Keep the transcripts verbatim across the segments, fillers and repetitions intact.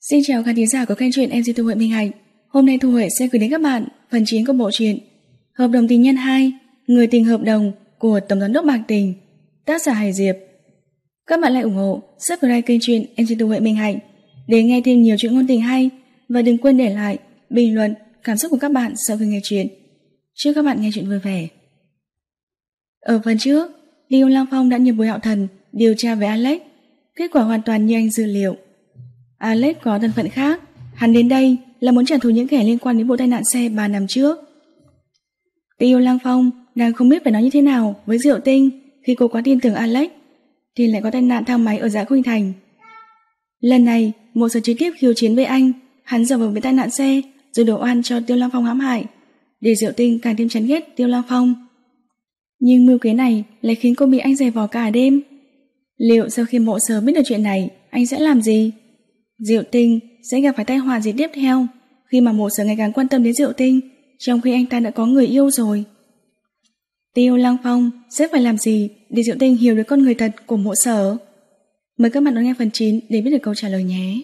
Xin chào khán thính giả của kênh truyện em xê Thu Huệ Minh Hạnh. Hôm nay Thu Huệ sẽ gửi đến các bạn phần chín của bộ truyện Hợp đồng tình nhân hai, Người tình hợp đồng của Tổng giám đốc Mạc Tình, tác giả Hải Diệp. Các bạn hãy ủng hộ, subscribe kênh truyện em xê Thu Huệ Minh Hạnh để nghe thêm nhiều chuyện ngôn tình hay, và đừng quên để lại bình luận cảm xúc của các bạn sau khi nghe truyện. Chúc các bạn nghe truyện vui vẻ. Ở phần trước, Lưu Lăng Phong đã nhờ Bùi Hạo Thần điều tra về Alex. Kết quả hoàn toàn như anh dự liệu. Alex có thân phận khác, hắn đến đây là muốn trả thù những kẻ liên quan đến vụ tai nạn xe ba năm trước. Tiêu Lăng Phong đang không biết phải nói như thế nào với Diệu Tinh khi cô quá tin tưởng Alex, thì lại có tai nạn thang máy ở Dạ Khuynh Thành. Lần này, một sở trực tiếp khiêu chiến với anh, hắn giả vờ với tai nạn xe rồi đổ oan cho Tiêu Lăng Phong hãm hại, để Diệu Tinh càng thêm chán ghét Tiêu Lăng Phong. Nhưng mưu kế này lại khiến cô bị anh giày vò cả đêm. Liệu sau khi Mộ Sở biết được chuyện này, anh sẽ làm gì? Diệu Tinh sẽ gặp phải tai họa gì tiếp theo khi mà Mộ Sở ngày càng quan tâm đến Diệu Tinh, trong khi anh ta đã có người yêu rồi? Tiêu Lăng Phong sẽ phải làm gì để Diệu Tinh hiểu được con người thật của Mộ Sở? Mời các bạn đón nghe phần chín để biết được câu trả lời nhé.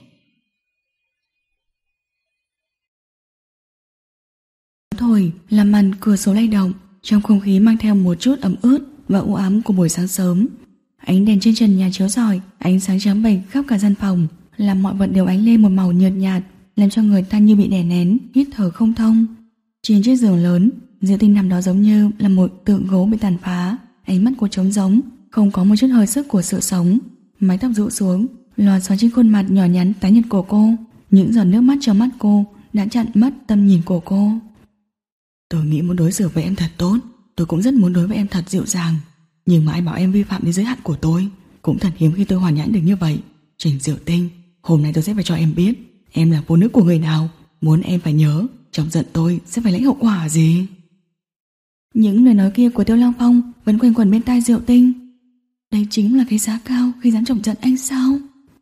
Thổi làm màn cửa sổ lay động, trong không khí mang theo một chút ẩm ướt và u ám của buổi sáng sớm. Ánh đèn trên trần nhà chiếu rọi, ánh sáng trắng bệch khắp cả căn phòng, làm mọi vật đều ánh lên một màu nhợt nhạt, làm cho người ta như bị đè nén, hít thở không thông. Trên chiếc giường lớn, Diệu Tinh nằm đó giống như là một tượng gỗ bị tàn phá, ánh mắt cô trống rỗng, không có một chút hơi sức của sự sống. Mái tóc rũ xuống, lòa xòa trên khuôn mặt nhỏ nhắn tái nhợt của cô, những giọt nước mắt trong mắt cô đã chặn mất tầm nhìn của cô. Tôi nghĩ muốn đối xử với em thật tốt, tôi cũng rất muốn đối với em thật dịu dàng, nhưng mà ai bảo em vi phạm đến giới hạn của tôi. Cũng thật hiếm khi tôi hòa nhãn được như vậy. Trình Diệu Tinh, hôm nay tôi sẽ phải cho em biết em là phụ nữ của người nào. Muốn em phải nhớ, trong giận tôi sẽ phải lãnh hậu quả gì. Những lời nói kia của Tiêu Lăng Phong vẫn quanh quẩn bên tai Diệu Tinh. Đây chính là cái giá cao khi dám chọc giận anh sao?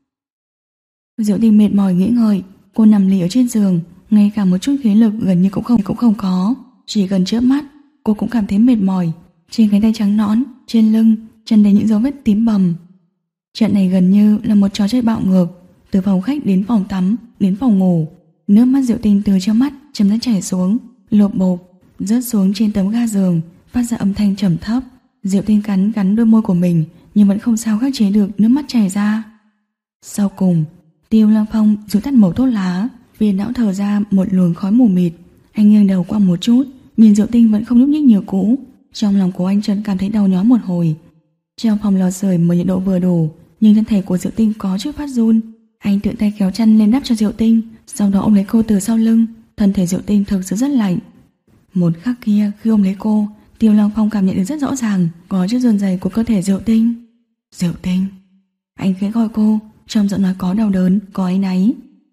Diệu Tinh mệt mỏi nghĩ ngợi, cô nằm lì ở trên giường, ngay cả một chút khí lực gần như cũng không cũng không có. Chỉ gần chớp mắt, cô cũng cảm thấy mệt mỏi. Trên cánh tay trắng nõn, trên lưng tràn đầy những dấu vết tím bầm. Trận này gần như là một trò chơi bạo ngược, từ phòng khách đến phòng tắm, đến phòng ngủ. Nước mắt Diệu Tinh từ trong mắt chấm đã chảy xuống, lộp bộp rớt xuống trên tấm ga giường, phát ra âm thanh trầm thấp. Diệu Tinh cắn cắn đôi môi của mình, nhưng vẫn không sao khắc chế được nước mắt chảy ra. Sau cùng, Tiêu Lăng Phong dụi tắt mẩu thuốc lá, viên não thở ra một luồng khói mù mịt. Anh nghiêng đầu qua một chút, nhìn Diệu Tinh vẫn không nhúc nhích như cũ. Trong lòng của anh chợt cảm thấy đau nhói một hồi. Trong phòng lò sưởi mở nhiệt độ vừa đủ, nhưng thân thể của Diệu Tinh có chút phát run. Anh tự tay kéo chăn lên đắp cho Diệu Tinh, sau đó ôm lấy cô từ sau lưng. Thân thể Diệu Tinh thực sự rất lạnh. Một khắc kia khi ôm lấy cô, Tiêu Lăng Phong cảm nhận được rất rõ ràng có chút run rẩy của cơ thể Diệu Tinh. Diệu Tinh, anh khẽ gọi cô, trong giọng nói có đau đớn, có áy náy.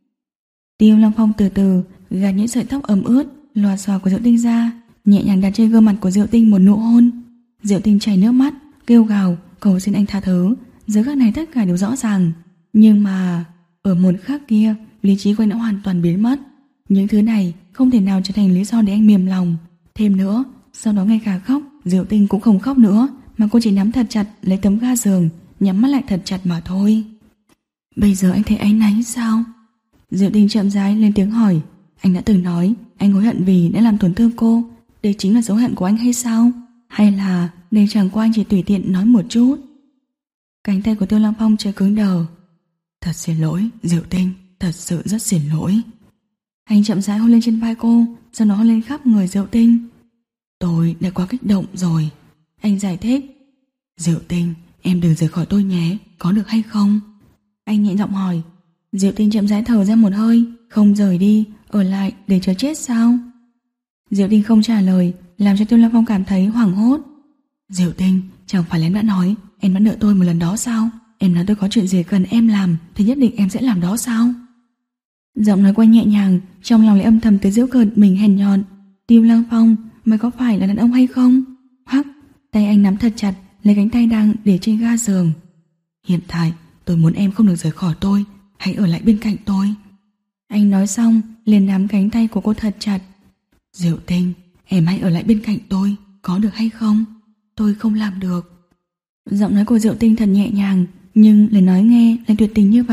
Tiêu Lăng Phong từ từ gạt những sợi tóc ẩm ướt lòa xòa của Diệu Tinh ra, nhẹ nhàng đặt trên gương mặt của Diệu Tinh một nụ hôn. Diệu Tinh chảy nước mắt, kêu gào cầu xin anh tha thứ. Dưới các này tất cả đều rõ ràng, nhưng mà ở một khắc kia, lý trí của anh đã hoàn toàn biến mất. Những thứ này không thể nào trở thành lý do để anh mềm lòng. Thêm nữa, sau đó ngay cả khóc, Diệu Tinh cũng không khóc nữa, mà cô chỉ nắm thật chặt lấy tấm ga giường, nhắm mắt lại thật chặt mà thôi. Bây giờ anh thấy áy náy sao? Diệu Tinh chậm rãi lên tiếng hỏi. Anh đã từng nói anh hối hận vì đã làm tổn thương cô, đây chính là dấu hận của anh hay sao? Hay là đây chẳng qua anh chỉ tùy tiện nói một chút? Cánh tay của Tiêu Lăng Phong trở cứng đờ. Thật xin lỗi Diệu Tinh, thật sự rất xin lỗi. Anh chậm rãi hôn lên trên vai cô, sau đó hôn lên khắp người Diệu Tinh. Tôi đã quá kích động rồi. Anh giải thích. Diệu Tinh, em đừng rời khỏi tôi nhé, có được hay không? Anh nhẹ giọng hỏi. Diệu Tinh chậm rãi thở ra một hơi. Không rời đi, ở lại để chờ chết sao? Diệu Tinh không trả lời, làm cho Tiêu Lăng Phong cảm thấy hoảng hốt. Diệu Tinh, chẳng phải em đã nói em đã nợ tôi một lần đó sao? Em nói tôi có chuyện gì cần em làm thì nhất định em sẽ làm đó sao? Giọng nói của anh nhẹ nhàng, trong lòng lại âm thầm tới giễu cợt mình hèn nhọn. Tiêu Lăng Phong, mày có phải là đàn ông hay không? Hắc, tay anh nắm thật chặt lấy cánh tay đang để trên ga giường. Hiện tại tôi muốn em không được rời khỏi tôi, hãy ở lại bên cạnh tôi. Anh nói xong liền nắm cánh tay của cô thật chặt. Diệu Tinh, em hãy ở lại bên cạnh tôi, có được hay không? Tôi không làm được. Giọng nói của Diệu Tinh thật nhẹ nhàng, nhưng lời nói nghe lại tuyệt tình như vậy.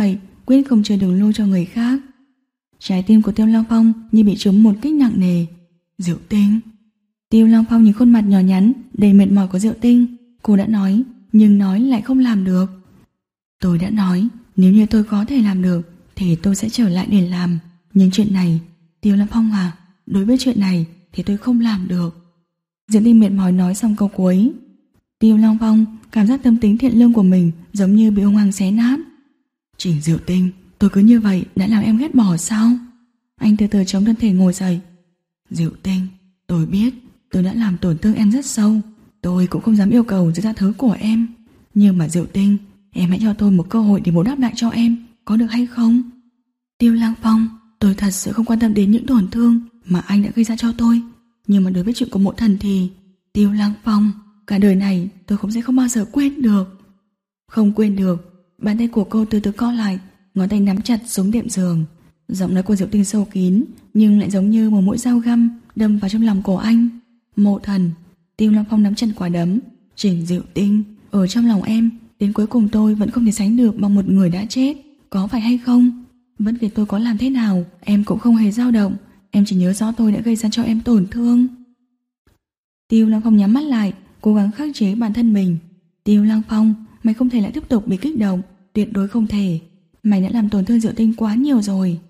quyết không chơi đường lui cho người khác. Trái tim của Tiêu Long Phong như bị trúng một kích nặng nề. Diệu Tinh. Tiêu Long Phong nhìn khuôn mặt nhỏ nhắn đầy mệt mỏi của Diệu Tinh. Cô đã nói, nhưng nói lại không làm được. Tôi đã nói, nếu như tôi có thể làm được thì tôi sẽ trở lại để làm. Nhưng chuyện này, Tiêu Long Phong à, đối với chuyện này thì tôi không làm được. Diệu Tinh mệt mỏi nói xong câu cuối. Tiêu Long Phong cảm giác tâm tính thiện lương của mình giống như bị hung hăng xé nát. Trình Diệu Tinh, tôi cứ như vậy đã làm em ghét bỏ sao? Anh từ từ chống thân thể ngồi dậy. Diệu Tinh, tôi biết tôi đã làm tổn thương em rất sâu. Tôi cũng không dám yêu cầu sự tha thứ của em. Nhưng mà Diệu Tinh, em hãy cho tôi một cơ hội để bù đắp lại cho em, có được hay không? Tiêu Long Phong, tôi thật sự không quan tâm đến những tổn thương mà anh đã gây ra cho tôi. Nhưng mà đối với chuyện của Mộ Thần thì Tiêu Long Phong, cả đời này tôi cũng sẽ không bao giờ quên được. Không quên được. Bàn tay của cô từ từ co lại, ngón tay nắm chặt xuống đệm giường. Giọng nói của Diệu Tinh sâu kín, nhưng lại giống như một mũi dao găm đâm vào trong lòng của anh. Mộ Thần. Tiêu Long Phong nắm chặt quả đấm. Trình Diệu Tinh, ở trong lòng em, đến cuối cùng tôi vẫn không thể sánh được bằng một người đã chết, có phải hay không? Bất kể tôi có làm thế nào, em cũng không hề dao động. Em chỉ nhớ rõ tôi đã gây ra cho em tổn thương. Tiêu Long Phong nhắm mắt lại, cố gắng khắc chế bản thân mình. Tiêu Long Phong, mày không thể lại tiếp tục bị kích động, tuyệt đối không thể. Mày đã làm tổn thương Diệu Tinh quá nhiều rồi.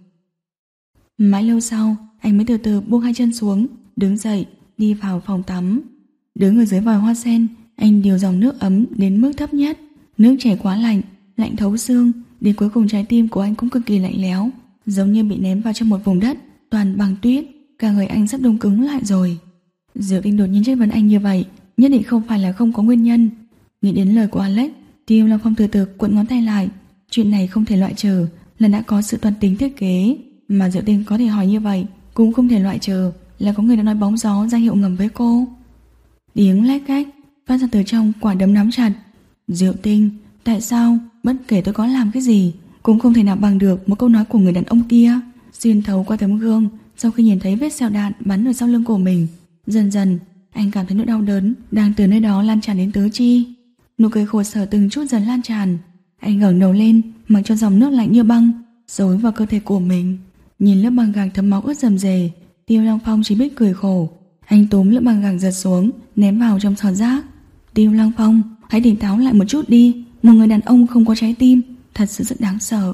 Mãi lâu sau, anh mới từ từ buông hai chân xuống, đứng dậy, đi vào phòng tắm. Đứng ở dưới vòi hoa sen, anh điều dòng nước ấm đến mức thấp nhất. Nước chảy quá lạnh, lạnh thấu xương, đến cuối cùng trái tim của anh cũng cực kỳ lạnh lẽo, giống như bị ném vào trong một vùng đất toàn bằng tuyết. Cả người anh sắp đông cứng lại rồi. Diệu Tinh đột nhiên chất vấn anh như vậy, nhất định không phải là không có nguyên nhân. Nghĩ đến lời của Alex, Tiêu Long Phong từ từ cuộn ngón tay lại. Chuyện này không thể loại trừ là đã có sự toàn tính thiết kế, mà Diệu Tinh có thể hỏi như vậy cũng không thể loại trừ là có người đã nói bóng gió ra hiệu ngầm với cô. Tiếng lách cách phát ra từ trong quả đấm nắm chặt. Diệu Tinh, tại sao bất kể tôi có làm cái gì cũng không thể nào bằng được một câu nói của người đàn ông kia? Xuyên thấu qua tấm gương, sau khi nhìn thấy vết sẹo đạn bắn ở sau lưng của mình, dần dần anh cảm thấy nỗi đau đớn đang từ nơi đó lan tràn đến tứ chi. Nụ cười khổ sở từng chút dần lan tràn. Anh ngẩng đầu lên, mặc cho dòng nước lạnh như băng xối vào cơ thể của mình. Nhìn lớp băng gạc thấm máu ướt rầm rề, Tiêu Long Phong chỉ biết cười khổ. Anh túm lớp băng gạc giật xuống, ném vào trong sọt rác. Tiêu Long Phong, hãy tỉnh táo lại một chút đi. Một người đàn ông không có trái tim thật sự rất đáng sợ.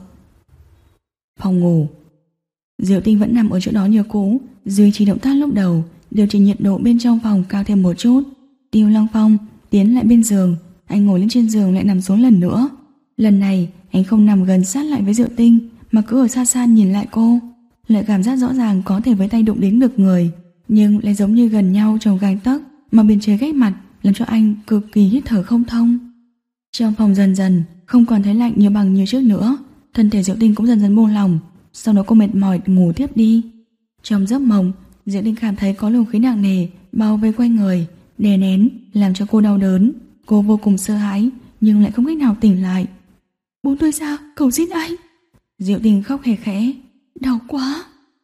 Phòng ngủ. Diệu Tinh vẫn nằm ở chỗ đó như cũ, duy trì động tác lúc đầu, điều chỉnh nhiệt độ bên trong phòng cao thêm một chút. Tiêu Long Phong tiến lại bên giường, anh ngồi lên trên giường lại nằm xuống lần nữa. Lần này anh không nằm gần sát lại với Diệu Tinh, mà cứ ở xa xa nhìn lại cô. Lại cảm giác rõ ràng có thể với tay đụng đến được người, nhưng lại giống như gần nhau trong gang tấc, mà bên trời ghét mặt làm cho anh cực kỳ hít thở không thông. Trong phòng dần dần không còn thấy lạnh như bằng như trước nữa, thân thể Diệu Tinh cũng dần dần buông lỏng. Sau đó cô mệt mỏi ngủ tiếp đi. Trong giấc mộng, Diệu Tinh cảm thấy có luồng khí nặng nề bao vây quanh người, đè nén làm cho cô đau đớn. Cô vô cùng sợ hãi nhưng lại không cách nào tỉnh lại. Buông tôi ra, cầu xin anh. Diệu Tinh khóc khẽ khẽ. Đau quá.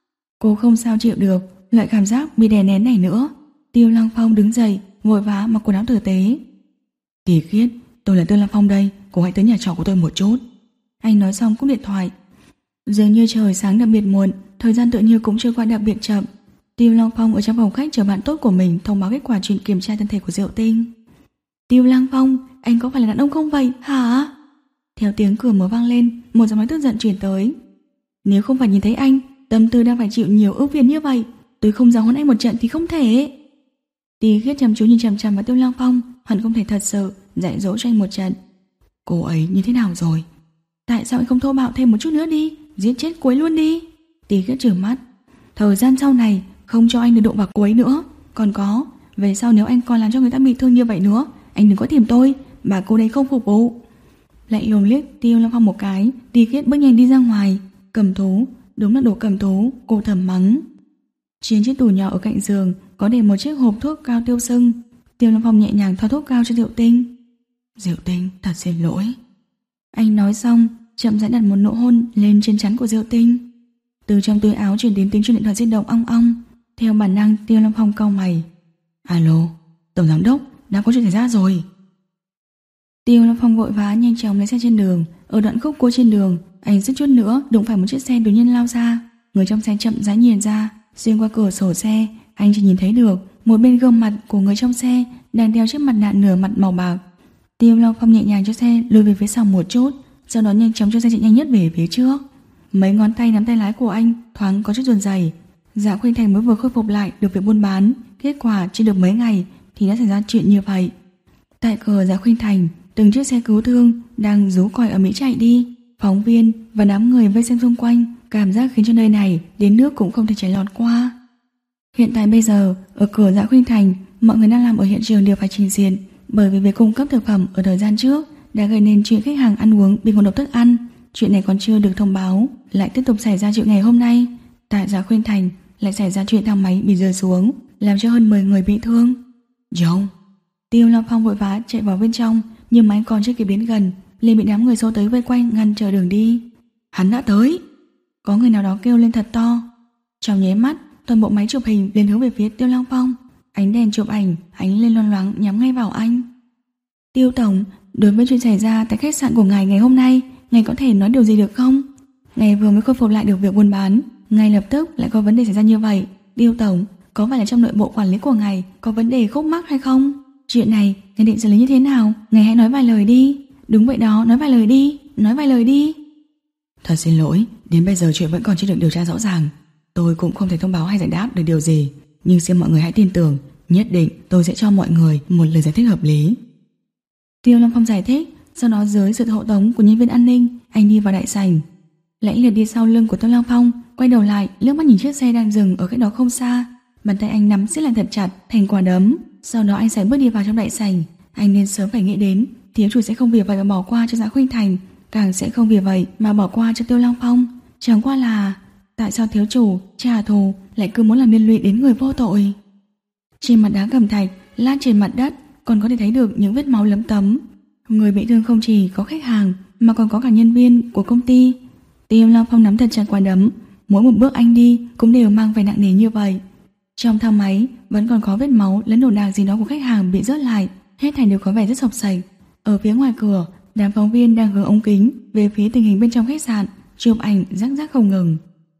Cô không sao chịu được loại cảm giác bị đè nén này nữa. Tiêu Long Phong đứng dậy, vội vã mặc quần áo tử tế. Tỷ Khiết, tôi là Tiêu Long Phong đây, cô hãy tới nhà trọ của tôi một chút. Anh nói xong cúp điện thoại. Dường như trời sáng đặc biệt muộn, thời gian tự như cũng trôi qua đặc biệt chậm. Tiêu Long Phong ở trong phòng khách chờ bạn tốt của mình thông báo kết quả chuyện kiểm tra thân thể của Diệu Tinh. Tiêu Long Phong, anh có phải là đàn ông không vậy hả? Theo tiếng cửa mở vang lên, một giọng nói tức giận truyền tới. Nếu không phải nhìn thấy anh, tâm tư đang phải chịu nhiều ưu phiền như vậy, tôi không giáo huấn anh một trận thì không thể. Tí Khiết chăm chú nhìn chằm chằm vào Tiêu Long Phong, hẳn không thể thật sự dạy dỗ cho anh một trận. Cô ấy như thế nào rồi? Tại sao anh không thô bạo thêm một chút nữa đi, giết chết cô ấy luôn đi? Tí Khiết trừng mắt. Thời gian sau này không cho anh được đụng vào cô ấy nữa. Còn có, về sau nếu anh còn làm cho người ta bị thương như vậy nữa, anh đừng có tìm tôi, bà cô đây không phục vụ. Lại lồm liếc Tiêu Long Phong một cái, Tí Khiết bước nhanh đi ra ngoài. Cầm thú, đúng là đồ cầm thú, cô thầm mắng. Trên chiếc tủ nhỏ ở cạnh giường có để một chiếc hộp thuốc cao tiêu sưng. Tiêu Long Phong nhẹ nhàng thoa thuốc cao cho Diệu Tinh. Diệu Tinh, thật xin lỗi. Anh nói xong, chậm rãi đặt một nụ hôn lên trên trán của Diệu Tinh. Từ trong túi áo truyền đến tiếng chuông điện thoại di động ong ong. Theo bản năng, Tiêu Long Phong cau mày. Alo, tổng giám đốc, đã có chuyện xảy ra rồi. Tiêu Long Phong vội vã nhanh chóng lấy xe trên đường. Ở đoạn khúc cua trên đường, anh suýt chút nữa đụng phải một chiếc xe đột nhiên lao ra. Người trong xe chậm rãi nhìn ra, xuyên qua cửa sổ xe, anh chỉ nhìn thấy được một bên gương mặt của người trong xe đang đeo chiếc mặt nạ nửa mặt màu bạc. Tiêu Long Phong nhẹ nhàng cho xe lùi về phía sau một chút, sau đó nhanh chóng cho xe chạy nhanh nhất về phía trước. Mấy ngón tay nắm tay lái của anh thoáng có chút run rẩy. Dạ Khuynh Thành mới vừa khôi phục lại được việc buôn bán, kết quả chưa được mấy ngày thì đã xảy ra chuyện như vậy. Tại cửa Dạ Khuynh Thành, từng chiếc xe cứu thương đang rú còi ở Mỹ chạy đi. Phóng viên và đám người vây xem xung quanh, cảm giác khiến cho nơi này đến nước cũng không thể chảy lọt qua. Hiện tại bây giờ, ở cửa Dạ Khuynh Thành, mọi người đang làm ở hiện trường đều phải trình diện, bởi vì việc cung cấp thực phẩm ở thời gian trước đã gây nên chuyện khách hàng ăn uống bị ngộ độc thức ăn. Chuyện này còn chưa được thông báo, lại tiếp tục xảy ra chuyện ngày hôm nay. Tại Dạ Khuynh Thành lại xảy ra chuyện thang máy bị rơi xuống, làm cho hơn mười người bị thương. Dông! Tiêu Long Phong vội vã chạy vào bên trong, nhưng mà anh còn chưa kịp đến gần, liền bị đám người xô tới vây quanh ngăn trở đường đi. Hắn đã tới! Có người nào đó kêu lên thật to. Trong nháy mắt, toàn bộ máy chụp hình liền hướng về phía Tiêu Long Phong. Ánh đèn chụp ảnh ánh lên loang loáng nhắm ngay vào anh. Tiêu tổng, đối với chuyện xảy ra tại khách sạn của ngài ngày hôm nay, ngài có thể nói điều gì được không? Ngài vừa mới khôi phục lại được việc buôn bán, ngay lập tức lại có vấn đề xảy ra như vậy. Tiêu tổng, có phải là trong nội bộ quản lý của ngài có vấn đề khúc mắc hay không? Chuyện này ngài định xử lý như thế nào? Ngài hãy nói vài lời đi. Đúng vậy đó, nói vài lời đi, nói vài lời đi. Thật xin lỗi, đến bây giờ chuyện vẫn còn chưa được điều tra rõ ràng. Tôi cũng không thể thông báo hay giải đáp được điều gì, nhưng xin mọi người hãy tin tưởng, nhất định tôi sẽ cho mọi người một lời giải thích hợp lý. Tiêu Long Phong giải thích, sau đó dưới sự hộ tống của nhân viên an ninh, anh đi vào đại sảnh. Lãnh Liệt đi sau lưng của Tiêu Long Phong, quay đầu lại, liếc mắt nhìn chiếc xe đang dừng ở cách đó không xa. Bàn tay anh nắm siết lại thật chặt thành quả đấm. Sau đó anh sải bước đi vào trong đại sảnh. Anh nên sớm phải nghĩ đến thiếu chủ sẽ không vì vậy mà bỏ qua cho Dạ Khuynh Thành, càng sẽ không vì vậy mà bỏ qua cho Tiêu Long Phong. Chẳng qua là tại sao thiếu chủ trả thù lại cứ muốn làm liên lụy đến người vô tội? Trên mặt đá cẩm thạch lát trên mặt đất còn có thể thấy được những vết máu lấm tấm. Người bị thương không chỉ có khách hàng mà còn có cả nhân viên của công ty. Tiêu Long Phong nắm thật chặt quả đấm, mỗi một bước anh đi cũng đều mang vẻ nặng nề như vậy. Trong thang máy vẫn còn có vết máu lẫn đồ đạc gì đó của khách hàng bị rớt lại, hết thảy đều có vẻ rất sộc sạch. Ở phía ngoài cửa, đám phóng viên đang hướng ống kính về phía tình hình bên trong khách sạn, chụp ảnh rắc rắc không ngừng.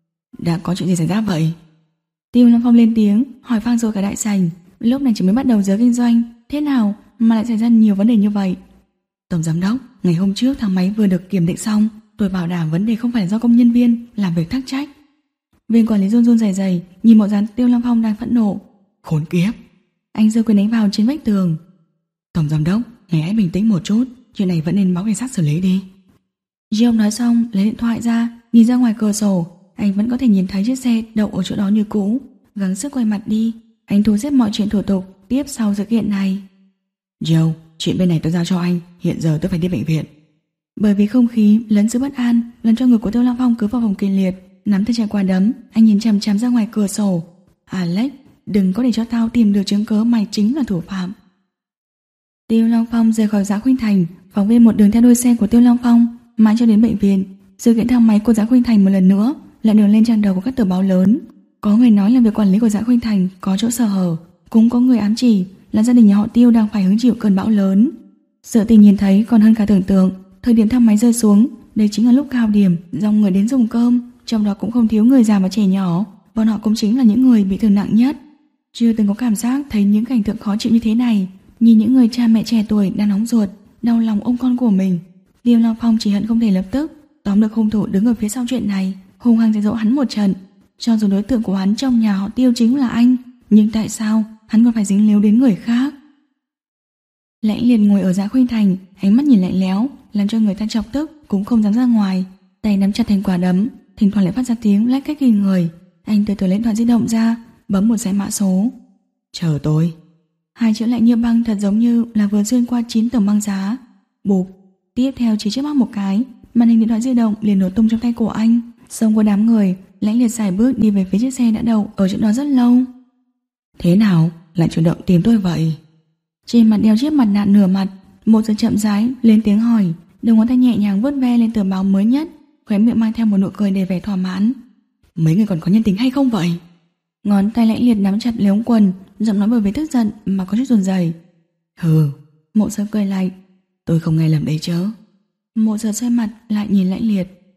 Đã có chuyện gì xảy ra vậy? Tiêu Long Phong lên tiếng hỏi vang rồi cả đại sảnh. Lúc này chỉ mới bắt đầu giới kinh doanh, thế nào mà lại xảy ra nhiều vấn đề như vậy? Tổng giám đốc, ngày hôm trước thang máy vừa được kiểm định xong, tôi bảo đảm vấn đề không phải do công nhân viên làm việc thắc trách. Viên quản lý run run rẩy rẩy nhìn bộ dáng Tiêu Long Phong đang phẫn nộ. Khốn kiếp! Anh giơ quyền đánh vào trên vách tường. Tổng giám đốc, ngài hãy bình tĩnh một chút, chuyện này vẫn nên báo cảnh sát xử lý đi. Jerome nói xong lấy điện thoại ra, nhìn ra ngoài cửa sổ. Anh vẫn có thể nhìn thấy chiếc xe đậu ở chỗ đó như cũ. Gắng sức quay mặt đi, anh thu xếp mọi chuyện thủ tục tiếp sau sự kiện này. Joe, chuyện bên này tôi giao cho anh, hiện giờ tôi phải đi bệnh viện. Bởi vì không khí lẫn sự bất an làm cho người của Tiêu Long Phong cứ vào vòng kịch liệt, nắm tay trái quả đấm, anh nhìn chằm chằm ra ngoài cửa sổ. Alex, đừng có để cho tao tìm được chứng cớ mày chính là thủ phạm. Tiêu Long Phong rời khỏi Dạ Khuynh Thành, phóng viên một đường theo đuôi xe của Tiêu Long Phong mãi cho đến bệnh viện. Sự kiện thang máy của Dạ Khuynh Thành một lần nữa lại được lên trang đầu của các tờ báo lớn. Có người nói là việc quản lý của Dạ Khuynh Thành có chỗ sơ hở, cũng có người ám chỉ là gia đình nhà họ Tiêu đang phải hứng chịu cơn bão lớn. Sự tình nhìn thấy còn hơn cả tưởng tượng. Thời điểm thang máy rơi xuống, đây chính là lúc cao điểm, dòng người đến dùng cơm, trong đó cũng không thiếu người già và trẻ nhỏ. Bọn họ cũng chính là những người bị thương nặng nhất. Chưa từng có cảm giác thấy những cảnh tượng khó chịu như thế này. Nhìn những người cha mẹ trẻ tuổi đang nóng ruột, đau lòng ôm con của mình, Tiêu Long Phong chỉ hận không thể lập tức tóm được hung thủ đứng ở phía sau chuyện này, hung hăng dạy dỗ hắn một trận. Cho dù đối tượng của hắn trong nhà họ Tiêu chính là anh, nhưng tại sao hắn còn phải dính líu đến người khác? Lãnh Liệt ngồi ở Dạ Khuynh Thành, ánh mắt nhìn lạnh lẽo, làm cho người ta chọc tức cũng không dám ra ngoài, tay nắm chặt thành quả đấm, thỉnh thoảng lại phát ra tiếng lách cách kinh người. Anh từ từ lấy điện thoại di động ra, bấm một dãy mã số. Chờ tôi. Hai chữ lạnh như băng, thật giống như là vừa xuyên qua chín tầng băng giá. Bụp, tiếp theo chỉ chớp mắt một cái, màn hình điện thoại di động liền nổ tung trong tay của anh. Xông qua đám người, Lãnh Liệt sải bước đi về phía chiếc xe đã đậu ở chỗ đó rất lâu. Thế nào, lại chủ động tìm tôi vậy? Trên mặt đeo chiếc mặt nạ nửa mặt, một giờ chậm rãi lên tiếng hỏi, đầu ngón tay nhẹ nhàng vuốt ve lên tờ báo mới nhất, khóe miệng mang theo một nụ cười đầy vẻ thỏa mãn. Mấy người còn có nhân tính hay không vậy? Ngón tay Lãnh Liệt nắm chặt lấy ống quần, giọng nói bởi vì tức giận mà có chút run rẩy. Hừ. Mộ Giờ cười lại. Tôi không nghe lầm đấy chớ. Mộ Giờ xoay mặt lại nhìn Lãnh Liệt.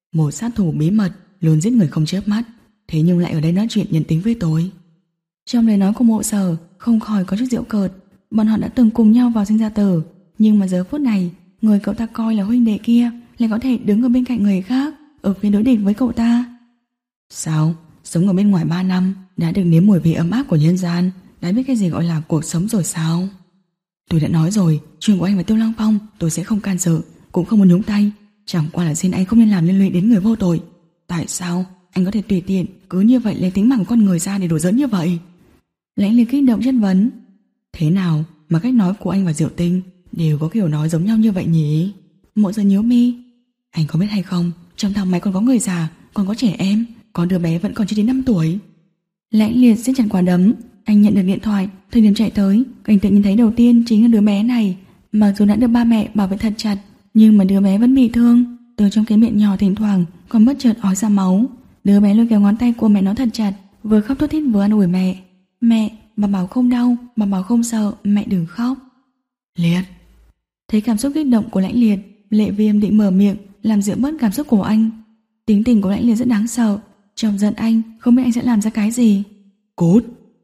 Một sát thủ bí mật, luôn giết người không chớp mắt, thế nhưng lại ở đây nói chuyện nhân tính với tôi. Trong lời nói của Mộ Sở không khỏi có chút giễu cợt. Bọn họ đã từng cùng nhau vào sinh ra tử, nhưng mà giờ phút này, người cậu ta coi là huynh đệ kia lại có thể đứng ở bên cạnh người khác, ở phía đối địch với cậu ta. Sao? Sống ở bên ngoài ba năm, đã được nếm mùi vị ấm áp của nhân gian, đã biết cái gì gọi là cuộc sống rồi sao? Tôi đã nói rồi, chuyện của anh và Tiêu Lăng Phong tôi sẽ không can dự, cũng không muốn nhúng tay. Chẳng qua là xin anh không nên làm liên lụy đến người vô tội. Tại sao anh có thể tùy tiện cứ như vậy lấy tính mạng của con người ra để đùa giỡn như vậy? Lãnh Liệt kích động chất vấn. Thế nào mà cách nói của anh và Diệu Tinh đều có kiểu nói giống nhau như vậy nhỉ? Mộ Sở nhíu mi. Anh có biết hay không, trong thang máy còn có người già, còn có trẻ em, có đứa bé vẫn còn chưa đến năm tuổi. Lãnh Liệt siết chặt quả đấm. Anh nhận được điện thoại, thời điểm chạy tới, cảnh tượng nhìn thấy đầu tiên chính là đứa bé này. Mặc dù đã được ba mẹ bảo vệ thật chặt, nhưng mà đứa bé vẫn bị thương. Từ trong cái miệng nhỏ thỉnh thoảng còn bất chợt ói ra máu. Đứa bé lôi kéo ngón tay của mẹ nó thật chặt, vừa khóc thút thít vừa an ủi mẹ. Mẹ, bà bảo không đau, bà bảo không sợ, mẹ đừng khóc. Liệt. Thấy cảm xúc kích động của Lãnh Liệt, Lệ Viêm định mở miệng làm dịu bớt cảm xúc của anh. Tính tình của Lãnh Liệt rất đáng sợ, trong giận anh không biết anh sẽ làm ra cái gì. Cút.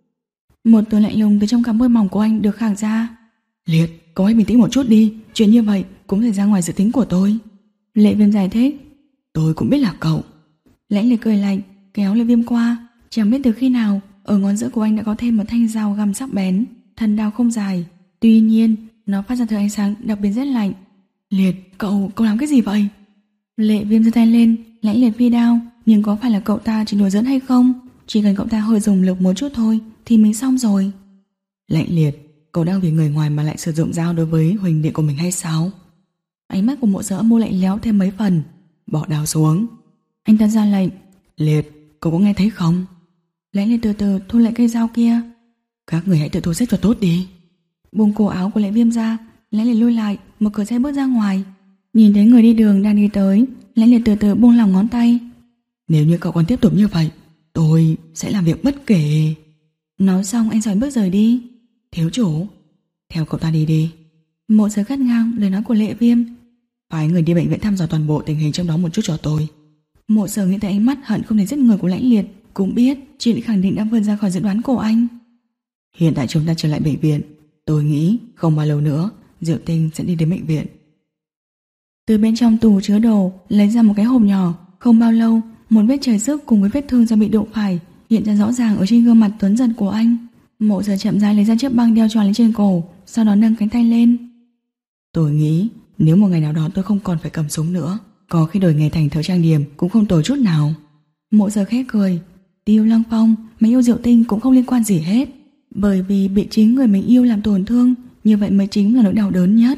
Một từ lạnh lùng từ trong cặp môi mỏng của anh được khạc ra. Liệt, cậu hãy bình tĩnh một chút đi, chuyện như vậy cũng xảy ra ngoài dự tính của tôi. Lệ Viêm giải thích. Tôi cũng biết là cậu. Lãnh Liệt cười lạnh, kéo Lệ Viêm qua. Chẳng biết từ khi nào, ở ngón giữa của anh đã có thêm một thanh dao găm sắc bén, thân đao không dài. Tuy nhiên, nó phát ra thứ ánh sáng đặc biệt rất lạnh. Liệt, cậu, cậu làm cái gì vậy? Lệ Viêm giơ tay lên, Lãnh Liệt phi đao. Nhưng có phải là cậu ta chỉ đùa giỡn hay không? Chỉ cần cậu ta hơi dùng lực một chút thôi thì mình xong rồi. Lãnh Liệt, cậu đang vì người ngoài mà lại sử dụng dao đối với huỳnh đệ của mình hay sao? Ánh mắt của Mộ Sở âm mưu lạnh lẽo thêm mấy phần. Bỏ đao xuống. Anh ta ra lệnh. Liệt, cậu có nghe thấy không? Lãnh Liệt từ từ thu lại cây dao kia. Các người hãy tự thu xếp cho tốt đi. Buông cổ áo của Lệ Viêm ra, Lãnh Liệt lui lại, mở cửa xe bước ra ngoài. Nhìn thấy người đi đường đang đi tới, Lãnh Liệt từ từ buông lỏng ngón tay. Nếu như cậu còn tiếp tục như vậy, tôi sẽ làm việc bất kể. Nói xong anh xoay bước rời đi. Thiếu chủ, theo cậu ta đi đi. Mộ Sở cắt ngang lời nói của Lệ Viêm. Phái người đi bệnh viện thăm dò toàn bộ tình hình trong đó một chút cho tôi. Mộ Sở nghĩ tới ánh mắt hận không thể giết người của Lãnh Liệt, cũng biết chuyện khẳng định đã vượt ra khỏi dự đoán của anh. Hiện tại chúng ta trở lại bệnh viện, tôi nghĩ không bao lâu nữa Diệu Tinh sẽ đi đến bệnh viện. Từ bên trong tủ chứa đồ lấy ra một cái hộp nhỏ. Không bao lâu, một vết chảy xước cùng với vết thương do bị đụng phải hiện ra rõ ràng ở trên gương mặt tuấn giật của anh. Mộ Sở chậm rãi lấy ra chiếc băng đeo tròn lên trên cổ, sau đó nâng cánh tay lên. Tôi nghĩ nếu một ngày nào đó tôi không còn phải cầm súng nữa, có khi đổi nghề thành thợ trang điểm cũng không tồi chút nào. Mộ Sở khẽ cười. Tiêu Lăng Phong, mày yêu Diệu Tinh cũng không liên quan gì hết, bởi vì bị chính người mình yêu làm tổn thương, như vậy mới chính là nỗi đau đớn nhất.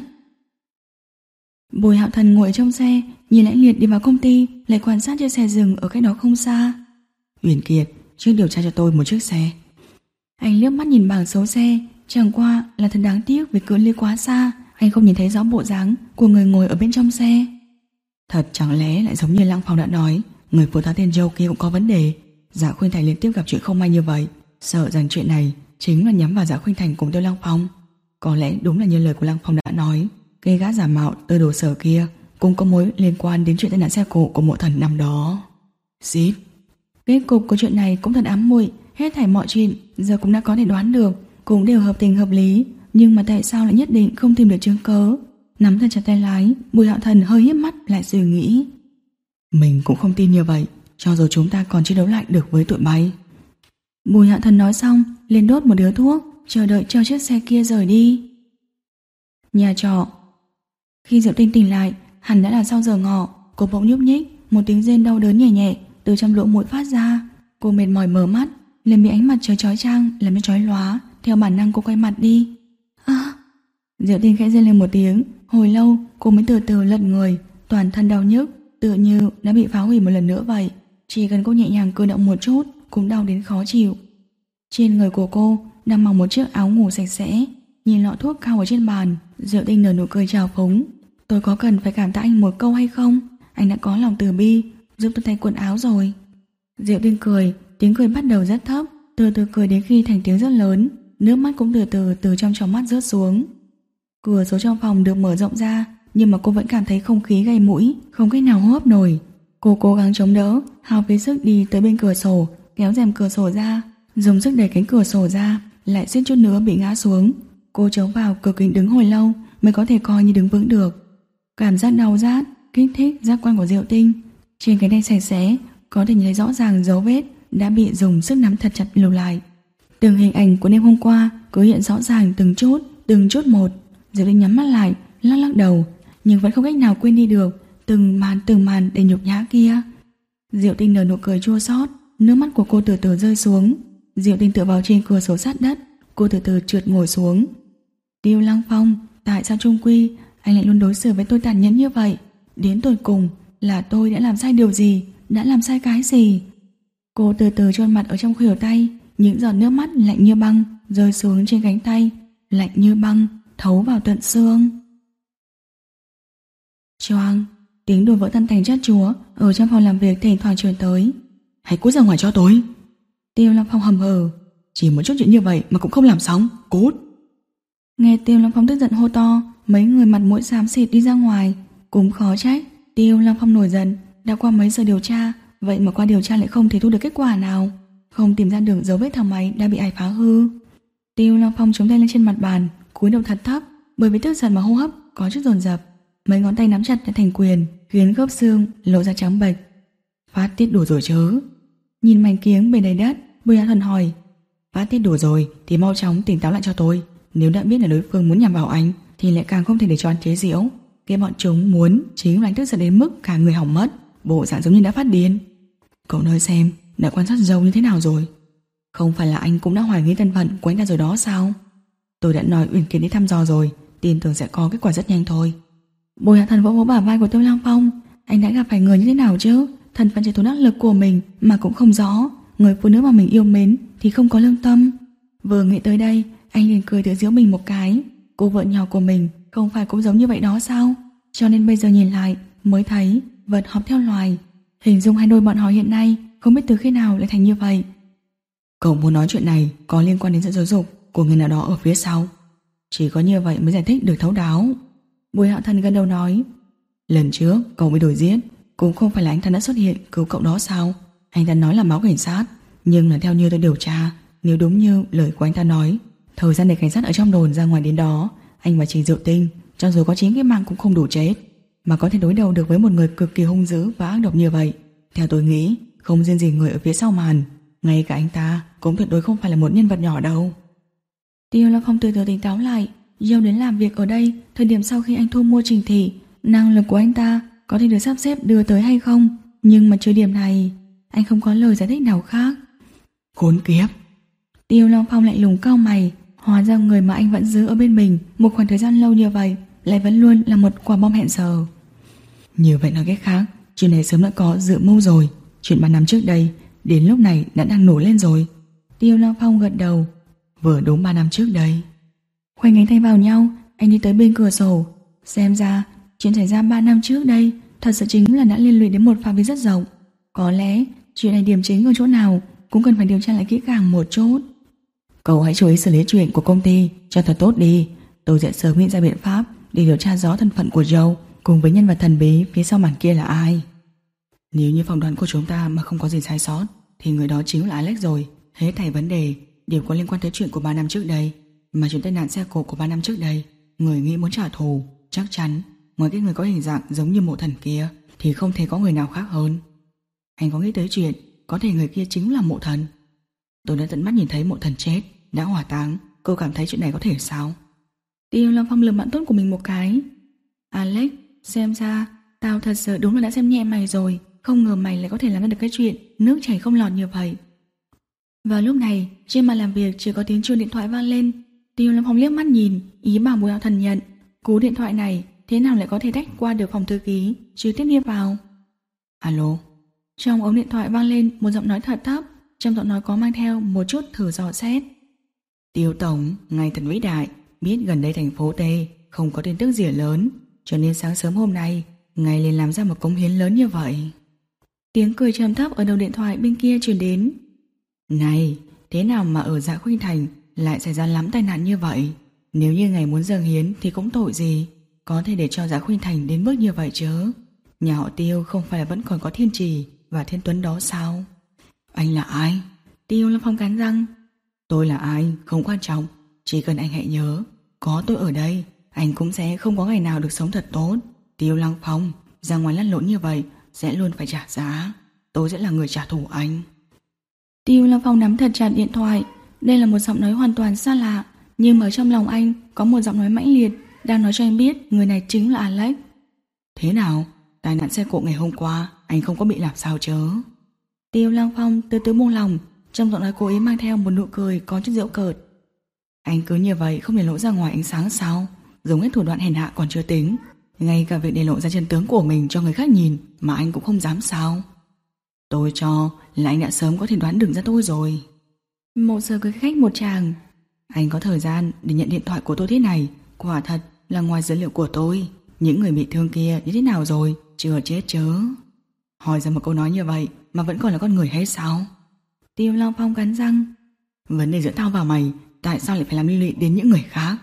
Bùi Hạo Thần ngồi trong xe, nhìn Lãnh Liệt đi vào công ty, lại quan sát chiếc xe dừng ở cách đó không xa. Uyển Kiệt, trước điều tra cho tôi một chiếc xe. Anh liếc mắt nhìn bảng số xe, chẳng qua là thật đáng tiếc vì cự ly quá xa, anh không nhìn thấy rõ bộ dáng của người ngồi ở bên trong xe. Thật chẳng lẽ lại giống như Lăng Phong đã nói, người phụ tá tên Joe kia cũng có vấn đề. Dạ Khuynh Thành liên tiếp gặp chuyện không may như vậy, sợ rằng chuyện này chính là nhắm vào Dạ Khuynh Thành cùng Tiêu Lăng Phong. Có lẽ đúng là như lời của Lăng Phong đã nói, cái gã giả mạo từ đồ sở kia cũng có mối liên quan đến chuyện tai nạn xe cộ của Mộ Thần năm đó. Xít. Kết cục của chuyện này cũng thật ám muội, hết thảy mọi chuyện giờ cũng đã có thể đoán được, cũng đều hợp tình hợp lý, nhưng mà tại sao lại nhất định không tìm được chứng cớ? Nắm thật chặt tay lái, Bùi Hạo Thần hơi híp mắt lại suy nghĩ. Mình cũng không tin như vậy, cho dù chúng ta còn chiến đấu lại được với tụi bay. Bùi Hạo Thần nói xong, liền đốt một điếu thuốc, chờ đợi cho chiếc xe kia rời đi. Nhà trọ. Khi Diệu Tinh tỉnh lại, hẳn đã là sau giờ ngọ. Cô bỗng nhúc nhích, một tiếng rên đau đớn nhẹ nhẹ từ trong lỗ mũi phát ra. Cô mệt mỏi mở mắt, liền bị ánh mặt trời chói chang làm cho chói lóa. Theo bản năng cô quay mặt đi. À! Diệu Tinh khẽ rên lên một tiếng. Hồi lâu cô mới từ từ lật người, toàn thân đau nhức, tựa như đã bị phá hủy một lần nữa vậy. Chỉ cần cô nhẹ nhàng cử động một chút cũng đau đến khó chịu. Trên người của cô đang mặc một chiếc áo ngủ sạch sẽ. Nhìn lọ thuốc cao ở trên bàn, Diệu Tinh nở nụ cười trào phúng. Tôi có cần phải cảm tạ anh một câu hay không? Anh đã có lòng từ bi, giúp tôi thay quần áo rồi. Diệu Tinh cười, tiếng cười bắt đầu rất thấp, từ từ cười đến khi thành tiếng rất lớn, nước mắt cũng từ từ từ trong tròng mắt rớt xuống. Cửa sổ trong phòng được mở rộng ra, nhưng mà cô vẫn cảm thấy không khí gây mũi, không cách nào hô hấp nổi. Cô cố gắng chống đỡ, hao phí sức đi tới bên cửa sổ, kéo rèm cửa sổ ra, dùng sức đẩy cánh cửa sổ ra, lại suýt chút nữa bị ngã xuống. Cô chống vào cửa kính đứng hồi lâu mới có thể coi như đứng vững được. Cảm giác đau rát, kích thích giác quan của Diệu Tinh. Trên cánh tay sạch sẽ, có thể nhìn thấy rõ ràng dấu vết đã bị dùng sức nắm thật chặt lưu lại. Từng hình ảnh của đêm hôm qua cứ hiện rõ ràng từng chút, từng chút một. Diệu Tinh nhắm mắt lại, lắc lắc đầu, nhưng vẫn không cách nào quên đi được từng màn từng màn đầy nhục nhã kia. Diệu Tinh nở nụ cười chua xót, nước mắt của cô từ từ rơi xuống. Diệu Tinh tựa vào trên cửa sổ sát đất, cô từ từ trượt ngồi xuống. Tiêu Lăng Phong, tại sao chung quy anh lại luôn đối xử với tôi tàn nhẫn như vậy? Đến tột cùng là tôi đã làm sai điều gì, đã làm sai cái gì? Cô từ từ chôn mặt ở trong khuỷu tay, những giọt nước mắt lạnh như băng rơi xuống trên cánh tay, lạnh như băng thấu vào tận xương. Choang, tiếng đùa vỡ tan tành chát chúa ở trong phòng làm việc thỉnh thoảng truyền tới. Hãy cút ra ngoài cho tôi. Tiêu Lăng Phong hầm hừ. Chỉ một chút chuyện như vậy mà cũng không làm xong, cút. Nghe Tiêu Lăng Phong tức giận hô to, mấy người mặt mũi xám xịt đi ra ngoài. Cũng khó trách Tiêu Lăng Phong nổi giận. Đã qua mấy giờ điều tra, vậy mà qua điều tra lại không thể thu được kết quả nào, không tìm ra được dấu vết thang máy đã bị ai phá hư. Tiêu Lăng Phong chống tay lên trên mặt bàn, cúi đầu thật thấp, bởi vì tức giận mà hô hấp có chút dồn dập. Mấy ngón tay nắm chặt đã thành quyền, khiến khớp xương lộ ra trắng bệch. Phát tiết đủ rồi chứ? Nhìn mảnh kiếng bề đầy đất, Bùi Á Thuần hỏi. Phát tiết đủ rồi thì mau chóng tỉnh táo lại cho tôi. Nếu đã biết là đối phương muốn nhằm vào anh thì lại càng không thể để cho anh chế giễu. Cái bọn chúng muốn chính là anh tức giận đến mức cả người hỏng mất, bộ dạng giống như đã phát điên. Cậu nói xem, đã quan sát dâu như thế nào rồi? Không phải là anh cũng đã hoài nghi thân phận của anh ta rồi đó sao? Tôi đã nói Uyển Kiệt đi thăm dò rồi, tin tưởng sẽ có kết quả rất nhanh thôi. Bùi Hạ Thần vỗ vỗ bả vai của Tiêu Lăng Phong. Anh đã gặp phải người như thế nào chứ? Thân phận chỉ thủ đắc lực của mình mà cũng không rõ. Người phụ nữ mà mình yêu mến thì không có lương tâm. Vừa nghĩ tới đây, anh liền cười tự giễu mình một cái. Cô vợ nhỏ của mình không phải cũng giống như vậy đó sao? Cho nên bây giờ nhìn lại mới thấy vật họp theo loài. Hình dung hai đôi bọn họ hiện nay không biết từ khi nào lại thành như vậy. Cậu muốn nói chuyện này có liên quan đến sự giáo dục của người nào đó ở phía sau. Chỉ có như vậy mới giải thích được thấu đáo. Bùi Hạo Thần gần đầu nói. Lần trước cậu bị đuổi giết, cũng không phải là anh ta đã xuất hiện cứu cậu đó sao? Anh ta nói là báo cảnh sát, nhưng là theo như tôi điều tra, nếu đúng như lời của anh ta nói, thời gian để cảnh sát ở trong đồn ra ngoài đến đó, anh và Trình Diệu Tinh cho dù có chín cái mạng cũng không đủ chết, mà có thể đối đầu được với một người cực kỳ hung dữ và ác độc như vậy. Theo tôi nghĩ, không riêng gì người ở phía sau màn, ngay cả anh ta cũng tuyệt đối không phải là một nhân vật nhỏ đâu. Tiêu Lăng Phong từ từ tỉnh táo lại. Dâu đến làm việc ở đây thời điểm sau khi anh thu mua Trình Thị, năng lực của anh ta có thể được sắp xếp đưa tới hay không, nhưng mà trừ điểm này anh không có lời giải thích nào khác. Khốn kiếp. Tiêu Lăng Phong lạnh lùng cau mày. Hóa ra người mà anh vẫn giữ ở bên mình một khoảng thời gian lâu như vậy lại vẫn luôn là một quả bom hẹn giờ. Như vậy nói cách khác, chuyện này sớm đã có dự mưu rồi. Chuyện ba năm trước đây đến lúc này đã đang nổ lên rồi. Tiêu Lăng Phong gật đầu. Vừa đúng ba năm trước đây. Khoanh cánh tay vào nhau, anh đi tới bên cửa sổ. Xem ra chuyện xảy ra ba năm trước đây thật sự chính là đã liên lụy đến một phạm vi rất rộng. Có lẽ chuyện này điểm chính ở chỗ nào cũng cần phải điều tra lại kỹ càng một chút. Cậu hãy chú ý xử lý chuyện của công ty cho thật tốt đi. Tôi sẽ sớm nghĩ ra biện pháp để điều tra rõ thân phận của Joe cùng với nhân vật thần bí phía sau màn kia là ai. Nếu như phỏng đoán của chúng ta mà không có gì sai sót thì người đó chính là Alex rồi. Hết thảy vấn đề đều có liên quan tới chuyện của ba năm trước đây. Mà chuyện tai nạn xe cộ của ba năm trước đây, người nghĩ muốn trả thù, chắc chắn ngoài cái người có hình dạng giống như mộ thần kia thì không thể có người nào khác hơn. Anh có nghĩ tới chuyện có thể người kia chính là mộ thần? Tôi đã tận mắt nhìn thấy mộ thần chết, đã hỏa táng. Cô cảm thấy chuyện này có thể sao? Tiêu Lăng Phong lườm bạn tốt của mình một cái. Alex, xem ra tao thật sự đúng là đã xem nhẹ mày rồi. Không ngờ mày lại có thể làm ra được cái chuyện nước chảy không lọt như vậy. Vào lúc này, trên bàn làm việc chỉ có tiếng chuông điện thoại vang lên. Tiêu Lăng Phong liếc mắt nhìn, ý bảo Bùi Hạo Thần nhận. Cú điện thoại này thế nào lại có thể tách qua được phòng thư ký, trực tiếp đi vào. Alo. Trong ống điện thoại vang lên một giọng nói thật thấp, trong giọng nói có mang theo một chút thử dò xét. Tiêu tổng, ngài thật vĩ đại, biết gần đây thành phố T không có tin tức gì lớn, cho nên sáng sớm hôm nay ngài liền làm ra một cống hiến lớn như vậy. Tiếng cười trầm thấp ở đầu điện thoại bên kia truyền đến. Này, thế nào mà ở Dạ Khuynh Thành lại xảy ra lắm tai nạn như vậy? Nếu như ngài muốn dâng hiến thì cũng tội gì, có thể để cho Dạ Khuynh Thành đến mức như vậy chứ? Nhà họ Tiêu không phải là vẫn còn có Thiên Trì và Thiên Tuấn đó sao? Anh là ai? Tiêu Lăng Phong cắn răng. Tôi là ai không quan trọng, chỉ cần anh hãy nhớ, có tôi ở đây, anh cũng sẽ không có ngày nào được sống thật tốt. Tiêu Lăng Phong, ra ngoài lăn lộn như vậy sẽ luôn phải trả giá. Tôi sẽ là người trả thù anh. Tiêu Lăng Phong nắm thật chặt điện thoại. Đây là một giọng nói hoàn toàn xa lạ, nhưng ở trong lòng anh có một giọng nói mãnh liệt đang nói cho anh biết người này chính là Alex. Thế nào? Tai nạn xe cộ ngày hôm qua anh không có bị làm sao chứ? Tiêu Lăng Phong từ từ buông lòng, trong giọng nói cố ý mang theo một nụ cười có chút giễu cợt. Anh cứ như vậy không để lộ ra ngoài ánh sáng sao? Dùng hết thủ đoạn hèn hạ còn chưa tính, ngay cả việc để lộ ra chân tướng của mình cho người khác nhìn mà anh cũng không dám sao? Tôi cho là anh đã sớm có thể đoán được ra tôi rồi. Một giờ cười khách một chàng. Anh có thời gian để nhận điện thoại của tôi thế này, quả thật là ngoài dữ liệu của tôi. Những người bị thương kia như thế nào rồi? Chưa chết chớ. Hỏi ra một câu nói như vậy mà vẫn còn là con người hay sao? Tiêu Long Phong cắn răng. Vấn đề giữa tao và mày, tại sao lại phải làm liên lụy đến những người khác?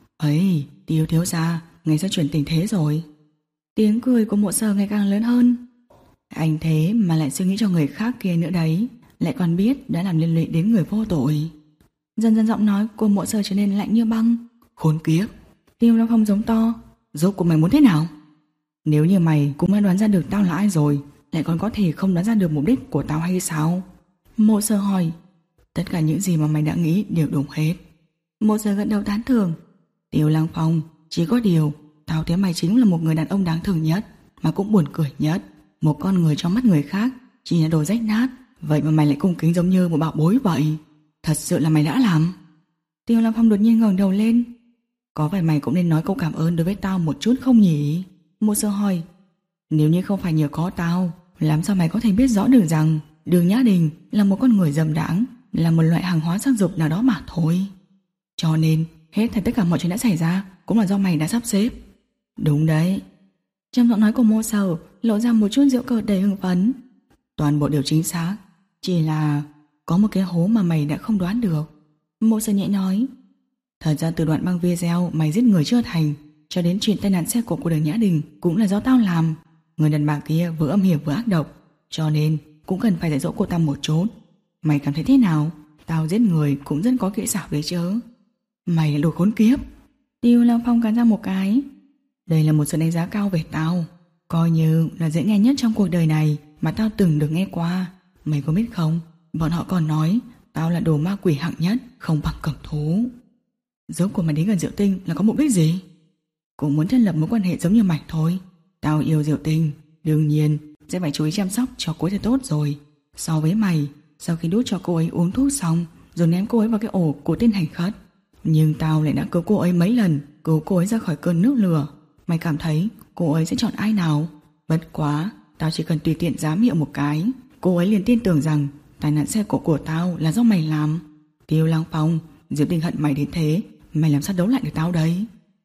Ấy, Tiêu thiếu gia, ngày sẽ chuyển tình thế rồi. Tiếng cười của Mộ Sở ngày càng lớn hơn. Anh thế mà lại suy nghĩ cho người khác kia nữa đấy, lại còn biết đã làm liên lụy đến người vô tội. Dần dần giọng nói của Mộ Sở trở nên lạnh như băng. Khốn kiếp. Tiêu Long Phong giống to. Rốt cuộc mày muốn thế nào? Nếu như mày cũng đã đoán ra được tao là ai rồi, lại còn có thể không đoán ra được mục đích của tao hay sao? Mộ Sở hỏi. Tất cả những gì mà mày đã nghĩ đều đúng hết. Mộ Sở gật đầu tán thưởng. Tiêu Lăng Phong, chỉ có điều tao thấy mày chính là một người đàn ông đáng thương nhất, mà cũng buồn cười nhất. Một con người trong mắt người khác chỉ là đồ rách nát, vậy mà mày lại cung kính giống như một bảo bối vậy. Thật sự là mày đã làm. Tiêu Lăng Phong đột nhiên ngẩng đầu lên. Có phải mày cũng nên nói câu cảm ơn đối với tao một chút không nhỉ? Mộ Sở hỏi. Nếu như không phải nhờ có tao, làm sao mày có thể biết rõ được rằng Đường Nhã Đình là một con người dâm đãng, là một loại hàng hóa sắc dục nào đó mà thôi. Cho nên hết thảy tất cả mọi chuyện đã xảy ra cũng là do mày đã sắp xếp. Đúng đấy. Trong giọng nói của Mộ Sở lộ ra một chút giễu cợt đầy hưng phấn. Toàn bộ đều chính xác, chỉ là có một cái hố mà mày đã không đoán được. Mộ Sở nhẹ nói. Thật ra từ đoạn băng video mày giết người chưa thành cho đến chuyện tai nạn xe cộ của Đường Nhã Đình cũng là do tao làm. Người đàn bà kia vừa âm hiểm vừa ác độc, cho nên cũng cần phải dạy dỗ cô ta một chút. Mày cảm thấy thế nào? Tao giết người cũng rất có kỹ xảo đấy chứ. Mày là đồ khốn kiếp. Tiêu Lăng Phong cắn ra một cái. Đây là một sự đánh giá cao về tao, coi như là dễ nghe nhất trong cuộc đời này mà tao từng được nghe qua. Mày có biết không, bọn họ còn nói tao là đồ ma quỷ hạng nhất, không bằng cẩm thú. Dấu của mày đến gần Diệu Tinh là có mục đích gì? Cũng muốn thiết lập mối quan hệ giống như mày thôi. Tao yêu Diệu Tinh, đương nhiên sẽ phải chú ý chăm sóc cho cô ấy thật tốt rồi. So với mày, sau khi đút cho cô ấy uống thuốc xong rồi ném cô ấy vào cái ổ của tên hành khất, nhưng tao lại đã cứu cô ấy mấy lần, cứu cô ấy ra khỏi cơn nước lửa. Mày cảm thấy cô ấy sẽ chọn ai nào? Bất quá, tao chỉ cần tùy tiện dám hiệu một cái, cô ấy liền tin tưởng rằng tai nạn xe cộ của tao là do mày làm. Tiêu Lăng Phong, Diệu Tinh hận mày đến thế, mày làm sao đấu lại được tao đấy?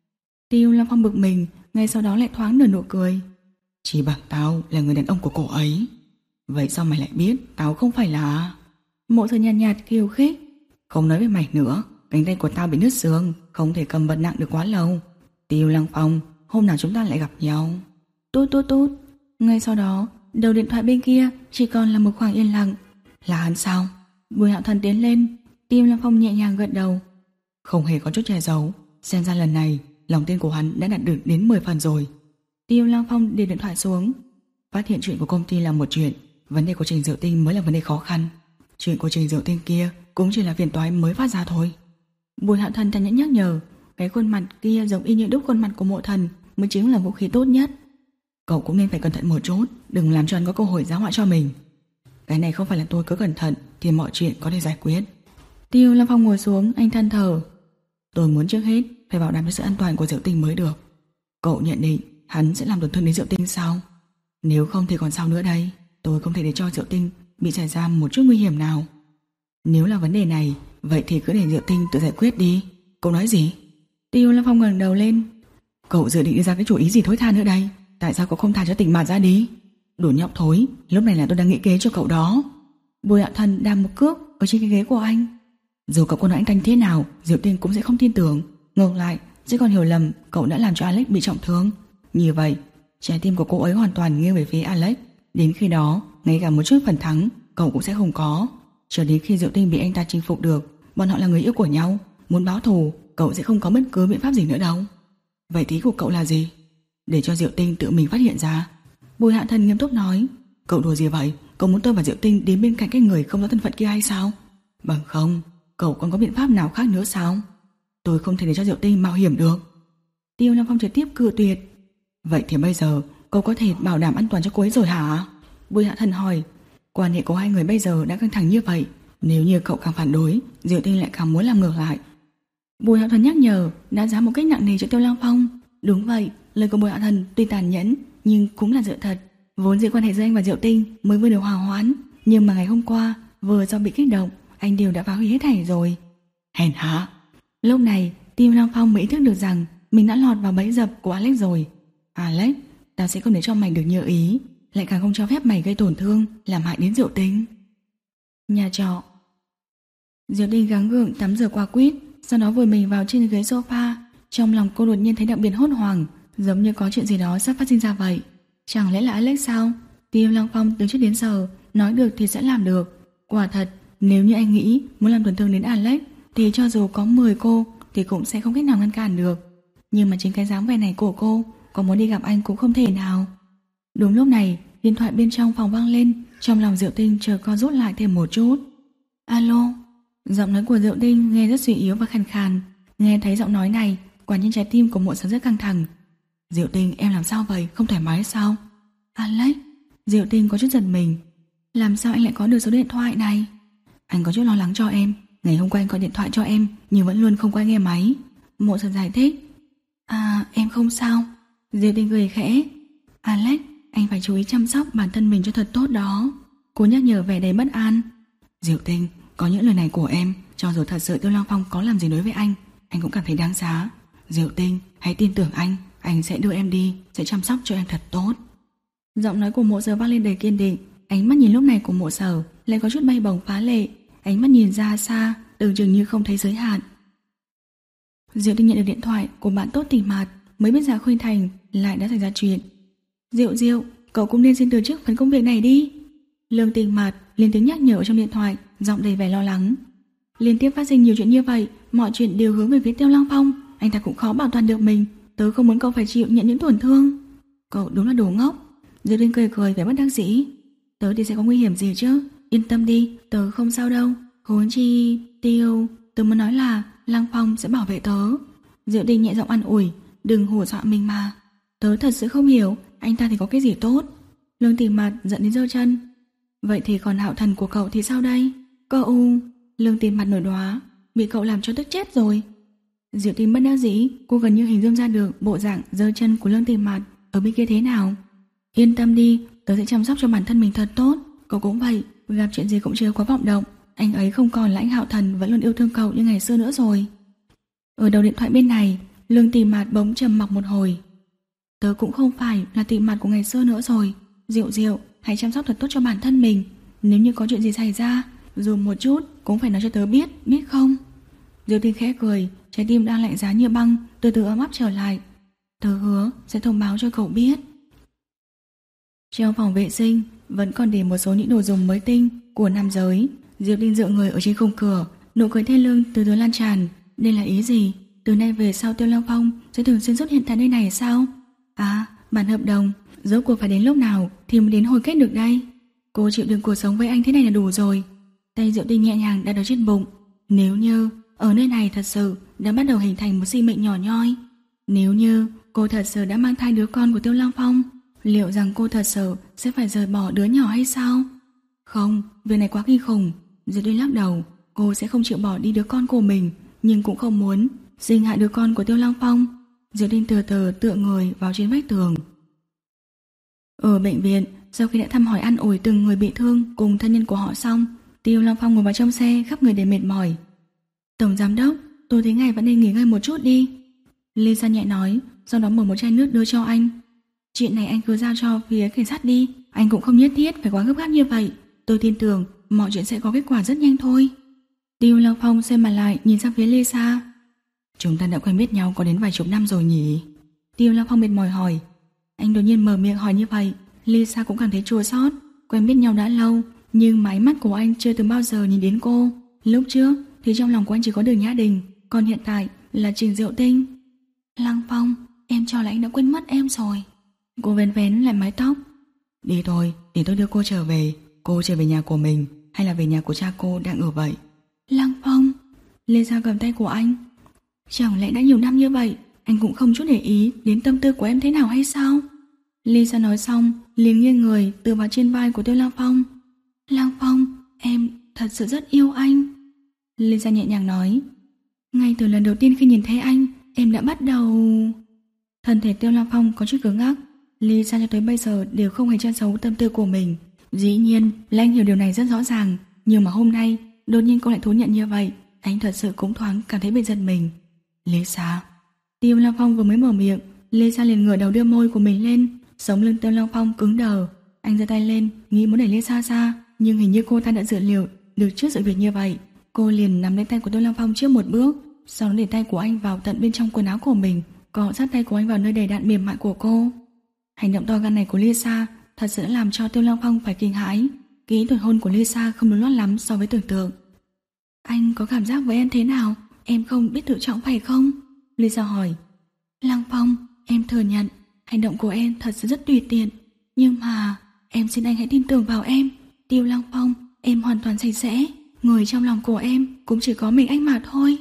Tiêu Lăng Phong bực mình, ngay sau đó lại thoáng nở nụ cười. Chỉ bằng tao là người đàn ông của cô ấy. Vậy sao mày lại biết tao không phải là... Mộ Sở nhàn nhạt, nhạt khiêu khích. Không nói với mày nữa, cánh tay của tao bị nứt xương, không thể cầm vật nặng được quá lâu. Tiêu Lăng Phong, hôm nào chúng ta lại gặp nhau. Tút tút tút. Ngay sau đó, đầu điện thoại bên kia chỉ còn là một khoảng yên lặng. Là hắn sao? Bùi Hạo Thần tiến lên. Tiêu Lăng Phong nhẹ nhàng gật đầu. Không hề có chút che giấu. Xem ra lần này lòng tin của hắn đã đạt được đến mười phần rồi. Tiêu Lăng Phong để điện thoại xuống. Phát hiện chuyện của công ty là một chuyện, vấn đề của Trình Diệu Tinh mới là vấn đề khó khăn. Chuyện của Trình Diệu Tinh kia cũng chỉ là phiền toái mới phát ra thôi. Bùi Hạo Thần tàn nhẫn nhắc nhở. Cái khuôn mặt kia giống y như đúc khuôn mặt của Mộ Thần mới chính là vũ khí tốt nhất. Cậu cũng nên phải cẩn thận một chút, đừng làm cho hắn có cơ hội giáo họa cho mình. Cái này không phải là tôi cứ cẩn thận thì mọi chuyện có thể giải quyết. Tiêu Lăng Phong ngồi xuống, anh than thở. Tôi muốn trước hết phải bảo đảm sự an toàn của Diệu Tinh mới được. Cậu nhận định hắn sẽ làm tổn thương đến Diệu Tinh sao? Nếu không thì còn sao nữa đây? Tôi không thể để cho Diệu Tinh bị xảy ra một chút nguy hiểm nào. Nếu là vấn đề này, vậy thì cứ để Diệu Tinh tự giải quyết đi. Cậu nói gì? Tiêu Lăng Phong ngẩng đầu lên. Cậu dự định đưa ra cái chủ ý gì thối tha nữa đây? Tại sao cậu không thả cho Tình Mạt ra đi? Đồ nhóc thối, lúc này là tôi đang nghĩ kế cho cậu đó. Bùi Hạo Thần đạp một cước ở trên cái ghế của anh. Dù cậu có nói anh Thanh thế nào, Diệu Tinh cũng sẽ không tin tưởng. Ngược lại, sẽ còn hiểu lầm cậu đã làm cho Alex bị trọng thương. Như vậy, Trái tim của cô ấy hoàn toàn nghiêng về phía Alex. Đến khi đó, ngay cả một chút phần thắng cậu cũng sẽ không có. Cho đến khi Diệu Tinh bị anh ta chinh phục được, bọn họ là người yêu của nhau, muốn báo thù, cậu sẽ không có bất cứ biện pháp gì nữa đâu. Vậy ý của cậu là gì? Để cho Diệu Tinh tự mình phát hiện ra. Bùi Hạ Thần nghiêm túc nói. Cậu đùa gì vậy? Cậu muốn tôi và Diệu Tinh đến bên cạnh cái người không rõ thân phận kia hay sao? Bằng không, cậu còn có biện pháp nào khác nữa sao? Tôi không thể để cho Diệu Tinh mạo hiểm được. Tiêu Lăng Phong trực tiếp cự tuyệt. Vậy thì bây giờ cậu có thể bảo đảm an toàn cho cô ấy rồi hả? Bùi Hạ Thần hỏi. Quan hệ của hai người bây giờ đã căng thẳng như vậy, nếu như cậu càng phản đối, Diệu Tinh lại càng muốn làm ngược lại. Bùi Hạ Thần nhắc nhở, đã giá một cách nặng nề cho Tiêu Lăng Phong. Đúng vậy, lời của Bùi Hạ Thần tuy tàn nhẫn nhưng cũng là sự thật. Vốn dĩ quan hệ giữa anh và Diệu Tinh mới vừa được hòa hoãn, nhưng mà ngày hôm qua vừa do bị kích động, anh đều đã phá hủy hết thảy rồi. Hèn hạ. Lúc này Tiêu Lăng Phong mới ý thức được rằng mình đã lọt vào bẫy dập của Alex rồi. Alex, tao sẽ không để cho mày được như ý, lại càng không cho phép mày gây tổn thương, làm hại đến Diệu Tinh. Nhà trọ. Diệu Tinh gắng gượng tắm rửa qua quýt, sau đó vùi mình vào trên ghế sofa. Trong lòng cô đột nhiên thấy đặc biệt hốt hoảng, giống như có chuyện gì đó sắp phát sinh ra vậy. Chẳng lẽ là Alex sao? Tiêu Lăng Phong từ trước đến giờ nói được thì sẽ làm được. Quả thật, nếu như anh nghĩ muốn làm tổn thương đến Alex thì cho dù có mười cô thì cũng sẽ không cách nào ngăn cản được. Nhưng mà chính cái dáng vẻ này của cô, có muốn đi gặp anh cũng không thể nào. Đúng lúc này, điện thoại bên trong phòng vang lên. Trong lòng Diệu Tinh chợt co rút lại thêm một chút. Alo. Giọng nói của Diệu Tinh nghe rất suy yếu và khàn khàn. Nghe thấy giọng nói này, quả nhiên trái tim của Mộ Sở rất căng thẳng. Diệu Tinh, em làm sao vậy? Không thoải mái sao? Alex. Diệu Tinh có chút giật mình. Làm sao anh lại có được số điện thoại này? Anh có chút lo lắng cho em. Ngày hôm qua anh gọi điện thoại cho em nhưng vẫn luôn không qua nghe máy. Mộ Sở giải thích. À, em không sao. Diệu Tinh cười khẽ. Alex, anh phải chú ý chăm sóc bản thân mình cho thật tốt đó. Cô nhắc nhở vẻ đầy bất an. Diệu Tinh, có những lời này của em, cho dù thật sự Tiêu Lăng Phong có làm gì đối với anh, anh cũng cảm thấy đáng giá. Diệu Tinh, hãy tin tưởng anh, anh sẽ đưa em đi, sẽ chăm sóc cho em thật tốt. Giọng nói của Mộ Sở vang lên đầy kiên định. Ánh mắt nhìn lúc này của Mộ Sở lại có chút bay bổng phá lệ. Ánh mắt nhìn ra xa, tưởng chừng như không thấy giới hạn. Diệu Tinh nhận được điện thoại của bạn tốt Tình Mạt, mới biết Dạ Khuynh Thành lại đã xảy ra chuyện. Diệu Diệu, cậu cũng nên xin từ chức phần công việc này đi. Lương Tình Mạt lên tiếng nhắc nhở trong điện thoại, giọng đầy vẻ lo lắng. Liên tiếp phát sinh nhiều chuyện như vậy, mọi chuyện đều hướng về phía Tiêu Lăng Phong, anh ta cũng khó bảo toàn được mình. Tớ không muốn cậu phải chịu nhận những tổn thương. Cậu đúng là đồ ngốc. Diệu Tinh cười cười vẻ bất đắc dĩ. Tớ thì sẽ có nguy hiểm gì chứ, yên tâm đi, tớ không sao đâu. Huống chi Tiêu, tớ muốn nói là Lăng Phong sẽ bảo vệ tớ. Diệu Tinh nhẹ giọng an ủi. Đừng hù dọa mình mà. Tớ thật sự không hiểu anh ta thì có cái gì tốt. Lương Tình Mạt giận đến giơ chân. Vậy thì còn Hạo Thần của cậu thì sao đây? Cậu... Lương Tình Mạt nổi đoá, bị cậu làm cho tức chết rồi. Diệu Tinh bất đắc dĩ, cô gần như hình dung ra được bộ dạng giơ chân của Lương Tình Mạt ở bên kia thế nào. Yên tâm đi, tớ sẽ chăm sóc cho bản thân mình thật tốt. Cậu cũng vậy, gặp chuyện gì cũng chưa quá vọng động. Anh ấy không còn là anh Hạo Thần vẫn luôn yêu thương cậu như ngày xưa nữa rồi. Ở đầu điện thoại bên này, Lương Tình Mạt bỗng trầm mặc một hồi. Tớ cũng không phải là Tình Mạt của ngày xưa nữa rồi. Diệu Diệu, hãy chăm sóc thật tốt cho bản thân mình. Nếu như có chuyện gì xảy ra, dù một chút cũng phải nói cho tớ biết, biết không? Diệu Tinh khẽ cười, trái tim đang lạnh giá như băng từ từ ấm áp trở lại. Tớ hứa sẽ thông báo cho cậu biết. Trong phòng vệ sinh vẫn còn để một số những đồ dùng mới tinh của nam giới. Diệu Tinh dựa người ở trên khung cửa, nụ cười thê lương từ từ lan tràn. Đây là ý gì? Từ nay về sau Tiêu Lăng Phong sẽ thường xuyên xuất hiện tại nơi này sao? À, bản hợp đồng, rốt cuộc phải đến lúc nào thì mới đến hồi kết được đây? Cô chịu đựng cuộc sống với anh thế này là đủ rồi. Tay Diệu Tinh nhẹ nhàng đặt ở trên bụng. Nếu như ở nơi này thật sự đã bắt đầu hình thành một sinh mệnh nhỏ nhoi, nếu như cô thật sự đã mang thai đứa con của Tiêu Lăng Phong, liệu rằng cô thật sự sẽ phải rời bỏ đứa nhỏ hay sao? Không, việc này quá kinh khủng. Diệu Tinh lắc đầu. Cô sẽ không chịu bỏ đi đứa con của mình, nhưng cũng không muốn sinh hại đứa con của Tiêu Lăng Phong. Diệu Tinh từ từ tựa người vào trên vách tường. Ở bệnh viện, sau khi đã thăm hỏi an ủi từng người bị thương cùng thân nhân của họ xong, Tiêu Lăng Phong ngồi vào trong xe khắp người đầy mệt mỏi. Tổng giám đốc, tôi thấy ngài vẫn nên nghỉ ngơi một chút đi. Lisa nhẹ nói, sau đó mở một chai nước đưa cho anh. Chuyện này anh cứ giao cho phía cảnh sát đi, anh cũng không nhất thiết phải quá gấp gáp như vậy. Tôi tin tưởng mọi chuyện sẽ có kết quả rất nhanh thôi. Tiêu Lăng Phong xem mặt lại nhìn sang phía Lisa. Chúng ta đã quen biết nhau có đến vài chục năm rồi nhỉ? Tiêu Lăng Phong mệt mỏi hỏi. Anh đột nhiên mở miệng hỏi như vậy, Lisa cũng cảm thấy chua xót. Quen biết nhau đã lâu, nhưng mà ánh mắt của anh chưa từng bao giờ nhìn đến cô. Lúc trước thì trong lòng của anh chỉ có Đường Nhã Đình, còn hiện tại là Trình Diệu Tinh. Lăng Phong, em cho là anh đã quên mất em rồi. Cô vén vén lại mái tóc. Đi thôi, để tôi đưa cô trở về. Cô trở về nhà của mình hay là về nhà của cha cô đang ở vậy? Lăng Phong, Lisa cầm tay của anh. Chẳng lẽ đã nhiều năm như vậy anh cũng không chút để ý đến tâm tư của em thế nào hay sao? Lisa nói xong liền nghiêng người tựa vào trên vai của Tiêu Lăng Phong. Lăng Phong, em thật sự rất yêu anh. Lisa nhẹ nhàng nói. Ngay từ lần đầu tiên khi nhìn thấy anh, em đã bắt đầu... Thân thể Tiêu Lăng Phong có chút cứng ngắc. Lisa cho tới bây giờ đều không hề che giấu tâm tư của mình. Dĩ nhiên là anh hiểu điều này rất rõ ràng, nhưng mà hôm nay đột nhiên cô lại thú nhận như vậy, anh thật sự cũng thoáng cảm thấy bị giật mình. Lisa. Tiêu Lăng Phong vừa mới mở miệng, Lisa liền ngửa đầu đưa môi của mình lên. Sống lưng Tiêu Lăng Phong cứng đờ. Anh giơ tay lên nghĩ muốn đẩy Lisa ra, nhưng hình như cô ta đã dự liệu được trước sự việc như vậy. Cô liền nắm lấy tay của Tiêu Lăng Phong trước một bước, sau đó để tay của anh vào tận bên trong quần áo của mình, cọ sát tay của anh vào nơi đầy đặn mềm mại của cô. Hành động to gan này của Lisa thật sự đã làm cho Tiêu Lăng Phong phải kinh hãi. Kỹ thuật hôn của Lisa không đúng lót lắm so với tưởng tượng. Anh có cảm giác với em thế nào? Em không biết tự trọng phải không? Lisa hỏi. Lăng Phong, em thừa nhận hành động của em thật sự rất tùy tiện, nhưng mà em xin anh hãy tin tưởng vào em. Tiêu Lăng Phong, em hoàn toàn sạch sẽ, người trong lòng của em cũng chỉ có mình anh mà thôi.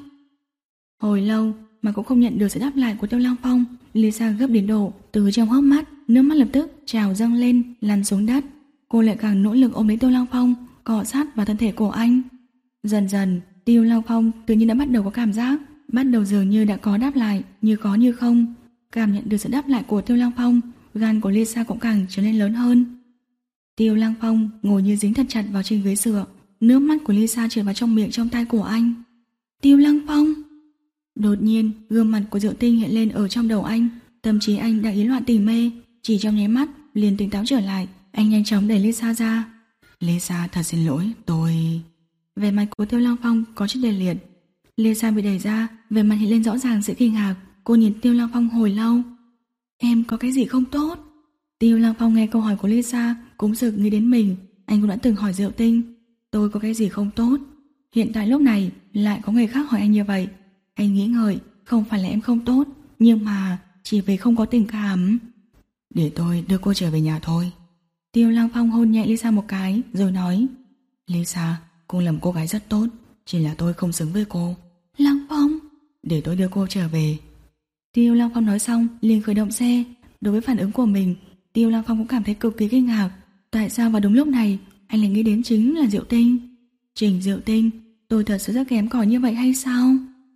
Hồi lâu mà cũng không nhận được sự đáp lại của Tiêu Lăng Phong, Lisa gấp đến độ từ trong hốc mắt nước mắt lập tức trào dâng lên lăn xuống đất. Cô lại càng nỗ lực ôm lấy Tiêu Lăng Phong, cọ sát vào thân thể của anh. Dần dần Tiêu Lăng Phong tự nhiên đã bắt đầu có cảm giác, bắt đầu dường như đã có đáp lại, như có như không. Cảm nhận được sự đáp lại của Tiêu Lăng Phong, gan của Lisa cũng càng trở nên lớn hơn. Tiêu Lăng Phong ngồi như dính thật chặt vào trên ghế dựa, nước mắt của Lisa trượt vào trong miệng trong tay của anh. Tiêu Lăng Phong. Đột nhiên gương mặt của Diệu Tinh hiện lên ở trong đầu anh, tâm trí anh đang ý loạn tỉ mê, chỉ trong nháy mắt liền tỉnh táo trở lại. Anh nhanh chóng đẩy Lisa ra. Lisa, thật xin lỗi, tôi... Vẻ mặt của Tiêu Lăng Phong có chút tê liệt. Lisa bị đẩy ra, vẻ mặt hiện lên rõ ràng sự kinh ngạc. Cô nhìn Tiêu Lăng Phong hồi lâu. Em có cái gì không tốt? Tiêu Lăng Phong nghe câu hỏi của Lisa cũng sực nghĩ đến mình. Anh cũng đã từng hỏi Diệu Tinh, tôi có cái gì không tốt? Hiện tại lúc này lại có người khác hỏi anh như vậy. Anh nghĩ ngợi, không phải là em không tốt, nhưng mà chỉ vì không có tình cảm. Để tôi đưa cô trở về nhà thôi. Tiêu Lăng Phong hôn nhẹ Lisa một cái rồi nói. Lisa, cô là một cô gái rất tốt, chỉ là tôi không xứng với cô. Lăng Phong, để tôi đưa cô trở về. Tiêu Lăng Phong nói xong liền khởi động xe. Đối với phản ứng của mình, Tiêu Lăng Phong cũng cảm thấy cực kỳ kinh ngạc. Tại sao vào đúng lúc này anh lại nghĩ đến chính là Diệu Tinh? Trình Diệu Tinh, tôi thật sự rất kém cỏi như vậy hay sao?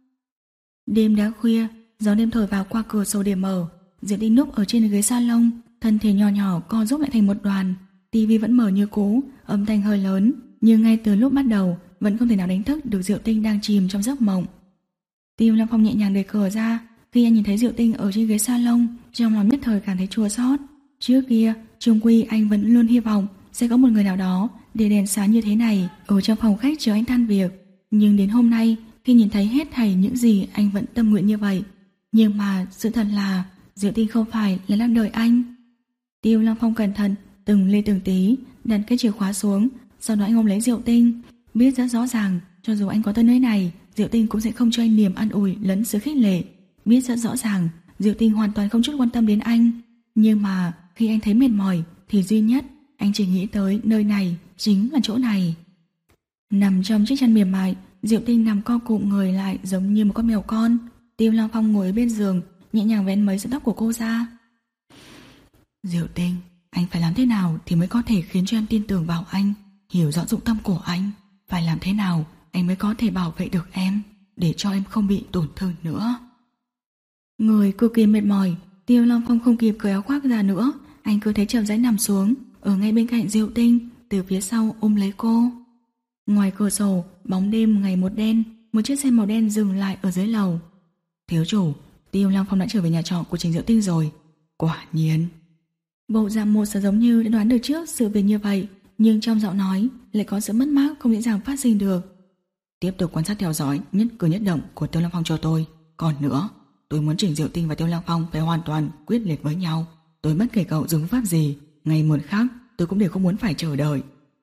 Đêm đã khuya, gió đêm thổi vào qua cửa sổ để mở. Diệu Tinh núp ở trên ghế salon, thân thể nhỏ nhỏ co rúm lại thành một đoàn. Tivi vẫn mở như cũ, âm thanh hơi lớn, nhưng ngay từ lúc bắt đầu vẫn không thể nào đánh thức được Diệu Tinh đang chìm trong giấc mộng. Tiêu Lăng Phong nhẹ nhàng đẩy cửa ra. Khi anh nhìn thấy Diệu Tinh ở trên ghế salon, trong lòng nhất thời cảm thấy chua xót. Trước kia chung quy anh vẫn luôn hy vọng sẽ có một người nào đó để đèn sáng như thế này ở trong phòng khách chờ anh tan việc. Nhưng đến hôm nay, khi nhìn thấy hết thảy những gì anh vẫn tâm nguyện như vậy, nhưng mà sự thật là Diệu Tinh không phải là đang đợi anh. Tiêu Lăng Phong cẩn thận từng ly từng tí đặt cái chìa khóa xuống, sau đó anh ôm lấy Diệu Tinh, biết rất rõ ràng cho dù anh có tới nơi này, Diệu Tinh cũng sẽ không cho anh niềm an ủi lẫn sự khích lệ. Biết rất rõ ràng Diệu Tinh hoàn toàn không chút quan tâm đến anh, nhưng mà khi anh thấy mệt mỏi thì duy nhất anh chỉ nghĩ tới nơi này chính là chỗ này. Nằm trong chiếc chăn mềm mại, Diệu Tinh nằm co cụm người lại giống như một con mèo con. Tiêu Lăng Phong ngồi bên giường nhẹ nhàng vén mấy sợi tóc của cô ra. Diệu Tinh, anh phải làm thế nào thì mới có thể khiến cho em tin tưởng vào anh, hiểu rõ dụng tâm của anh? Phải làm thế nào anh mới có thể bảo vệ được em, để cho em không bị tổn thương nữa? Người cực kỳ mệt mỏi, Tiêu Lăng Phong không kịp cởi áo khoác ra nữa. Anh cứ thế chậm rãi nằm xuống ở ngay bên cạnh Diệu Tinh, từ phía sau ôm lấy cô. Ngoài cửa sổ, bóng đêm ngày một đen. Một chiếc xe màu đen dừng lại ở dưới lầu. Thiếu chủ, Tiêu Lăng Phong đã trở về nhà trọ của Trình Diệu Tinh rồi. Quả nhiên. Bộ dạng một sở giống như đã đoán được trước sự việc như vậy, nhưng trong giọng nói lại có sự mất mát không dễ dàng phát sinh được. Tiếp tục quan sát theo dõi nhất cử nhất động của Tiêu Lăng Phong cho tôi. Còn nữa, tôi muốn Trình Diệu Tinh và Tiêu Lăng Phong phải hoàn toàn quyết liệt với nhau. Tôi bất kể cậu dùng pháp gì, ngày một khắc tôi cũng đều không muốn phải chờ đợi.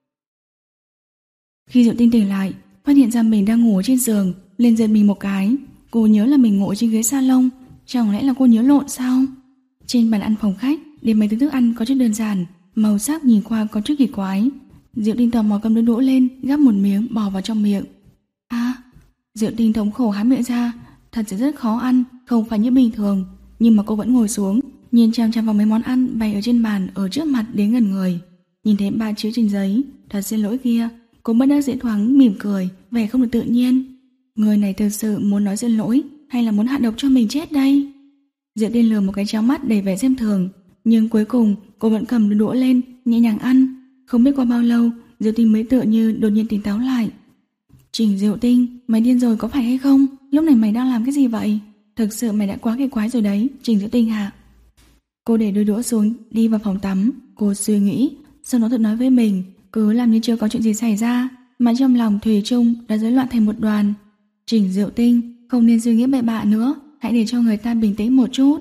Khi Diệu Tinh tỉnh lại, phát hiện ra mình đang ngủ trên giường, liền giật mình một cái. Cô nhớ là mình ngủ trên ghế salon, chẳng lẽ là cô nhớ lộn sao? Trên bàn ăn phòng khách, để mấy thứ thức ăn có chút đơn giản, màu sắc nhìn qua có chút kỳ quái. Diệu Tinh tò mò cầm đôi đũa lên, gắp một miếng bỏ vào trong miệng. À, Diệu Tinh thống khổ há miệng ra, thật sự rất khó ăn, không phải như bình thường, nhưng mà cô vẫn ngồi xuống, nhìn chằm chằm vào mấy món ăn bày ở trên bàn ở trước mặt đến gần người. Nhìn thấy ba chữ trên giấy, thật xin lỗi kia, cô bất đắc dĩ thoáng mỉm cười, vẻ không được tự nhiên. Người này thực sự muốn nói xin lỗi hay là muốn hạ độc cho mình chết đây? Diệu Tinh lừa một cái cháo mắt đầy vẻ xem thường, nhưng cuối cùng cô vẫn cầm đũa lên, nhẹ nhàng ăn. Không biết qua bao lâu, Diệu Tinh mới tựa như đột nhiên tỉnh táo lại. Trình Diệu Tinh, mày điên rồi có phải hay không? Lúc này mày đang làm cái gì vậy? Thực sự mày đã quá kỳ quái rồi đấy, Trình Diệu Tinh hả? Cô để đôi đũa xuống, đi vào phòng tắm. Cô suy nghĩ, sau đó tự nói với mình, cứ làm như chưa có chuyện gì xảy ra, mà trong lòng thủy chung đã rối loạn thành một đoàn. Trình Diệu Tinh, không nên suy nghĩ bậy bạ nữa, hãy để cho người ta bình tĩnh một chút.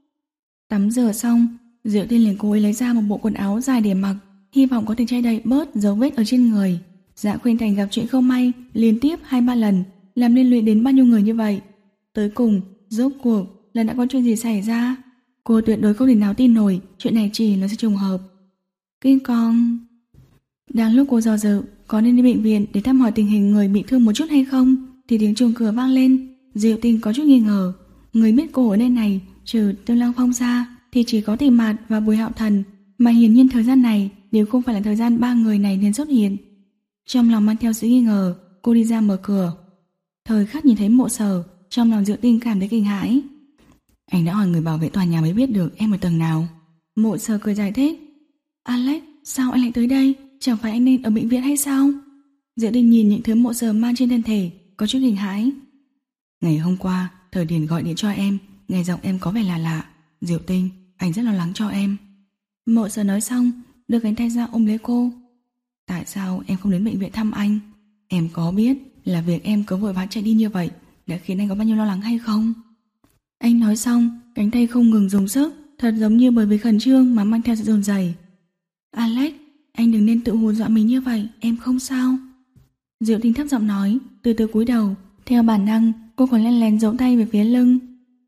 Tắm rửa xong, Diệu Tinh liền cố ý lấy ra một bộ quần áo dài để mặc, hy vọng có thể che đậy bớt dấu vết ở trên người. Dạ Khuynh Thành gặp chuyện không may liên tiếp hai ba lần, làm liên lụy đến bao nhiêu người như vậy. Tới cùng, rốt cuộc là đã có chuyện gì xảy ra? Cô tuyệt đối không thể nào tin nổi chuyện này chỉ là sự trùng hợp. Kinh con. Đang lúc cô do dự có nên đi bệnh viện để thăm hỏi tình hình người bị thương một chút hay không, thì tiếng chuông cửa vang lên. Diệu Tinh có chút nghi ngờ. Người biết cô ở nơi này trừ Tiêu Lăng Phong ra thì chỉ có Tỷ Mạt và Bùi Hạo Thần, mà hiển nhiên thời gian này đều không phải là thời gian ba người này nên xuất hiện. Trong lòng mang theo sự nghi ngờ, cô đi ra mở cửa. Thời khắc nhìn thấy Mộ Sở, trong lòng Diệu Tinh cảm thấy kinh hãi. Anh đã hỏi người bảo vệ tòa nhà mới biết được em ở tầng nào. Mộ Sở cười giải thích. Alex, sao anh lại tới đây? Chẳng phải anh nên ở bệnh viện hay sao? Diệu Tinh nhìn những thứ Mộ Sở mang trên thân thể, có chút kinh hãi. Ngày hôm qua, Thời Điền gọi điện cho em, nghe giọng em có vẻ lạ lạ. Diệu Tinh, anh rất lo lắng cho em. Mộ Sở nói xong, đưa cánh tay ra ôm lấy cô. Tại sao em không đến bệnh viện thăm anh? Em có biết là việc em cứ vội vã chạy đi như vậy đã khiến anh có bao nhiêu lo lắng hay không? Anh nói xong, cánh tay không ngừng dùng sức, thật giống như bởi vì khẩn trương mà mang theo sự dồn dày. Alex, anh đừng nên tự hù dọa mình như vậy, em không sao. Diệu Tinh thấp giọng nói, từ từ cúi đầu. Theo bản năng, cô còn len lén giấu tay về phía lưng.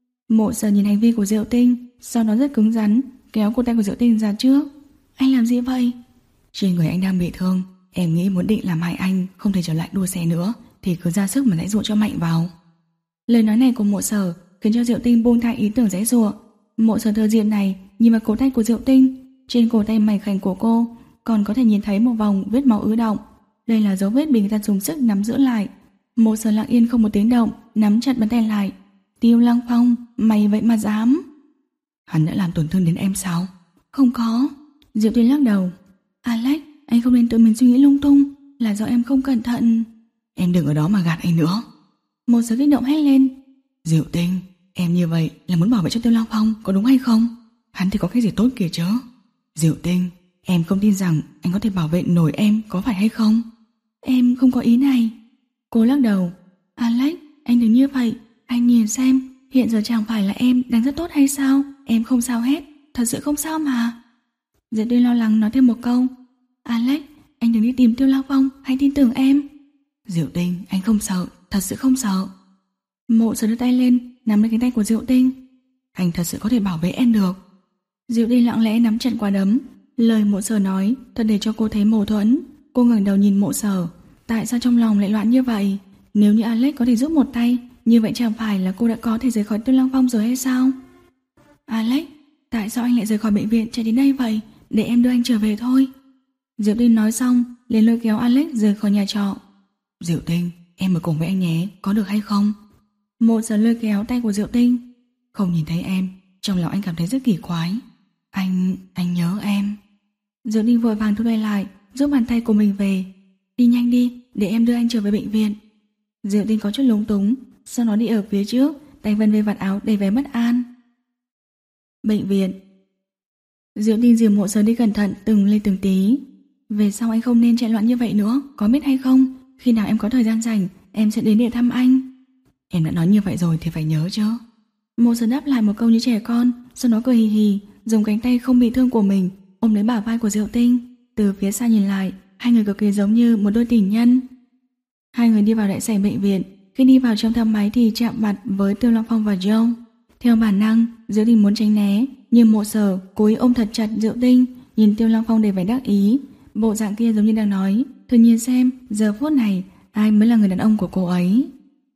Mộ Sở nhìn hành vi của Diệu Tinh, sau đó rất cứng rắn, kéo cổ tay của Diệu Tinh ra trước. Anh làm gì vậy? Trên người anh đang bị thương, em nghĩ muốn định làm hại anh không thể trở lại đua xe nữa thì cứ ra sức mà giãy giụa cho mạnh vào. Lời nói này của Mộ Sở khiến cho Diệu Tinh buông tha ý tưởng giãy giụa. Mộ Sở thừa diện này nhìn vào cổ tay của Diệu Tinh, trên cổ tay mảnh khảnh của cô còn có thể nhìn thấy một vòng vết máu ứ động. Đây là dấu vết bị người ta dùng sức nắm giữ lại. Mộ Sở lặng yên không một tiếng động, nắm chặt bàn tay lại. Tiêu Lăng Phong, mày vậy mà dám? Hắn đã làm tổn thương đến em sao? Không có. Diệu Tinh lắc đầu. Alex, anh không nên tự mình suy nghĩ lung tung, là do em không cẩn thận. Em đừng ở đó mà gạt anh nữa. Một số kích động hét lên. Diệu Tinh, em như vậy là muốn bảo vệ cho Tiêu Lăng Phong, có đúng hay không? Hắn thì có cái gì tốt kìa chứ. Diệu Tinh, em không tin rằng anh có thể bảo vệ nổi em, có phải hay không? Em không có ý này. Cô lắc đầu. Alex, anh đừng như vậy. Anh nhìn xem, hiện giờ chẳng phải là em đang rất tốt hay sao? Em không sao hết, thật sự không sao mà. Diệu Tinh lo lắng nói thêm một câu. Alex, anh đừng đi tìm Tiêu Lăng Phong, hãy tin tưởng em. Diệu Tinh, anh không sợ, thật sự không sợ. Mộ Sở đưa tay lên, nắm lấy cánh tay của Diệu Tinh. Anh thật sự có thể bảo vệ em được. Diệu Tinh lặng lẽ nắm chặt quả đấm. Lời Mộ Sở nói thật để cho cô thấy mâu thuẫn. Cô ngẩng đầu nhìn Mộ Sở. Tại sao trong lòng lại loạn như vậy? Nếu như Alex có thể giúp một tay, như vậy chẳng phải là cô đã có thể rời khỏi Tiêu Lăng Phong rồi hay sao? Alex, tại sao anh lại rời khỏi bệnh viện chạy đến đây vậy? Để em đưa anh trở về thôi. Diệu Tinh nói xong, liền lôi kéo Alex rời khỏi nhà trọ. Diệu Tinh, em ở cùng với anh nhé, có được hay không? Một giờ lôi kéo tay của Diệu Tinh. Không nhìn thấy em, trong lòng anh cảm thấy rất kỳ quái. Anh, anh nhớ em. Diệu Tinh vội vàng thu tay lại, giúp bàn tay của mình về. Đi nhanh đi, để em đưa anh trở về bệnh viện. Diệu Tinh có chút lúng túng, sau đó đi ở phía trước, tay vân về vạt áo đầy vẻ bất an. Bệnh viện. Diệu Tinh dìu Mộ Sở đi cẩn thận từng ly từng tí. Về sau anh không nên chạy loạn như vậy nữa, có biết hay không? Khi nào em có thời gian rảnh, em sẽ đến để thăm anh. Em đã nói như vậy rồi thì phải nhớ chứ. Mộ Sở đáp lại một câu như trẻ con, sau đó cười hì hì, dùng cánh tay không bị thương của mình ôm lấy bả vai của Diệu Tinh. Từ phía xa nhìn lại, hai người cực kỳ giống như một đôi tình nhân. Hai người đi vào đại sảnh bệnh viện. Khi đi vào trong thang máy thì chạm mặt với Tiêu Long Phong và Joe. Theo bản năng, Diệu Tinh muốn tránh né, nhưng Mộ Sở cố ý ôm thật chặt Diệu Tinh, nhìn Tiêu Long Phong đầy vẻ đắc ý. Bộ dạng kia giống như đang nói, thử nhìn xem giờ phút này ai mới là người đàn ông của cô ấy.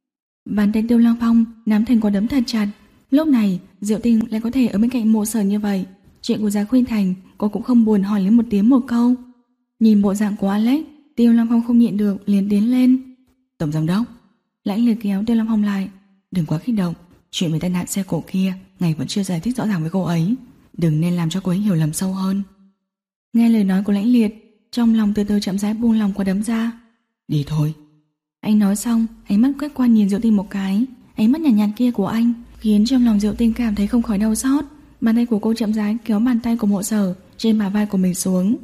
Bàn tay Tiêu Long Phong nắm thành quả đấm thật chặt. Lúc này Diệu Tinh lại có thể ở bên cạnh Mộ Sở như vậy. Chuyện của Giá Khuynh Thành cô cũng không buồn hỏi lên một tiếng một câu. Nhìn bộ dạng của Alex, Tiêu Long Phong không nhịn được liền tiến lên. Tổng giám đốc. Lãnh liệt kéo Tiêu Long Phong lại. Đừng quá kích động, chuyện về tai nạn xe cộ kia ngài vẫn chưa giải thích rõ ràng với cô ấy, đừng nên làm cho cô ấy hiểu lầm sâu hơn. Nghe lời nói của Lãnh liệt, trong lòng từ từ chậm rãi buông lòng quả đấm ra. Đi thôi. Anh nói xong, ánh mắt quét qua nhìn Diệu Tinh một cái. Ánh mắt nhàn nhạt, nhạt kia của anh khiến trong lòng Diệu Tinh cảm thấy không khỏi đau xót. Bàn tay của cô chậm rãi kéo bàn tay của Mộ Sở trên bả vai của mình xuống.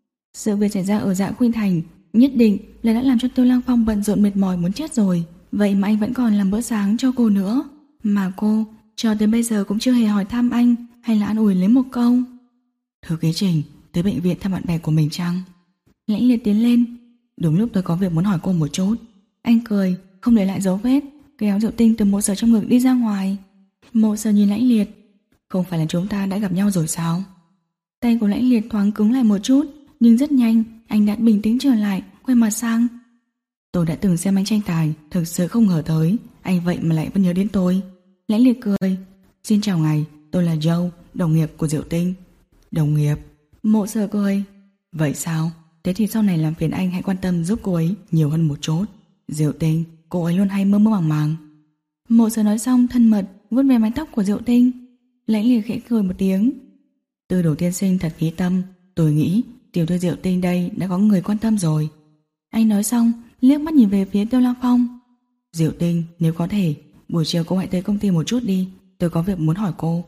Sự việc xảy ra ở Dạ Khuynh Thành nhất định là đã làm cho Tiêu Lăng Phong bận rộn mệt mỏi muốn chết rồi. Vậy mà anh vẫn còn làm bữa sáng cho cô nữa. Mà cô cho tới bây giờ cũng chưa hề hỏi thăm anh hay là an ủi lấy một câu. Thư ký Trình tới bệnh viện thăm bạn bè của mình chăng? Lãnh liệt tiến lên. Đúng lúc tôi có việc muốn hỏi cô một chút. Anh cười, không để lại dấu vết, kéo Diệu Tinh từ Mộ Sở trong ngực đi ra ngoài. Mộ Sở nhìn Lãnh liệt. Không phải là chúng ta đã gặp nhau rồi sao? Tay của Lãnh liệt thoáng cứng lại một chút, nhưng rất nhanh anh đã bình tĩnh trở lại, quay mặt sang. Tôi đã từng xem anh tranh tài, thực sự không ngờ tới anh vậy mà lại vẫn nhớ đến tôi. Lãnh liệt cười. Xin chào ngài, tôi là Joe, đồng nghiệp của Diệu Tinh. Đồng nghiệp? Mộ Sở cười. Vậy sao? Thế thì sau này làm phiền anh hãy quan tâm giúp cô ấy nhiều hơn một chút. Diệu Tinh, cô ấy luôn hay mơ mơ màng màng. Mộ Sở nói xong thân mật vuốt về mái tóc của Diệu Tinh. Lãnh liệt khẽ cười một tiếng. Tư Đồ tiên sinh thật khí tâm, tôi nghĩ tiểu thư Diệu Tinh đây đã có người quan tâm rồi. Anh nói xong liếc mắt nhìn về phía Tiêu Lăng Phong. Diệu Tinh, nếu có thể buổi chiều cô hãy tới công ty một chút đi, tôi có việc muốn hỏi cô.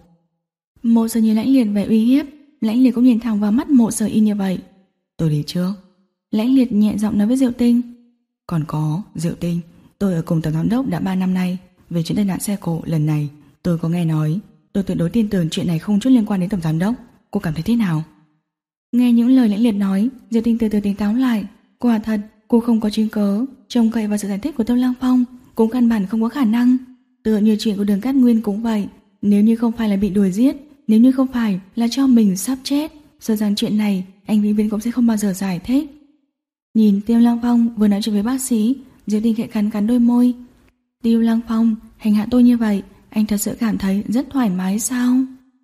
Mộ Sở nhìn Lãnh liệt vẻ uy hiếp. Lãnh liệt cũng nhìn thẳng vào mắt Mộ Sở y như vậy. Tôi đi trước. Lãnh liệt nhẹ giọng nói với Diệu Tinh. Còn có, Diệu Tinh, tôi ở cùng tổng giám đốc đã ba năm nay. Về chuyện tai nạn xe cộ lần này tôi có nghe nói. Tôi tuyệt đối tin tưởng chuyện này không chút liên quan đến tổng giám đốc. Cô cảm thấy thế nào? Nghe những lời Lãnh liệt nói, Diệu Tinh từ từ tỉnh táo lại. Quả thật cô không có chứng cớ trông cậy vào sự giải thích của Tiêu Lăng Phong, cũng căn bản không có khả năng. Tựa như chuyện của Đường Cát Nguyên cũng vậy. Nếu như không phải là bị đuổi giết, nếu như không phải là cho mình sắp chết, sợ rằng chuyện này anh vĩnh viễn cũng sẽ không bao giờ giải thích. Nhìn Tiêu Lăng Phong vừa nói chuyện với bác sĩ, Diệu Tinh khẽ cắn cắn đôi môi. Tiêu Lăng Phong hành hạ tôi như vậy, anh thật sự cảm thấy rất thoải mái sao?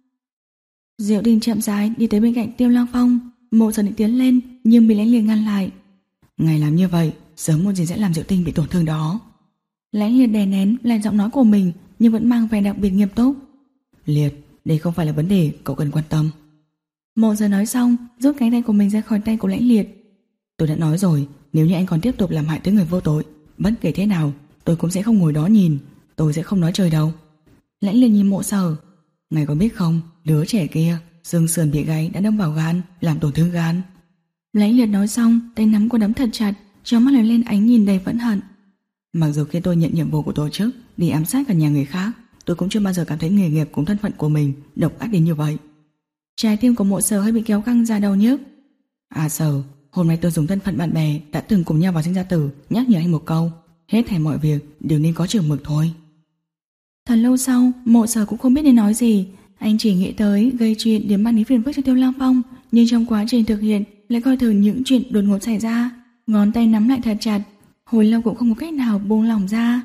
Diệu Tinh chậm rãi đi tới bên cạnh Tiêu Lăng Phong. Mộ Sở định tiến lên nhưng bị Lãnh liệt ngăn lại. Ngài làm như vậy sớm muộn gì sẽ làm Diệu Tinh bị tổn thương đó. Lãnh liệt đè nén lại giọng nói của mình nhưng vẫn mang vẻ đặc biệt nghiêm túc. Liệt, đây không phải là vấn đề cậu cần quan tâm. Mộ Sở nói xong rút cánh tay của mình ra khỏi tay của Lãnh liệt. Tôi đã nói rồi, nếu như anh còn tiếp tục làm hại tới người vô tội, bất kể thế nào tôi cũng sẽ không ngồi đó nhìn. Tôi sẽ không nói chơi đâu. Lãnh liệt nhìn Mộ Sở. Ngài có biết không, đứa trẻ kia xương sườn bị gãy đã đâm vào gan, làm tổn thương gan. Lãnh liệt nói xong tay nắm quả đấm thật chặt, trong mắt lên ánh nhìn đầy phẫn hận. Mặc dù khi tôi nhận nhiệm vụ của tổ chức đi ám sát cả nhà người khác, tôi cũng chưa bao giờ cảm thấy nghề nghiệp cùng thân phận của mình độc ác đến như vậy. Trái tim của Mộ Sở hơi bị kéo căng ra đầu nhức. À Sở, hôm nay tôi dùng thân phận bạn bè đã từng cùng nhau vào sinh ra tử nhắc nhở anh một câu, hết thảy mọi việc đều nên có chừng mực thôi. Thật lâu sau, Mộ Sở cũng không biết nên nói gì. Anh chỉ nghĩ tới gây chuyện để mang đến phiền phức cho Tiêu Lăng Phong, nhưng trong quá trình thực hiện lại coi thường những chuyện đột ngột xảy ra. Ngón tay nắm lại thật chặt, hồi lâu cũng không có cách nào buông lỏng ra.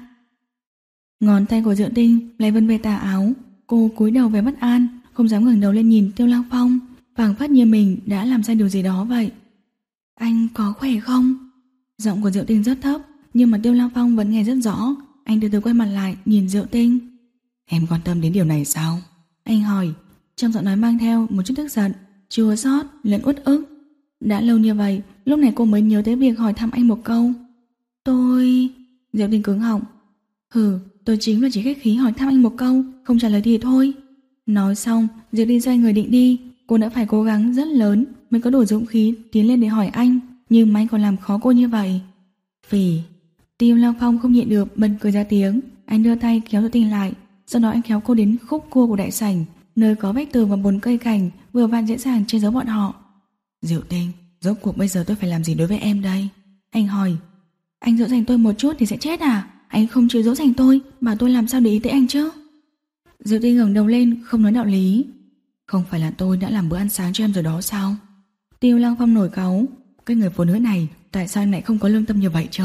Ngón tay của Diệu Tinh lại vân về tà áo. Cô cúi đầu vẻ bất an, không dám ngẩng đầu lên nhìn Tiêu Lăng Phong, phảng phất như mình đã làm sai điều gì đó vậy. Anh có khỏe không? Giọng của Diệu Tinh rất thấp, nhưng mà Tiêu Lăng Phong vẫn nghe rất rõ. Anh từ từ quay mặt lại nhìn Diệu Tinh. Em quan tâm đến điều này sao? Anh hỏi, trong giọng nói mang theo một chút tức giận, chua xót lẫn uất ức. Đã lâu như vậy, lúc này cô mới nhớ tới việc hỏi thăm anh một câu. Tôi... Diệu Tinh cứng họng. Hừ, tôi chính là chỉ khách khí hỏi thăm anh một câu, không trả lời thì thôi. Nói xong, Diệu Tinh xoay người định đi. Cô đã phải cố gắng rất lớn mới có đủ dũng khí tiến lên để hỏi anh, nhưng mà anh còn làm khó cô như vậy. Phỉ. Tiêu Lăng Phong không nhịn được bật cười ra tiếng. Anh đưa tay kéo Diệu Tinh lại, sau đó anh kéo cô đến khúc cua của đại sảnh, nơi có vách tường và bốn cây cảnh vừa vặn dễ dàng che giấu bọn họ. Diệu Tinh, rốt cuộc bây giờ tôi phải làm gì đối với em đây? Anh hỏi. Anh dỗ dành tôi một chút thì sẽ chết à? Anh không chịu dỗ dành tôi, bảo tôi làm sao để ý tới anh chứ? Diệu Tinh ngẩng đầu lên, không nói đạo lý. Không phải là tôi đã làm bữa ăn sáng cho em rồi đó sao? Tiêu Lăng Phong nổi cáu. Cái người phụ nữ này, tại sao em lại không có lương tâm như vậy chứ?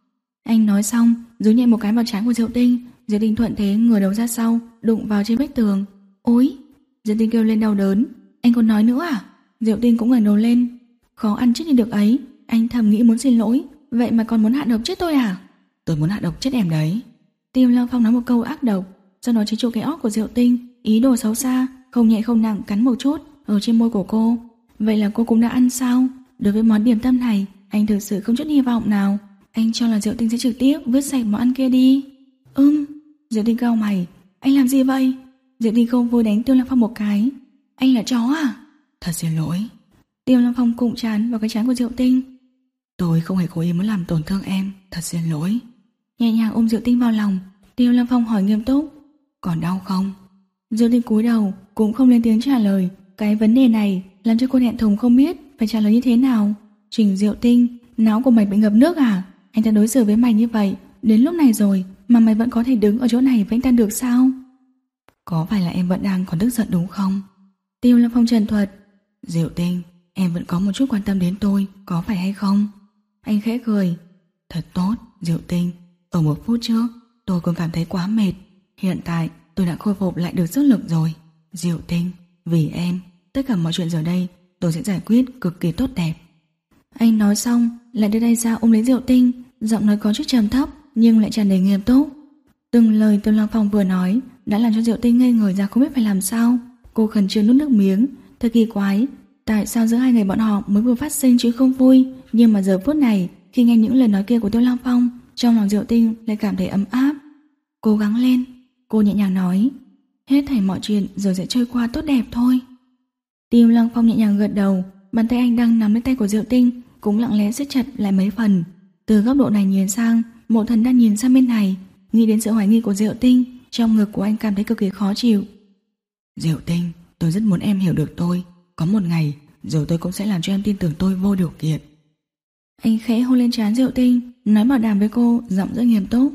Anh nói xong, giấu nhẹ một cái vào trán của Diệu Tinh. Diệu Tinh thuận thế ngửa đầu ra sau, đụng vào trên vách tường. Ôi! Diệu Tinh kêu lên đau đớn. Anh còn nói nữa à? Diệu Tinh cũng ngẩng đầu lên. Khó ăn chết đi được ấy. Anh thầm nghĩ muốn xin lỗi, vậy mà còn muốn hạ độc chết tôi à? Tôi muốn hạ độc chết em đấy. Tiêu Lăng Phong nói một câu ác độc, sau đó chỉ chỗ cái óc của Diệu Tinh, ý đồ xấu xa, không nhẹ không nặng cắn một chút ở trên môi của cô. Vậy là cô cũng đã ăn sao? Đối với món điểm tâm này, anh thực sự không chút hy vọng nào. Anh cho là Diệu Tinh sẽ trực tiếp vứt sạch món ăn kia đi. Ừm. Diệu Tinh cau mày. Anh làm gì vậy? Diệu Tinh không vui đánh Tiêu Lăng Phong một cái. Anh là chó à? Thật xin lỗi. Tiêu Lăng Phong cụng trán vào cái trán của Diệu Tinh. Tôi không hề cố ý muốn làm tổn thương em. Thật xin lỗi. Nhẹ nhàng ôm Diệu Tinh vào lòng, Tiêu Lăng Phong hỏi nghiêm túc. Còn đau không? Diệu Tinh cúi đầu, cũng không lên tiếng trả lời. Cái vấn đề này làm cho cô thẹn thùng không biết phải trả lời như thế nào. Trình Diệu Tinh, não của mày bị ngập nước à? Anh ta đối xử với mày như vậy, đến lúc này rồi mà mày vẫn có thể đứng ở chỗ này với anh ta được sao? Có phải là em vẫn đang còn tức giận đúng không? Tiêu Lăng Phong trần thuật. Diệu Tinh, em vẫn có một chút quan tâm đến tôi, có phải hay không? Anh khẽ cười. Thật tốt, Diệu Tinh. Ở một phút trước, tôi cũng cảm thấy quá mệt. Hiện tại, tôi đã khôi phục lại được sức lực rồi. Diệu Tinh, vì em, tất cả mọi chuyện giờ đây tôi sẽ giải quyết cực kỳ tốt đẹp. Anh nói xong, lại đưa tay ra ôm lấy Diệu Tinh, giọng nói có chút trầm thấp nhưng lại tràn đầy nghiêm túc. Từng lời Tiêu Lăng Phong vừa nói đã làm cho Diệu Tinh ngây người ra không biết phải làm sao. Cô khẩn trương nuốt nước miếng. Thật kỳ quái, tại sao giữa hai người bọn họ mới vừa phát sinh chuyện không vui, nhưng mà giờ phút này khi nghe những lời nói kia của Tiêu Lăng Phong, trong lòng Diệu Tinh lại cảm thấy ấm áp. Cố gắng lên, cô nhẹ nhàng nói. Hết thảy mọi chuyện rồi sẽ trôi qua tốt đẹp thôi. Tiêu Lăng Phong nhẹ nhàng gật đầu. Bàn tay anh đang nắm lấy tay của Diệu Tinh cũng lặng lẽ siết chặt lại mấy phần. Từ góc độ này nhìn sang, Mộ Thần đang nhìn sang bên này. Nghĩ đến sự hoài nghi của Diệu Tinh, trong ngực của anh cảm thấy cực kỳ khó chịu. Diệu Tinh, tôi rất muốn em hiểu được tôi. Có một ngày rồi tôi cũng sẽ làm cho em tin tưởng tôi vô điều kiện. Anh khẽ hôn lên trán Diệu Tinh, nói bảo đảm với cô, giọng rất nghiêm túc.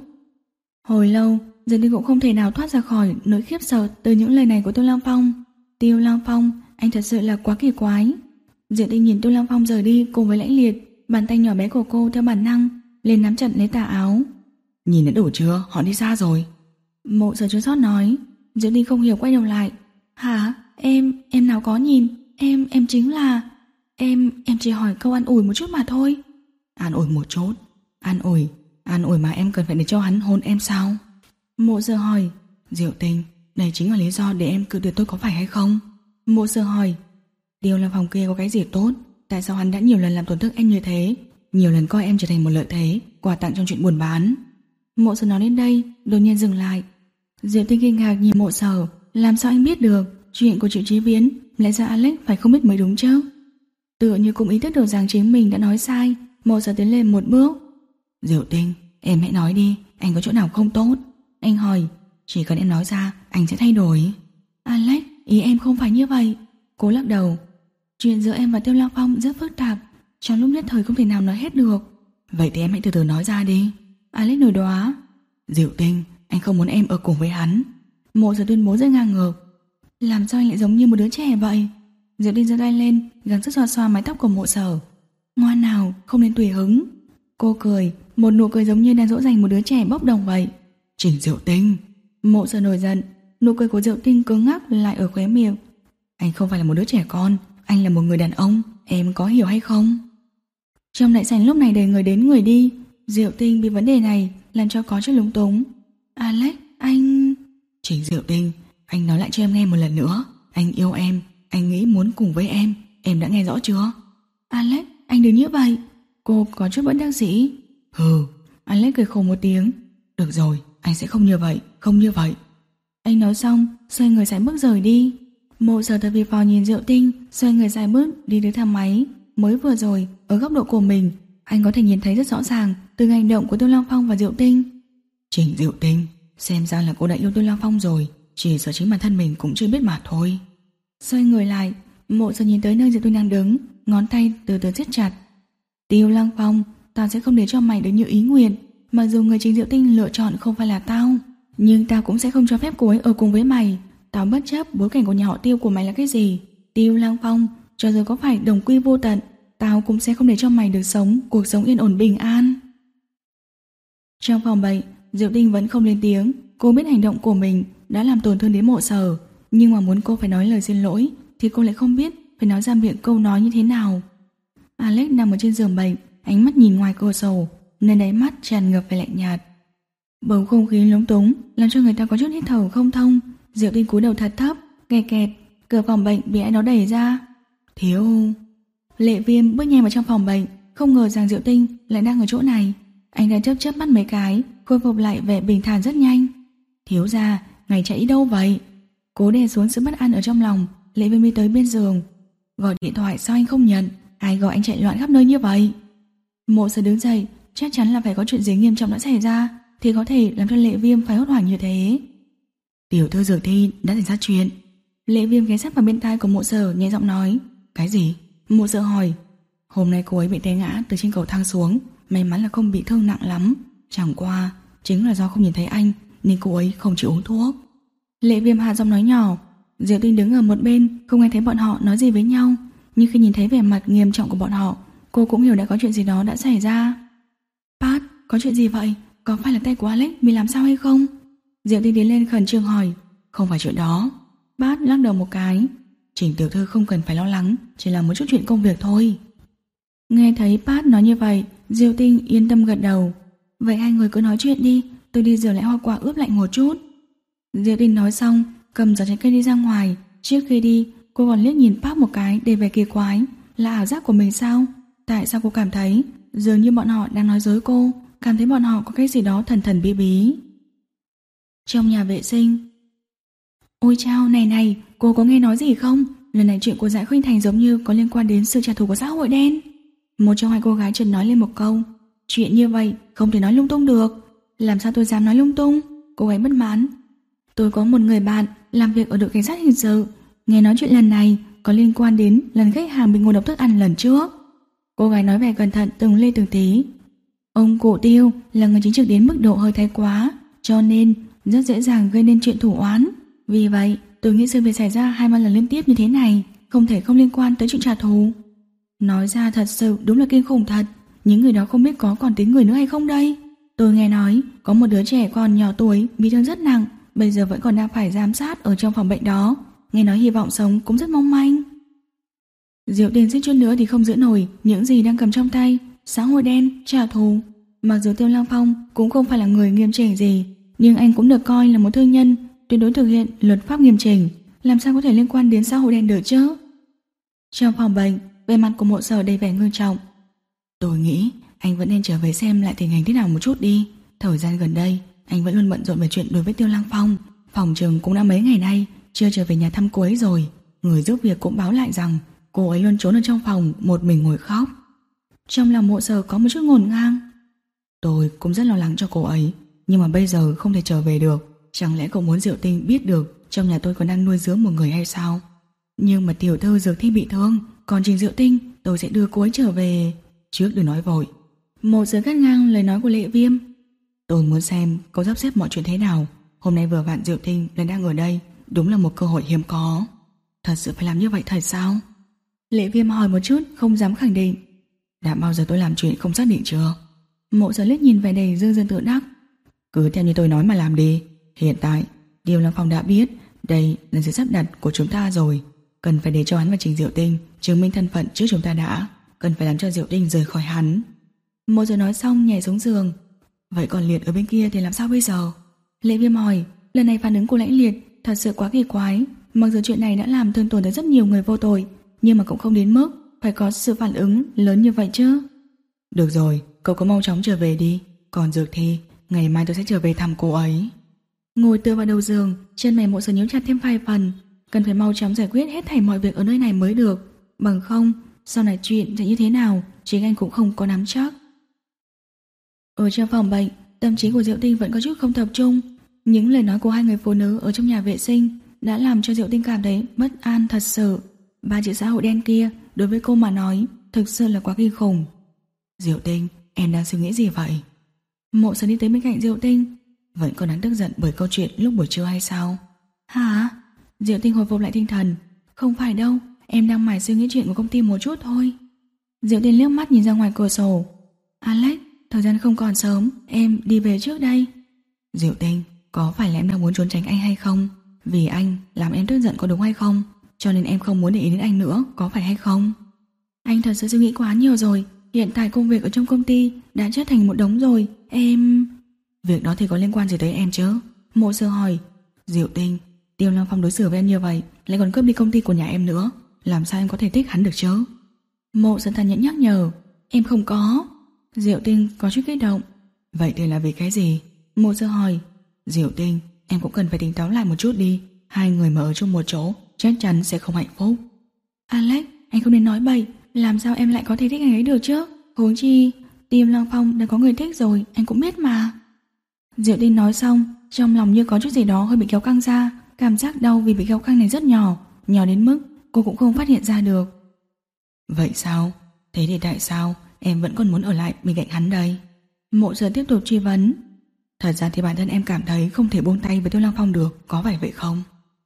Hồi lâu, Diệu Tinh cũng không thể nào thoát ra khỏi nỗi khiếp sợ từ những lời này của Tiêu Lăng Phong. Tiêu Lăng Phong, anh thật sự là quá kỳ quái. Diệu Tinh nhìn Tiêu Lăng Phong rời đi cùng với lãnh liệt, bàn tay nhỏ bé của cô theo bản năng lên nắm chặt lấy tà áo. Nhìn đã đủ chưa, họ đi xa rồi. Mộ Sở chua xót nói. Diệu Tinh không hiểu quay đầu lại. Hả? Em, em nào có nhìn. Em, em chính là... Em, em chỉ hỏi câu an ủi một chút mà thôi. An ủi một chút? An ủi? An ủi mà em cần phải để cho hắn hôn em sao? Mộ Sở hỏi. Diệu Tinh, đây chính là lý do để em cự tuyệt tôi có phải hay không? Mộ Sở hỏi. Tiêu Lăng Phong kia có cái gì tốt? Tại sao hắn đã nhiều lần làm tổn thương em như thế? Nhiều lần coi em trở thành một lợi thế, quà tặng trong chuyện buôn bán. Mộ Sở nói đến đây, đột nhiên dừng lại. Diệu Tinh kinh ngạc nhìn Mộ Sở. Làm sao anh biết được chuyện của Triệu Chí Viễn? Lẽ ra Alex phải không biết mới đúng chứ? Tựa như cũng ý thức được rằng chính mình đã nói sai, Mộ Sở tiến lên một bước. Diệu Tinh, em hãy nói đi, anh có chỗ nào không tốt? Anh hỏi. Chỉ cần em nói ra, anh sẽ thay đổi. Alex, ý em không phải như vậy. Cô lắc đầu. Chuyện giữa em và Tiêu Lăng Phong rất phức tạp, trong lúc nhất thời không thể nào nói hết được. Vậy thì em hãy từ từ nói ra đi. Alex nổi đoá. Diệu Tinh, anh không muốn em ở cùng với hắn. Mộ Sở tuyên bố rất ngang ngược. Làm sao anh lại giống như một đứa trẻ vậy? Diệu Tinh giơ tay lên, gắng sức xoa xoa mái tóc của Mộ Sở. Ngoan nào, không nên tùy hứng. Cô cười, một nụ cười giống như đang dỗ dành một đứa trẻ bốc đồng vậy. Trình Diệu Tinh. Mộ Sở nổi giận. Nụ cười của Diệu Tinh cứng ngắc lại ở khóe miệng. Anh không phải là một đứa trẻ con, anh là một người đàn ông, em có hiểu hay không? Trong đại sảnh lúc này đầy người đến người đi. Diệu Tinh bị vấn đề này làm cho có chút lúng túng. Alex, anh... Trình Diệu Tinh, anh nói lại cho em nghe một lần nữa. Anh yêu em, anh nghĩ muốn cùng với em. Em đã nghe rõ chưa? Alex, anh đừng như vậy. Cô có chút bất đắc dĩ. Hừ. Alex cười khổ một tiếng. Được rồi, anh sẽ không như vậy, không như vậy. Anh nói xong, xoay người sải bước rời đi. Mộ Sở thật vì phò nhìn Diệu Tinh, xoay người sải bước đi tới thang máy. Mới vừa rồi, ở góc độ của mình, anh có thể nhìn thấy rất rõ ràng từ hành động của Tiêu Lăng Phong và Diệu Tinh. Trình Diệu Tinh, xem ra là cô đã yêu Tiêu Lăng Phong rồi. chỉ sợ chính bản thân mình cũng chưa biết mà thôi. Xoay người lại, Mộ Sở nhìn tới nơi Diệu Tinh đang đứng, ngón tay từ từ siết chặt. Tiêu Lăng Phong, tao sẽ không để cho mày được như ý nguyện. Mặc dù người chính Diệu Tinh lựa chọn không phải là tao, nhưng tao cũng sẽ không cho phép cô ấy ở cùng với mày. Tao bất chấp bối cảnh của nhà họ Tiêu của mày là cái gì. Tiêu Lăng Phong, cho dù có phải đồng quy vô tận, tao cũng sẽ không để cho mày được sống cuộc sống yên ổn bình an. Trong phòng bệnh, Diệu Tinh vẫn không lên tiếng. Cô biết hành động của mình đã làm tổn thương đến Mộ Sở, nhưng mà muốn cô phải nói lời xin lỗi thì cô lại không biết phải nói ra miệng câu nói như thế nào. Alex nằm ở trên giường bệnh, ánh mắt nhìn ngoài cửa sổ, nơi đáy mắt tràn ngập vẻ lạnh nhạt. Bầu không khí lúng túng làm cho người ta có chút hít thở không thông. Diệu Tinh cúi đầu thật thấp, kẹt kẹt, cửa phòng bệnh bị ai đó đẩy ra. Thiếu Lệ Viêm bước nhanh vào trong phòng bệnh, không ngờ rằng Diệu Tinh lại đang ở chỗ này. Anh ta chớp chớp mắt mấy cái, khôi phục lại vẻ bình thản rất nhanh. Thiếu gia, ngày chạy đâu vậy? Cố đè xuống sự bất an ở trong lòng, Lệ Viêm đi tới bên giường. Gọi điện thoại sao anh không nhận? Ai gọi anh chạy loạn khắp nơi như vậy? Mộ Sở đứng dậy, chắc chắn là phải có chuyện gì nghiêm trọng đã xảy ra thì có thể làm cho Lệ Viêm phải hốt hoảng như thế. Tiểu thư Dược Thi đã xảy ra chuyện. Lệ Viêm ghé sát vào bên tai của Mộ Sở nhẹ giọng nói. Cái gì? Mộ Sở hỏi. Hôm nay cô ấy bị té ngã từ trên cầu thang xuống, may mắn là không bị thương nặng lắm. Chẳng qua chính là do không nhìn thấy anh nên cô ấy không chịu uống thuốc. Lệ Viêm hạ giọng nói nhỏ. Diệu Tinh đứng ở một bên, không nghe thấy bọn họ nói gì với nhau, nhưng khi nhìn thấy vẻ mặt nghiêm trọng của bọn họ, cô cũng hiểu đã có chuyện gì đó đã xảy ra. Pat, có chuyện gì vậy? Có phải là tay của Alex bị làm sao hay không? Diệu Tinh tiến lên khẩn trương hỏi. Không phải chuyện đó. Pat lắc đầu một cái. Trình tiểu thư không cần phải lo lắng, chỉ là một chút chuyện công việc thôi. Nghe thấy Pat nói như vậy, Diệu Tinh yên tâm gật đầu. Vậy hai người cứ nói chuyện đi, tôi đi rửa lại hoa quả ướp lạnh một chút. Diệu Tinh nói xong, cầm giỏ trái cây đi ra ngoài. Trước khi đi, cô còn liếc nhìn Pat một cái để vẻ kỳ quái. Là ảo giác của mình sao? Tại sao cô cảm thấy dường như bọn họ đang nói dối cô, cảm thấy bọn họ có cái gì đó thần thần bí bí. Trong nhà vệ sinh. Ôi chao, này này, cô có nghe nói gì không? Lần này chuyện của Giải Khuynh Thành giống như có liên quan đến sự trả thù của xã hội đen. Một trong hai cô gái chợt nói lên một câu. Chuyện như vậy không thể nói lung tung được. Làm sao tôi dám nói lung tung? Cô gái bất mãn. Tôi có một người bạn làm việc ở đội cảnh sát hình sự, nghe nói chuyện lần này có liên quan đến lần khách hàng bị ngộ độc thức ăn lần trước. Cô gái nói vẻ cẩn thận từng ly từng tí. Ông cụ Tiêu là người chính trực đến mức độ hơi thái quá, cho nên rất dễ dàng gây nên chuyện thủ oán. Vì vậy tôi nghĩ sự việc xảy ra hai ba lần liên tiếp như thế này không thể không liên quan tới chuyện trả thù. Nói ra thật sự đúng là kinh khủng thật. Những người đó không biết có còn tính người nữa hay không đây. Tôi nghe nói có một đứa trẻ còn nhỏ tuổi bị thương rất nặng, bây giờ vẫn còn đang phải giám sát ở trong phòng bệnh đó. Nghe nói hy vọng sống cũng rất mong manh. Diệu Tinh xích chút nữa thì không giữ nổi những gì đang cầm trong tay. Xã hội đen, trả thù. Mặc dù Tiêu Lăng Phong cũng không phải là người nghiêm chỉnh gì, nhưng anh cũng được coi là một thương nhân tuyệt đối thực hiện luật pháp nghiêm chỉnh. Làm sao có thể liên quan đến xã hội đen được chứ? Trong phòng bệnh, vẻ mặt của Mộ Sở đầy vẻ ngưng trọng. Tôi nghĩ anh vẫn nên trở về xem lại tình hình thế nào một chút đi. Thời gian gần đây anh vẫn luôn bận rộn về chuyện đối với Tiêu Lăng Phong. Phòng trường cũng đã mấy ngày nay chưa trở về nhà thăm cô ấy rồi. Người giúp việc cũng báo lại rằng cô ấy luôn trốn ở trong phòng một mình ngồi khóc. Trong lòng Mộ Sở có một chút ngổn ngang. Tôi cũng rất lo lắng cho cô ấy, nhưng mà bây giờ không thể trở về được. Chẳng lẽ cậu muốn Diệu Tinh biết được trong nhà tôi còn đang nuôi dưỡng một người hay sao? Nhưng mà tiểu thư Dược Thi bị thương, còn Trình Diệu Tinh tôi sẽ đưa cô ấy trở về. Trước đừng nói vội. Một giờ cắt ngang lời nói của Lệ Viêm. Tôi muốn xem cậu sắp xếp mọi chuyện thế nào. Hôm nay vừa vặn Diệu Tinh lại đang ở đây, đúng là một cơ hội hiếm có. Thật sự phải làm như vậy thật sao? Lệ Viêm hỏi một chút, không dám khẳng định. Đã bao giờ tôi làm chuyện không xác định chưa? Mộ Sở liếc nhìn vẻ đầy dương dương tự đắc. Cứ theo như tôi nói mà làm đi. Hiện tại Tiêu Lăng Phong đã biết đây là sự sắp đặt của chúng ta rồi. Cần phải để cho hắn và Trình Diệu Tinh chứng minh thân phận trước chúng ta đã. Cần phải làm cho Diệu Tinh rời khỏi hắn. Mộ Sở nói xong nhảy xuống giường. Vậy còn Liệt ở bên kia thì làm sao bây giờ? Lệ Viêm hỏi. Lần này phản ứng của Lãnh Liệt thật sự quá kỳ quái. Mặc dù chuyện này đã làm thương tổn tới rất nhiều người vô tội, nhưng mà cũng không đến mức phải có sự phản ứng lớn như vậy chứ. Được rồi, cậu có mau chóng trở về đi. Còn Dược Thi, ngày mai tôi sẽ trở về thăm cô ấy. Ngồi tựa vào đầu giường, chân mày Mộ Sở nhíu chặt thêm vài phần. Cần phải mau chóng giải quyết hết thảy mọi việc ở nơi này mới được. Bằng không, sau này chuyện sẽ như thế nào chính anh cũng không có nắm chắc. Ở trong phòng bệnh, tâm trí của Diệu Tinh vẫn có chút không tập trung. Những lời nói của hai người phụ nữ ở trong nhà vệ sinh đã làm cho Diệu Tinh cảm thấy bất an thật sự. Ba chữ xã hội đen kia đối với cô mà nói thực sự là quá kinh khủng. Diệu Tinh, em đang suy nghĩ gì vậy? Mộ Sở đi tới bên cạnh Diệu Tinh. Vẫn còn đang tức giận bởi câu chuyện lúc buổi trưa hay sao? Hả? Diệu Tinh hồi phục lại tinh thần. Không phải đâu, em đang mải suy nghĩ chuyện của công ty một chút thôi. Diệu Tinh liếc mắt nhìn ra ngoài cửa sổ. Alex, thời gian không còn sớm, em đi về trước đây. Diệu Tinh, có phải là em đang muốn trốn tránh anh hay không? Vì anh làm em tức giận có đúng hay không? Cho nên em không muốn để ý đến anh nữa, có phải hay không? Anh thật sự suy nghĩ quá nhiều rồi. Hiện tại công việc ở trong công ty đã trở thành một đống rồi. Em... Việc đó thì có liên quan gì tới em chứ? Mộ Sở hỏi. Diệu Tinh, Tiêu Long Phong đối xử với em như vậy, lại còn cướp đi công ty của nhà em nữa, làm sao em có thể thích hắn được chứ? Mộ Sở thản nhiên nhắc nhở. Em không có. Diệu Tinh có chút kích động. Vậy thì là vì cái gì? Mộ Sở hỏi. Diệu Tinh, em cũng cần phải tỉnh táo lại một chút đi. Hai người mà ở chung một chỗ chắc chắn sẽ không hạnh phúc. Alex, anh không nên nói bậy. Làm sao em lại có thể thích anh ấy được chứ? Huống chi Tiêu Long Phong đã có người thích rồi, anh cũng biết mà. Diệu Tinh nói xong, trong lòng như có chút gì đó hơi bị kéo căng ra. Cảm giác đau vì bị kéo căng này rất nhỏ, nhỏ đến mức cô cũng không phát hiện ra được. Vậy sao? Thế thì tại sao em vẫn còn muốn ở lại bên cạnh hắn đây? Mộ Sở tiếp tục truy vấn. Thật ra thì bản thân em cảm thấy không thể buông tay với Tiêu Long Phong được, có phải vậy không?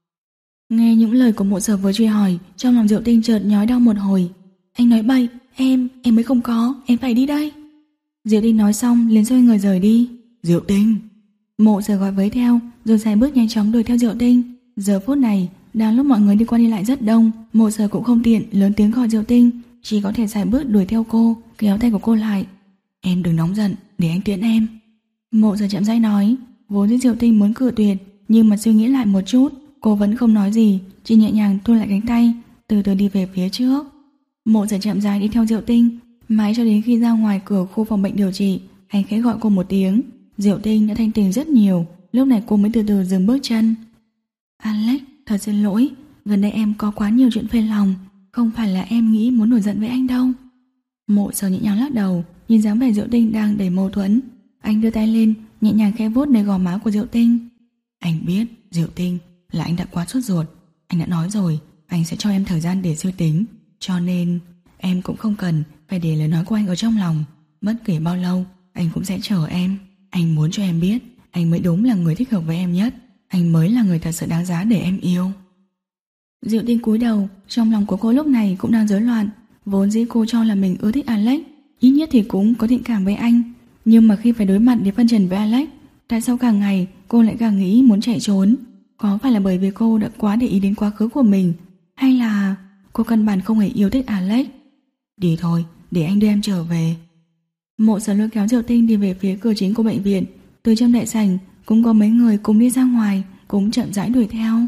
Nghe những lời của Mộ Sở vừa truy hỏi, trong lòng Diệu Tinh chợt nhói đau một hồi. Anh nói bậy, em, em mới không có, em phải đi đây. Diệu Tinh nói xong liền xoay người rời đi. Diệu Tinh. Mộ Sở gọi với theo, rồi xài bước nhanh chóng đuổi theo Diệu Tinh. Giờ phút này, đang lúc mọi người đi qua đi lại rất đông, Mộ Sở cũng không tiện lớn tiếng gọi Diệu Tinh, chỉ có thể xài bước đuổi theo cô, kéo tay của cô lại. Em đừng nóng giận, để anh tiễn em. Mộ Sở chậm rãi nói. Vốn dĩ Diệu Tinh muốn cự tuyệt, nhưng mà suy nghĩ lại một chút, cô vẫn không nói gì, chỉ nhẹ nhàng thu lại cánh tay, từ từ đi về phía trước. Mộ Sở chậm rãi đi theo Diệu Tinh, mãi cho đến khi ra ngoài cửa khu phòng bệnh điều trị, anh khẽ gọi cô một tiếng. Diệu Tinh đã thanh tỉnh rất nhiều, lúc này cô mới từ từ dừng bước chân. Alex, thật xin lỗi, gần đây em có quá nhiều chuyện phiền lòng, không phải là em nghĩ muốn nổi giận với anh đâu. Mộ Sở nhẹ nhàng lắc đầu, nhìn dáng vẻ Diệu Tinh đang đầy mâu thuẫn. Anh đưa tay lên, nhẹ nhàng khẽ vuốt nơi gò má của Diệu Tinh. Anh biết, Diệu Tinh, là anh đã quá sốt ruột. Anh đã nói rồi, anh sẽ cho em thời gian để suy tính, cho nên em cũng không cần phải để lời nói của anh ở trong lòng. Bất kể bao lâu, anh cũng sẽ chờ em. Anh muốn cho em biết, anh mới đúng là người thích hợp với em nhất. Anh mới là người thật sự đáng giá để em yêu. Diệu Tinh cúi đầu, trong lòng của cô lúc này cũng đang rối loạn. Vốn dĩ cô cho là mình ưa thích Alex, ít nhất thì cũng có thiện cảm với anh. Nhưng mà khi phải đối mặt để phân trần với Alex, tại sao càng ngày cô lại càng nghĩ muốn chạy trốn? Có phải là bởi vì cô đã quá để ý đến quá khứ của mình, hay là cô căn bản không hề yêu thích Alex? Đi thôi, để anh đưa em trở về. Mộ Sở lôi kéo Diệu Tinh đi về phía cửa chính của bệnh viện. Từ trong đại sảnh cũng có mấy người cùng đi ra ngoài, cũng chậm rãi đuổi theo.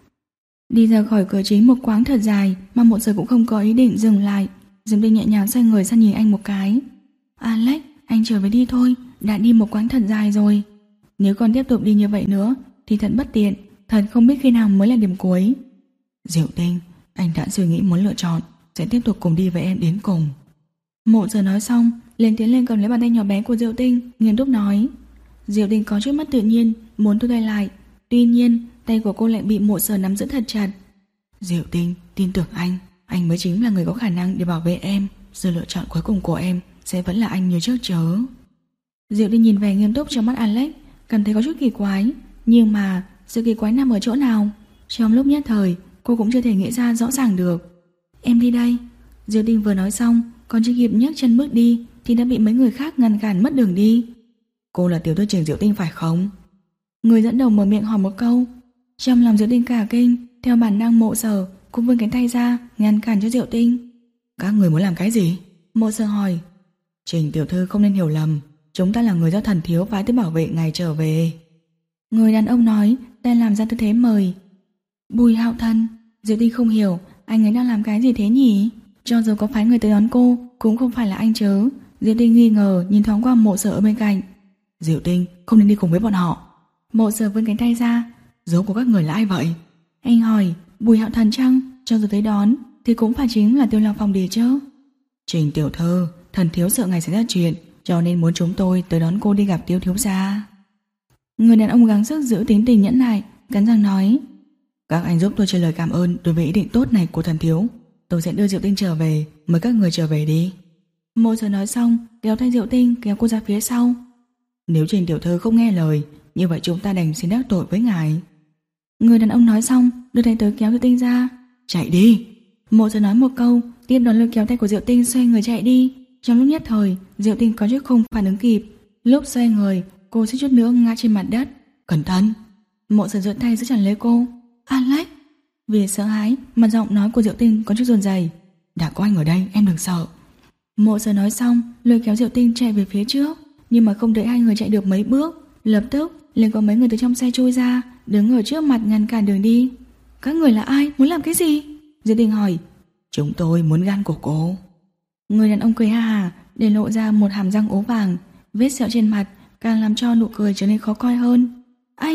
Đi ra khỏi cửa chính một quãng thật dài mà Mộ Sở cũng không có ý định dừng lại. Diệu Tinh nhẹ nhàng xoay người sang nhìn anh một cái. Alex, anh trở về đi thôi, đã đi một quãng thật dài rồi. Nếu còn tiếp tục đi như vậy nữa thì thật bất tiện, thật không biết khi nào mới là điểm cuối. Diệu Tinh, anh đã suy nghĩ muốn lựa chọn, sẽ tiếp tục cùng đi với em đến cùng. Mộ Sở nói xong, liền tiến lên cầm lấy bàn tay nhỏ bé của Diệu Tinh, nghiêm túc nói. Diệu Tinh có chút mất tự nhiên, muốn thu tay lại. Tuy nhiên, tay của cô lại bị Mộ Sở nắm giữ thật chặt. Diệu Tinh, tin tưởng anh, anh mới chính là người có khả năng để bảo vệ em. Sự lựa chọn cuối cùng của em sẽ vẫn là anh như trước chớ. Diệu Tinh nhìn vẻ nghiêm túc trong mắt Alex, cảm thấy có chút kỳ quái. Nhưng mà sự kỳ quái nằm ở chỗ nào? Trong lúc nhất thời, cô cũng chưa thể nghĩ ra rõ ràng được. Em đi đây. Diệu Tinh vừa nói xong, còn chưa kịp nhấc chân bước đi thì đã bị mấy người khác ngăn cản mất đường đi. Cô là tiểu thư trưởng Diệu Tinh phải không? Người dẫn đầu mở miệng hỏi một câu. Trong lòng Diệu Tinh cả kinh, theo bản năng Mộ Sở cũng vươn cánh tay ra ngăn cản cho Diệu Tinh. Các người muốn làm cái gì? Mộ Sở hỏi. Trình tiểu thư không nên hiểu lầm, chúng ta là người do thần thiếu phái tới bảo vệ ngài trở về. Người đàn ông nói, tay làm ra tư thế mời. Bùi Hạo Thần. Diệu Tinh không hiểu anh ấy đang làm cái gì thế nhỉ? Cho dù có phái người tới đón cô cũng không phải là anh chớ. Diệu Tinh nghi ngờ nhìn thoáng qua Mộ Sở ở bên cạnh. Diệu Tinh, không nên đi cùng với bọn họ. Mộ Sở vươn cánh tay ra. Dấu của các người là ai vậy? Anh hỏi. Bùi Hạo Thần chăng? Cho dù tới đón thì cũng phải chính là Tiêu Long Phong đi chứ. Trình tiểu thư, thần thiếu sợ ngài xảy ra chuyện, cho nên muốn chúng tôi tới đón cô đi gặp Tiêu thiếu gia. Người đàn ông gắng sức giữ tính tình nhẫn nại, cắn răng nói: Các anh giúp tôi trả lời cảm ơn đối với ý định tốt này của thần thiếu. Tôi sẽ đưa Diệu Tinh trở về, mời các người trở về đi. Mộ Sở nói xong kéo tay Diệu Tinh kéo cô ra phía sau. Nếu Trình tiểu thư không nghe lời, như vậy chúng ta đành xin đắc tội với ngài. Người đàn ông nói xong đưa tay tới kéo Diệu Tinh ra. Chạy đi. Mộ Sở nói một câu, tiếp đón lôi kéo tay của Diệu Tinh xoay người chạy đi. Trong lúc nhất thời, Diệu Tinh có chút không phản ứng kịp. Lúc xoay người, cô suýt chút nữa ngã trên mặt đất. Cẩn thận. Mộ Sở giơ tay giữ chặt lấy cô. Alex. Vì sợ hãi mà giọng nói của Diệu Tinh có chút run rẩy. Đã có anh ở đây, em đừng sợ. Mộ Sở nói xong lôi kéo Diệu Tinh chạy về phía trước. Nhưng mà không đợi hai người chạy được mấy bước, lập tức liền có mấy người từ trong xe chui ra, đứng ở trước mặt ngăn cản đường đi. Các người là ai, muốn làm cái gì? Diệu Tinh hỏi. Chúng tôi muốn gan của cô. Người đàn ông cười ha hà, để lộ ra một hàm răng ố vàng. Vết sẹo trên mặt càng làm cho nụ cười trở nên khó coi hơn. Anh...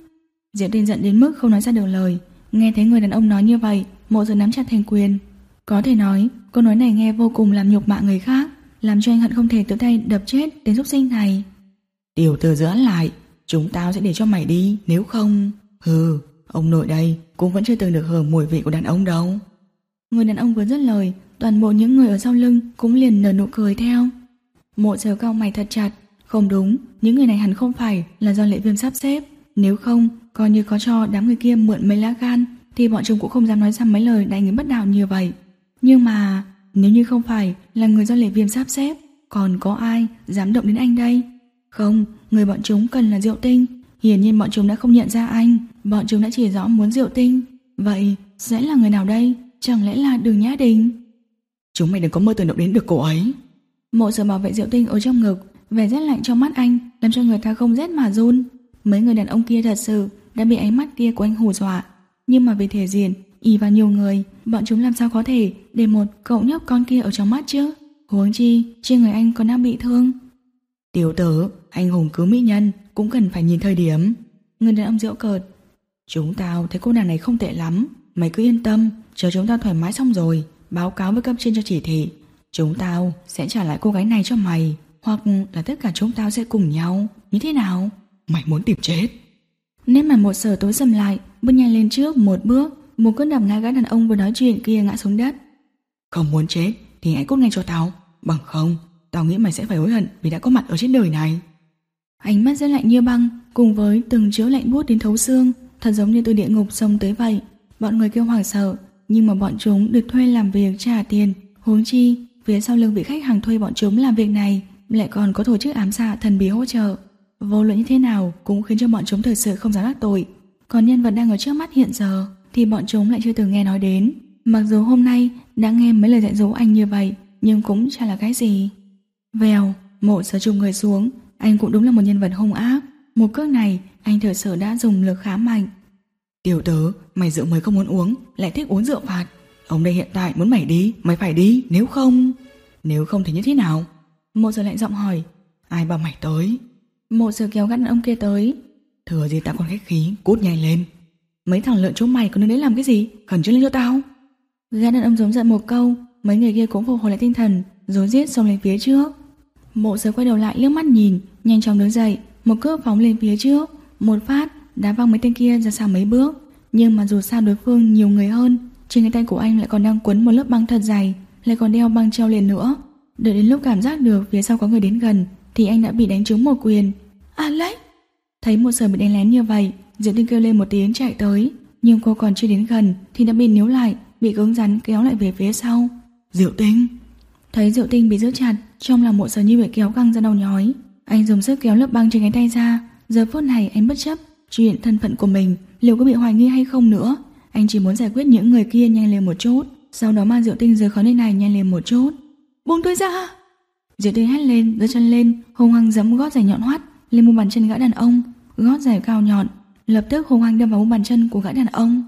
Diệu Tinh giận đến mức không nói ra được lời. Nghe thấy người đàn ông nói như vậy, Mộ Sở nắm chặt thành quyền. Có thể nói câu nói này nghe vô cùng làm nhục mạ người khác, làm cho anh hận không thể tự tay đập chết tên súc sinh này. Tiểu tử giữ lại, chúng tao sẽ để cho mày đi, nếu không... Hừ, ông nội đây cũng vẫn chưa từng được hưởng mùi vị của đàn ông đâu. Người đàn ông vừa dứt lời, toàn bộ những người ở sau lưng cũng liền nở nụ cười theo. Mộ Sở cau mày thật chặt. Không đúng, những người này hẳn không phải là do Lệ Viêm sắp xếp. Nếu không, coi như có cho đám người kia mượn mấy lá gan thì bọn chúng cũng không dám nói ra mấy lời đánh người bất đạo như vậy. Nhưng mà nếu như không phải là người do Lệ Viêm sắp xếp, còn có ai dám động đến anh đây? Không, người bọn chúng cần là Diệu Tinh. Hiển nhiên bọn chúng đã không nhận ra anh. Bọn chúng đã chỉ rõ muốn Diệu Tinh. Vậy sẽ là người nào đây? Chẳng lẽ là Đường Nhã Đình? Chúng mày đừng có mơ tưởng động đến được cô ấy. Mộ Sở bảo vệ Diệu Tinh ở trong ngực, vẻ rét lạnh trong mắt anh làm cho người ta không rét mà run. Mấy người đàn ông kia thật sự đã bị ánh mắt kia của anh hù dọa. Nhưng mà về thể diện, ỷ vào nhiều người, bọn chúng làm sao có thể để một cậu nhóc con kia ở trong mắt chứ? Huống chi trên người anh còn đang bị thương. Tiểu tử, anh hùng cứu mỹ nhân cũng cần phải nhìn thời điểm. Người đàn ông giễu cợt. Chúng tao thấy cô nàng này không tệ lắm, mày cứ yên tâm, chờ chúng tao thoải mái xong rồi báo cáo với cấp trên cho chỉ thị. Chúng tao sẽ trả lại cô gái này cho mày, hoặc là tất cả chúng tao sẽ cùng nhau. Như thế nào? Mày muốn tìm chết? Nét mặt Mộ Sở tối sầm lại, bước nhanh lên trước một bước, một cước đạp ngã gã đàn ông vừa nói chuyện kia ngã xuống đất. Không muốn chết thì hãy cút ngay cho tao, bằng không tao nghĩ mày sẽ phải hối hận vì đã có mặt ở trên đời này. Ánh mắt rất lạnh như băng, cùng với từng chữ lạnh buốt đến thấu xương, thật giống như từ địa ngục xông tới vậy. Bọn người kêu hoảng sợ, nhưng mà bọn chúng được thuê làm việc trả tiền. Huống chi phía sau lưng vị khách hàng thuê bọn chúng làm việc này lại còn có tổ chức ám xạ thần bí hỗ trợ. Vô luận như thế nào cũng khiến cho bọn chúng thực sự không dám đắc tội. Còn nhân vật đang ở trước mắt hiện giờ thì bọn chúng lại chưa từng nghe nói đến. Mặc dù hôm nay đã nghe mấy lời dạy dỗ anh như vậy, nhưng cũng chả là cái gì. Vèo, Mộ Sở trùng người xuống. Anh cũng đúng là một nhân vật hung ác. Một cước này anh thực sự đã dùng lực khá mạnh. Tiểu tử, mày rượu mới không muốn uống, lại thích uống rượu phạt. Ông đây hiện tại muốn mày đi, mày phải đi, nếu không... Nếu không thì như thế nào? Mộ Sở lạnh giọng hỏi. Ai bảo mày tới? Mộ Sở kéo gã đàn ông kia tới. Thừa gì tao còn khách khí, cút nhanh lên. Mấy thằng lợn chúng mày còn đứng đấy làm cái gì? Khẩn trương lên cho tao. Gã đàn ông giống giận một câu. Mấy người kia cũng phục hồi lại tinh thần, rối rít xông lên phía trước. Mộ Sở quay đầu lại liếc mắt nhìn, nhanh chóng đứng dậy, một cước phóng lên phía trước, một phát đá văng mấy tên kia ra xa mấy bước. Nhưng mà dù sao đối phương nhiều người hơn, trên cái tay của anh lại còn đang quấn một lớp băng thật dày, lại còn đeo băng treo liền nữa. Đợi đến lúc cảm giác được phía sau có người đến gần thì anh đã bị đánh trúng một quyền. Alex! Thấy Mộ Sở bị đánh lén như vậy, Diệu Tinh kêu lên một tiếng chạy tới, nhưng cô còn chưa đến gần thì đã bị níu lại, bị cứng rắn kéo lại về phía sau. Diệu Tinh! Thấy Diệu Tinh bị giữ chặt, trong lòng Mộ Sở như bị kéo căng ra đầu nhói. Anh dùng sức kéo lớp băng trên cánh tay ra. Giờ phút này anh bất chấp chuyện thân phận của mình liệu có bị hoài nghi hay không nữa. Anh chỉ muốn giải quyết những người kia nhanh lên một chút, sau đó mang Diệu Tinh rời khỏi nơi này nhanh lên một chút. Buông tôi ra! Diệu Tinh hét lên, giơ chân lên, hung hăng giẫm gót giày nhọn hoắt lên mu bàn chân gã đàn ông. Gót giày cao nhọn lập tức hung hăng đâm vào mu bàn chân của gã đàn ông.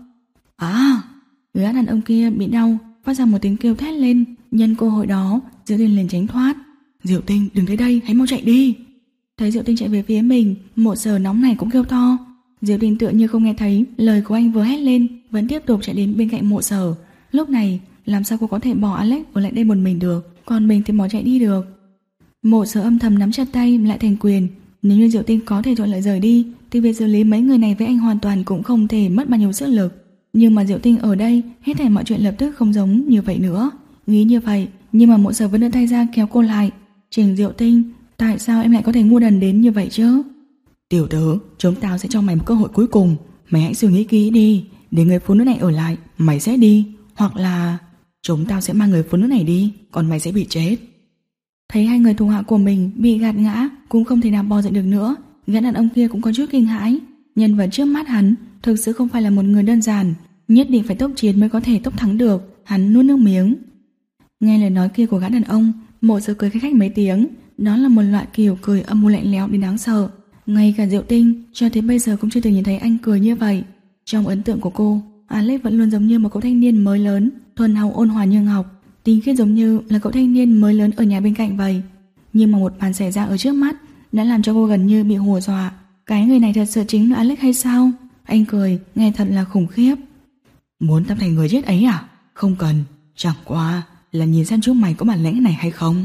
À! Gã đàn ông kia bị đau, phát ra một tiếng kêu thét lên. Nhân cơ hội đó, Diệu Tinh liền tránh thoát. Diệu Tinh, đừng tới đây, hãy mau chạy đi! Thấy Diệu Tinh chạy về phía mình, Mộ Sở nóng này cũng kêu to. Diệu Tinh tựa như không nghe thấy lời của anh vừa hét lên, vẫn tiếp tục chạy đến bên cạnh Mộ Sở. Lúc này làm sao cô có thể bỏ Alex ở lại đây một mình được, còn mình thì bỏ chạy đi được. Mộ Sở âm thầm nắm chặt tay lại thành quyền, Nếu như Diệu Tinh có thể thuận lợi rời đi thì việc xử lý mấy người này với anh hoàn toàn cũng không thể mất bao nhiêu sức lực. Nhưng mà Diệu Tinh ở đây, hết thảy mọi chuyện lập tức không giống như vậy nữa. Nghĩ như vậy, nhưng mà Mộ Sở vẫn đưa tay ra kéo cô lại. Trình Diệu Tinh, tại sao em lại có thể ngu đần đến như vậy chứ? Tiểu tử, chúng tao sẽ cho mày một cơ hội cuối cùng. Mày hãy suy nghĩ kỹ đi. Để người phụ nữ này ở lại, mày sẽ đi. Hoặc là chúng tao sẽ mang người phụ nữ này đi, còn mày sẽ bị chết. Thấy hai người thủ hạ của mình bị gạt ngã, cũng không thể nào bò dậy được nữa. Gã đàn ông kia cũng có chút kinh hãi. Nhân vật trước mắt hắn thực sự không phải là một người đơn giản, nhất định phải tốc chiến mới có thể tốc thắng được. Hắn nuốt nước miếng. Nghe lời nói kia của gã đàn ông, Mộ Sở cười khách khách mấy tiếng. Đó là một loại kiểu cười âm u lạnh lẽo đến đáng sợ. Ngay cả Diệu Tinh cho tới bây giờ cũng chưa từng nhìn thấy anh cười như vậy. Trong ấn tượng của cô, Alex vẫn luôn giống như một cậu thanh niên mới lớn, thuần hậu ôn hòa như ngọc, tinh khiết giống như là cậu thanh niên mới lớn ở nhà bên cạnh vậy. Nhưng mà một màn xảy ra ở trước mắt đã làm cho cô gần như bị hù dọa. Cái người này thật sự chính là Alex hay sao? Anh cười, nghe thật là khủng khiếp. Muốn tắm thành người chết ấy à? Không cần, chẳng qua là nhìn xem chúng mày có bản lĩnh này hay không.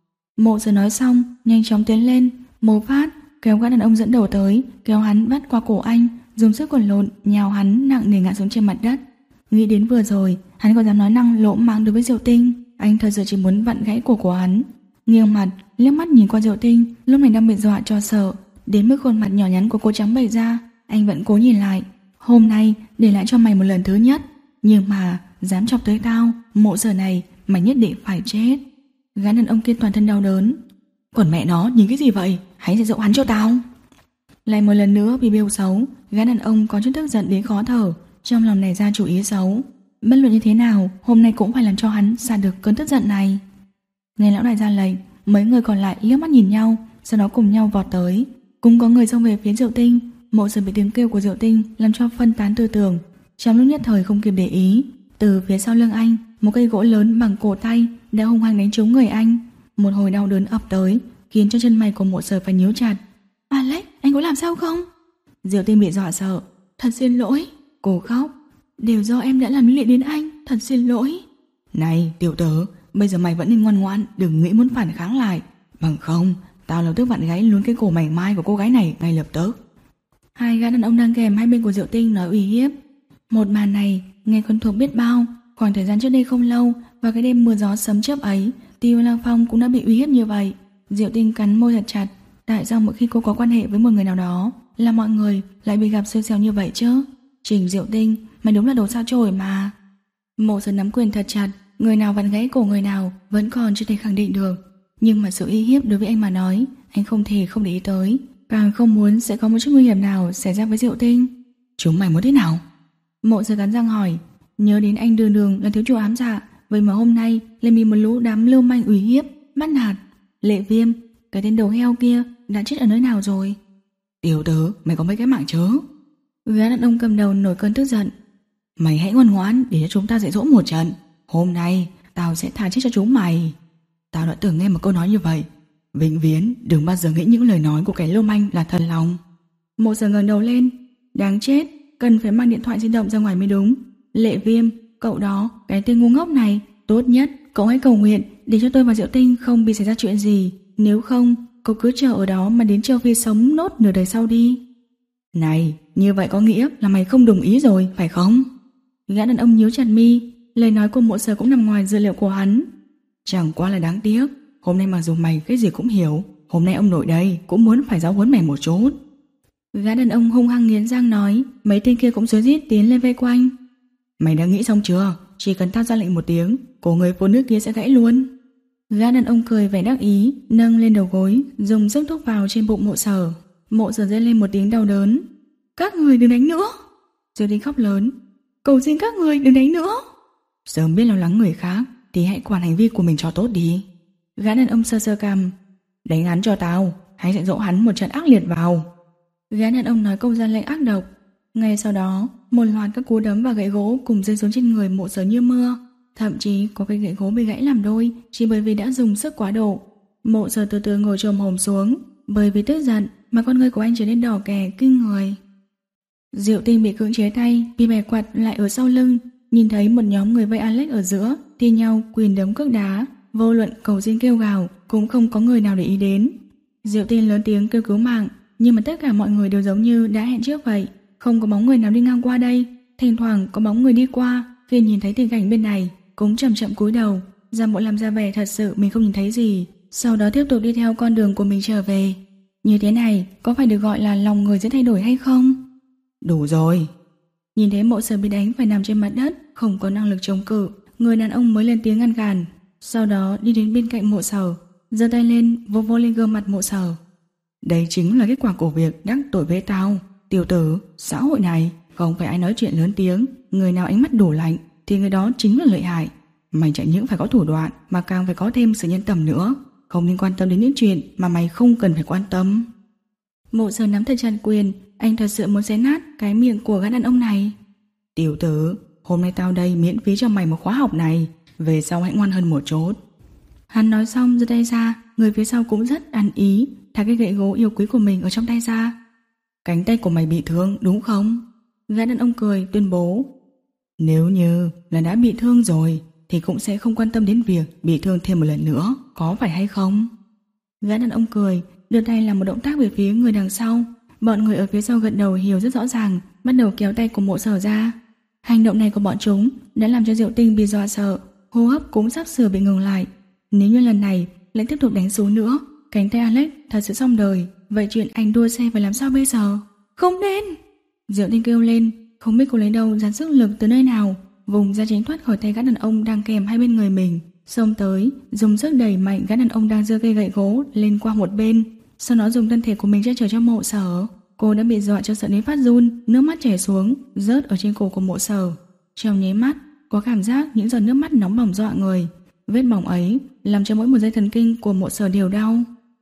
Mộ Sở nói xong, nhanh chóng tiến lên, một phát kéo gã đàn ông dẫn đầu tới, kéo hắn bắt qua cổ anh, dùng sức quần lộn, nhào hắn nặng nề ngã xuống trên mặt đất. Nghĩ đến vừa rồi, hắn còn dám nói năng lỗ mãng đối với Diệu Tinh, anh thật sự chỉ muốn vặn gãy cổ của hắn. Nghiêng mặt, liếc mắt nhìn qua Diệu Tinh, lúc này đang bị dọa cho sợ, đến mức khuôn mặt nhỏ nhắn của cô trắng bệch ra, anh vẫn cố nhìn lại. Hôm nay để lại cho mày một lần thứ nhất, nhưng mà dám chọc tới tao, Mộ Sở này, mày nhất định phải chết. Gã đàn ông kia toàn thân đau đớn. Còn mẹ nó, nhìn cái gì vậy? Hãy dạy dỗ hắn cho tao. Lại một lần nữa bị bêu xấu, gã đàn ông có chút tức giận đến khó thở, trong lòng này ra chủ ý xấu. Bất luận như thế nào, hôm nay cũng phải làm cho hắn xả được cơn tức giận này. Nghe lão đại ra lệnh, mấy người còn lại liếc mắt nhìn nhau, sau đó cùng nhau vọt tới. Cũng có người xông về phía Diệu Tinh. Mộ Sở bị tiếng kêu của Diệu Tinh làm cho phân tán tư tưởng. Trong lúc nhất thời không kịp để ý, từ phía sau lưng anh, một cây gỗ lớn bằng cổ tay đã hung hăng đánh trúng người anh. Một hồi đau đớn ập tới, khiến cho chân mày của Mộ Sở phải nhíu chặt. Alex, anh có làm sao không? Diệu Tinh bị dọa sợ. Thật xin lỗi. Cô khóc. Đều do em đã làm lụy đến anh, thật xin lỗi. Này tiểu tử, bây giờ mày vẫn nên ngoan ngoãn, đừng nghĩ muốn phản kháng lại. Bằng không, tao lập tức vặn gãy luôn cái cổ mảnh mai của cô gái này ngay lập tức. Hai gã đàn ông đang kèm hai bên của Diệu Tinh nói uy hiếp. Một màn này nghe quen thuộc biết bao. Khoảng thời gian trước đây không lâu, vào cái đêm mưa gió sấm chớp ấy, Tiêu Lang Phong cũng đã bị uy hiếp như vậy. Diệu Tinh cắn môi thật chặt. Tại sao mỗi khi cô có quan hệ với một người nào đó là mọi người lại bị gặp xui xẻo như vậy chứ? Trình Diệu Tinh, mày đúng là đồ sao chổi mà. Mộ Sở nắm quyền thật chặt, người nào vặn gãy cổ người nào vẫn còn chưa thể khẳng định được. Nhưng mà sự uy hiếp đối với anh mà nói, anh không thể không để ý tới, càng không muốn sẽ có một chút nguy hiểm nào xảy ra với Diệu Tinh. Chúng mày muốn thế nào? Mộ Sở cắn răng hỏi. Nhớ đến anh Đường Đường là thiếu chủ ám dạ, vậy mà hôm nay lại bị một lũ đám lưu manh uy hiếp, bắt nạt. Lệ Viêm, cái tên đầu heo kia đã chết ở nơi nào rồi? Tiểu tử, mày có mấy cái mạng chớ? Gã đàn ông cầm đầu nổi cơn tức giận. Mày hãy ngoan ngoãn để cho chúng ta dạy dỗ một trận. Hôm nay tao sẽ tha chết cho chúng mày. Tao đã từng nghe một câu nói như vậy. Vĩnh viễn đừng bao giờ nghĩ những lời nói của kẻ lưu manh là thật lòng. Mộ Sở ngẩng đầu lên. Đáng chết, cần phải mang điện thoại di động ra ngoài mới đúng. Lệ Viêm, cậu đó, cái tên ngu ngốc này, tốt nhất cậu hãy cầu nguyện để cho tôi và Diệu Tinh không bị xảy ra chuyện gì. Nếu không, cậu cứ chờ ở đó mà đến Châu Phi sống nốt nửa đời sau đi. Này, như vậy có nghĩa là mày không đồng ý rồi, phải không? Gã đàn ông nhíu chặt mi. Lời nói của Mộ Sở cũng nằm ngoài dự liệu của hắn. Chẳng qua là đáng tiếc, hôm nay mặc dù mày cái gì cũng hiểu, hôm nay ông nội đây cũng muốn phải giáo huấn mày một chút. Gã đàn ông hung hăng nghiến răng nói. Mấy tên kia cũng rối rít tiến lên vây quanh. Mày đã nghĩ xong chưa? Chỉ cần tao ra lệnh một tiếng, cổ người phụ nữ kia sẽ gãy luôn. Gã đàn ông cười vẻ đắc ý, nâng lên đầu gối, dùng sức thúc vào trên bụng Mộ Sở. Mộ Sở rên lên một tiếng đau đớn. Các người đừng đánh nữa. Diệu Tinh khóc lớn. Cầu xin các người đừng đánh nữa. Sớm biết lo lắng người khác thì hãy quản hành vi của mình cho tốt đi. Gã đàn ông sơ sơ cằm. Đánh hắn cho tao, hãy dạy dỗ hắn một trận ác liệt vào. Gã đàn ông nói câu ra lệnh ác độc. Ngay sau đó, một loạt các cú đấm và gậy gỗ cùng rơi xuống trên người Mộ Sở như mưa. Thậm chí có cây gậy gỗ bị gãy làm đôi chỉ bởi vì đã dùng sức quá độ. Mộ Sở từ từ ngồi chồm hổm xuống, bởi vì tức giận mà con người của anh trở nên đỏ kè kinh người. Diệu Tinh bị cưỡng chế tay, bị bẻ quạt lại ở sau lưng, nhìn thấy một nhóm người vây Alex ở giữa, thi nhau quyền đấm cước đá, vô luận cầu xin kêu gào cũng không có người nào để ý đến. Diệu Tinh lớn tiếng kêu cứu mạng, nhưng mà tất cả mọi người đều giống như đã hẹn trước vậy, không có bóng người nào đi ngang qua đây. Thỉnh thoảng có bóng người đi qua, khi nhìn thấy tình cảnh bên này cũng chậm chậm cúi đầu, ra bộ làm ra vẻ thật sự mình không nhìn thấy gì, sau đó tiếp tục đi theo con đường của mình trở về. Như thế này có phải được gọi là lòng người sẽ thay đổi hay không? Đủ rồi. Nhìn thấy Mộ Sở bị đánh phải nằm trên mặt đất, không có năng lực chống cự, người đàn ông mới lên tiếng ngăn cản, sau đó đi đến bên cạnh Mộ Sở, giơ tay lên vô vô lên gương mặt Mộ Sở. Đây chính là kết quả của việc đắc tội với tao. Tiểu tử, xã hội này không phải ai nói chuyện lớn tiếng, người nào ánh mắt đủ lạnh thì người đó chính là lợi hại. Mày chẳng những phải có thủ đoạn mà càng phải có thêm sự nhân tầm nữa, không nên quan tâm đến những chuyện mà mày không cần phải quan tâm. Mộ Sở nắm thật chặt quyền, anh thật sự muốn xé nát cái miệng của gã đàn ông này. Tiểu tử, hôm nay tao đây miễn phí cho mày một khóa học này, về sau hãy ngoan hơn một chút. Hắn nói xong giơ tay ra, người phía sau cũng rất ăn ý, thả cái gậy gỗ yêu quý của mình ở trong tay ra. Cánh tay của mày bị thương đúng không? Gã đàn ông cười tuyên bố. Nếu như là đã bị thương rồi thì cũng sẽ không quan tâm đến việc bị thương thêm một lần nữa, có phải hay không? Gã đàn ông cười, đưa tay làm một động tác về phía người đằng sau. Bọn người ở phía sau gật đầu hiểu rất rõ ràng, bắt đầu kéo tay của Mộ Sở ra. Hành động này của bọn chúng đã làm cho Diệu Tinh bị dọa sợ, hô hấp cũng sắp sửa bị ngừng lại. Nếu như lần này lại tiếp tục đánh xuống nữa, cánh tay Alex thật sự xong đời. Vậy chuyện anh đua xe phải làm sao bây giờ? Không nên! Diệu Tinh kêu lên, không biết cô lấy đâu dàn sức lực từ nơi nào, vùng ra tránh thoát khỏi tay gã đàn ông đang kèm hai bên người mình, xông tới dùng sức đẩy mạnh gã đàn ông đang giơ cây gậy gỗ lên qua một bên, sau đó dùng thân thể của mình che chở cho Mộ Sở. Cô đã bị dọa cho sợ đến phát run, nước mắt chảy xuống rớt ở trên cổ của Mộ Sở. Trong nháy mắt có cảm giác những giọt nước mắt nóng bỏng dọa người, vết bỏng ấy làm cho mỗi một dây thần kinh của Mộ Sở đều đau.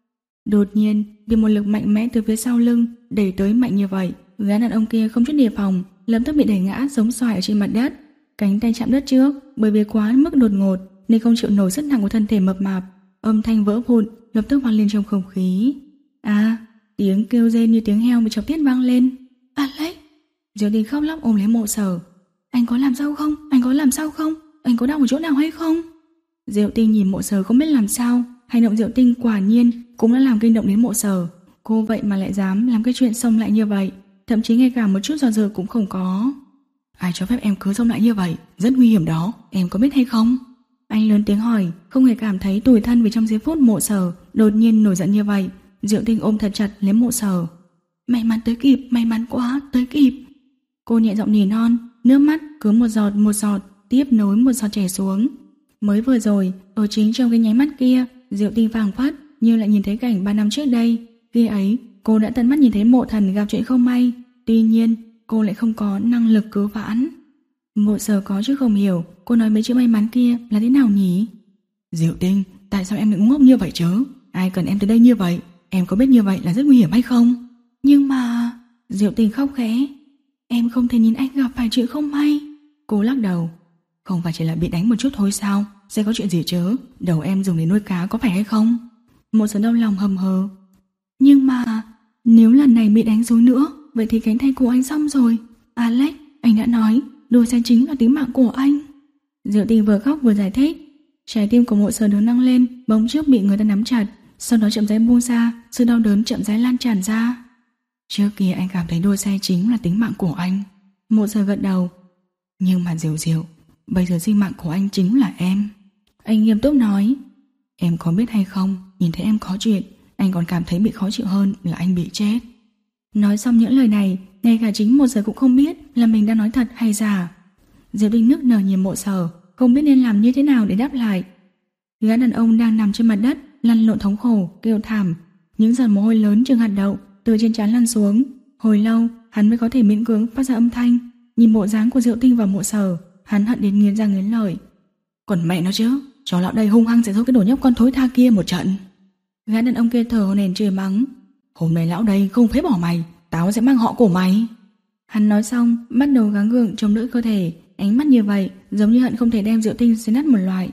Đột nhiên bị một lực mạnh mẽ từ phía sau lưng đẩy tới mạnh như vậy, gã đàn ông kia không chút đề phòng lập tức bị đẩy ngã giống xoài ở trên mặt đất. Cánh tay chạm đất trước, bởi vì quá mức đột ngột nên không chịu nổi sức nặng của thân thể mập mạp, âm thanh vỡ vụn lập tức vang lên trong không khí. À, tiếng kêu rên như tiếng heo bị chọc tiết vang lên. Alex! Diệu Tinh khóc lóc ôm lấy Mộ Sở. Anh có làm sao không? Anh có làm sao không? Anh có đau ở chỗ nào hay không? Diệu Tinh nhìn Mộ Sở không biết làm sao. Hành động Diệu Tinh quả nhiên cũng đã làm kinh động đến Mộ Sở. Cô vậy mà lại dám làm cái chuyện xông lại như vậy, thậm chí ngay cả một chút do dự cũng không có. Ai cho phép em cứ xông lại như vậy? Rất nguy hiểm đó, em có biết hay không? Anh lớn tiếng hỏi, không hề cảm thấy tủi thân vì trong giây phút Mộ Sở đột nhiên nổi giận như vậy. Diệu Tinh ôm thật chặt lấy Mộ Sở. May mắn tới kịp, may mắn quá, tới kịp. Cô nhẹ giọng nỉ non, nước mắt cứ một giọt một giọt tiếp nối một giọt chảy xuống. Mới vừa rồi, ở chính trong cái nháy mắt kia, Diệu Tinh phảng phất như lại nhìn thấy cảnh ba năm trước đây. Khi ấy, cô đã tận mắt nhìn thấy Mộ Thần gặp chuyện không may, tuy nhiên cô lại không có năng lực cứu vãn. Mộ Sở có chứ không hiểu cô nói mấy chữ may mắn kia là thế nào nhỉ? Diệu Tinh, tại sao em lại ngu ngốc như vậy chứ? Ai cần em tới đây như vậy? Em có biết như vậy là rất nguy hiểm hay không? Nhưng mà... Diệu Tinh khóc khẽ. Em không thể nhìn anh gặp phải chuyện không may. Cô lắc đầu. Không phải chỉ là bị đánh một chút thôi sao? Sẽ có chuyện gì chứ? Đầu em dùng để nuôi cá có phải hay không? Một số đau lòng hầm hờ. Nhưng mà... Nếu lần này bị đánh xuống nữa, vậy thì cánh tay của anh xong rồi. Alex, anh đã nói đua xe chính là tính mạng của anh. Diệu Tinh vừa khóc vừa giải thích. Trái tim của Mộ Sở đứng nâng lên, bỗng trước bị người ta nắm chặt, sau đó chậm rãi buông ra, sự đau đớn chậm rãi lan tràn ra. Trước kia anh cảm thấy đua xe chính là tính mạng của anh. Mộ Sở gật đầu. Nhưng mà Diệu Diệu, bây giờ sinh mạng của anh chính là em. Anh nghiêm túc nói. Em có biết hay không, nhìn thấy em có chuyện, anh còn cảm thấy bị khó chịu hơn là anh bị chết. Nói xong những lời này, ngay cả chính Mộ Sở cũng không biết là mình đang nói thật hay giả. Diệu Tinh nức nở nhìn Mộ Sở, không biết nên làm như thế nào để đáp lại. Gã đàn ông đang nằm trên mặt đất, lăn lộn thống khổ, kêu thảm. Những giọt mồ hôi lớn chừng hạt đậu từ trên trán lăn xuống. Hồi lâu, hắn mới có thể miễn cưỡng phát ra âm thanh. Nhìn bộ dáng của Diệu Tinh và Mộ Sở, hắn hận đến nghiến răng nghiến lợi. Còn mẹ nó chứ, chó lão đây hung hăng sẽ dỗ cái đồ nhóc con thối tha kia một trận. Gã đàn ông kia thở hổn hển chửi mắng. Hôm nay lão đây không phế bỏ mày, tao sẽ mang họ của mày. Hắn nói xong, bắt đầu gắng gượng chống đỡ cơ thể, ánh mắt như vậy giống như hận không thể đem Diệu Tinh xé nát một loại.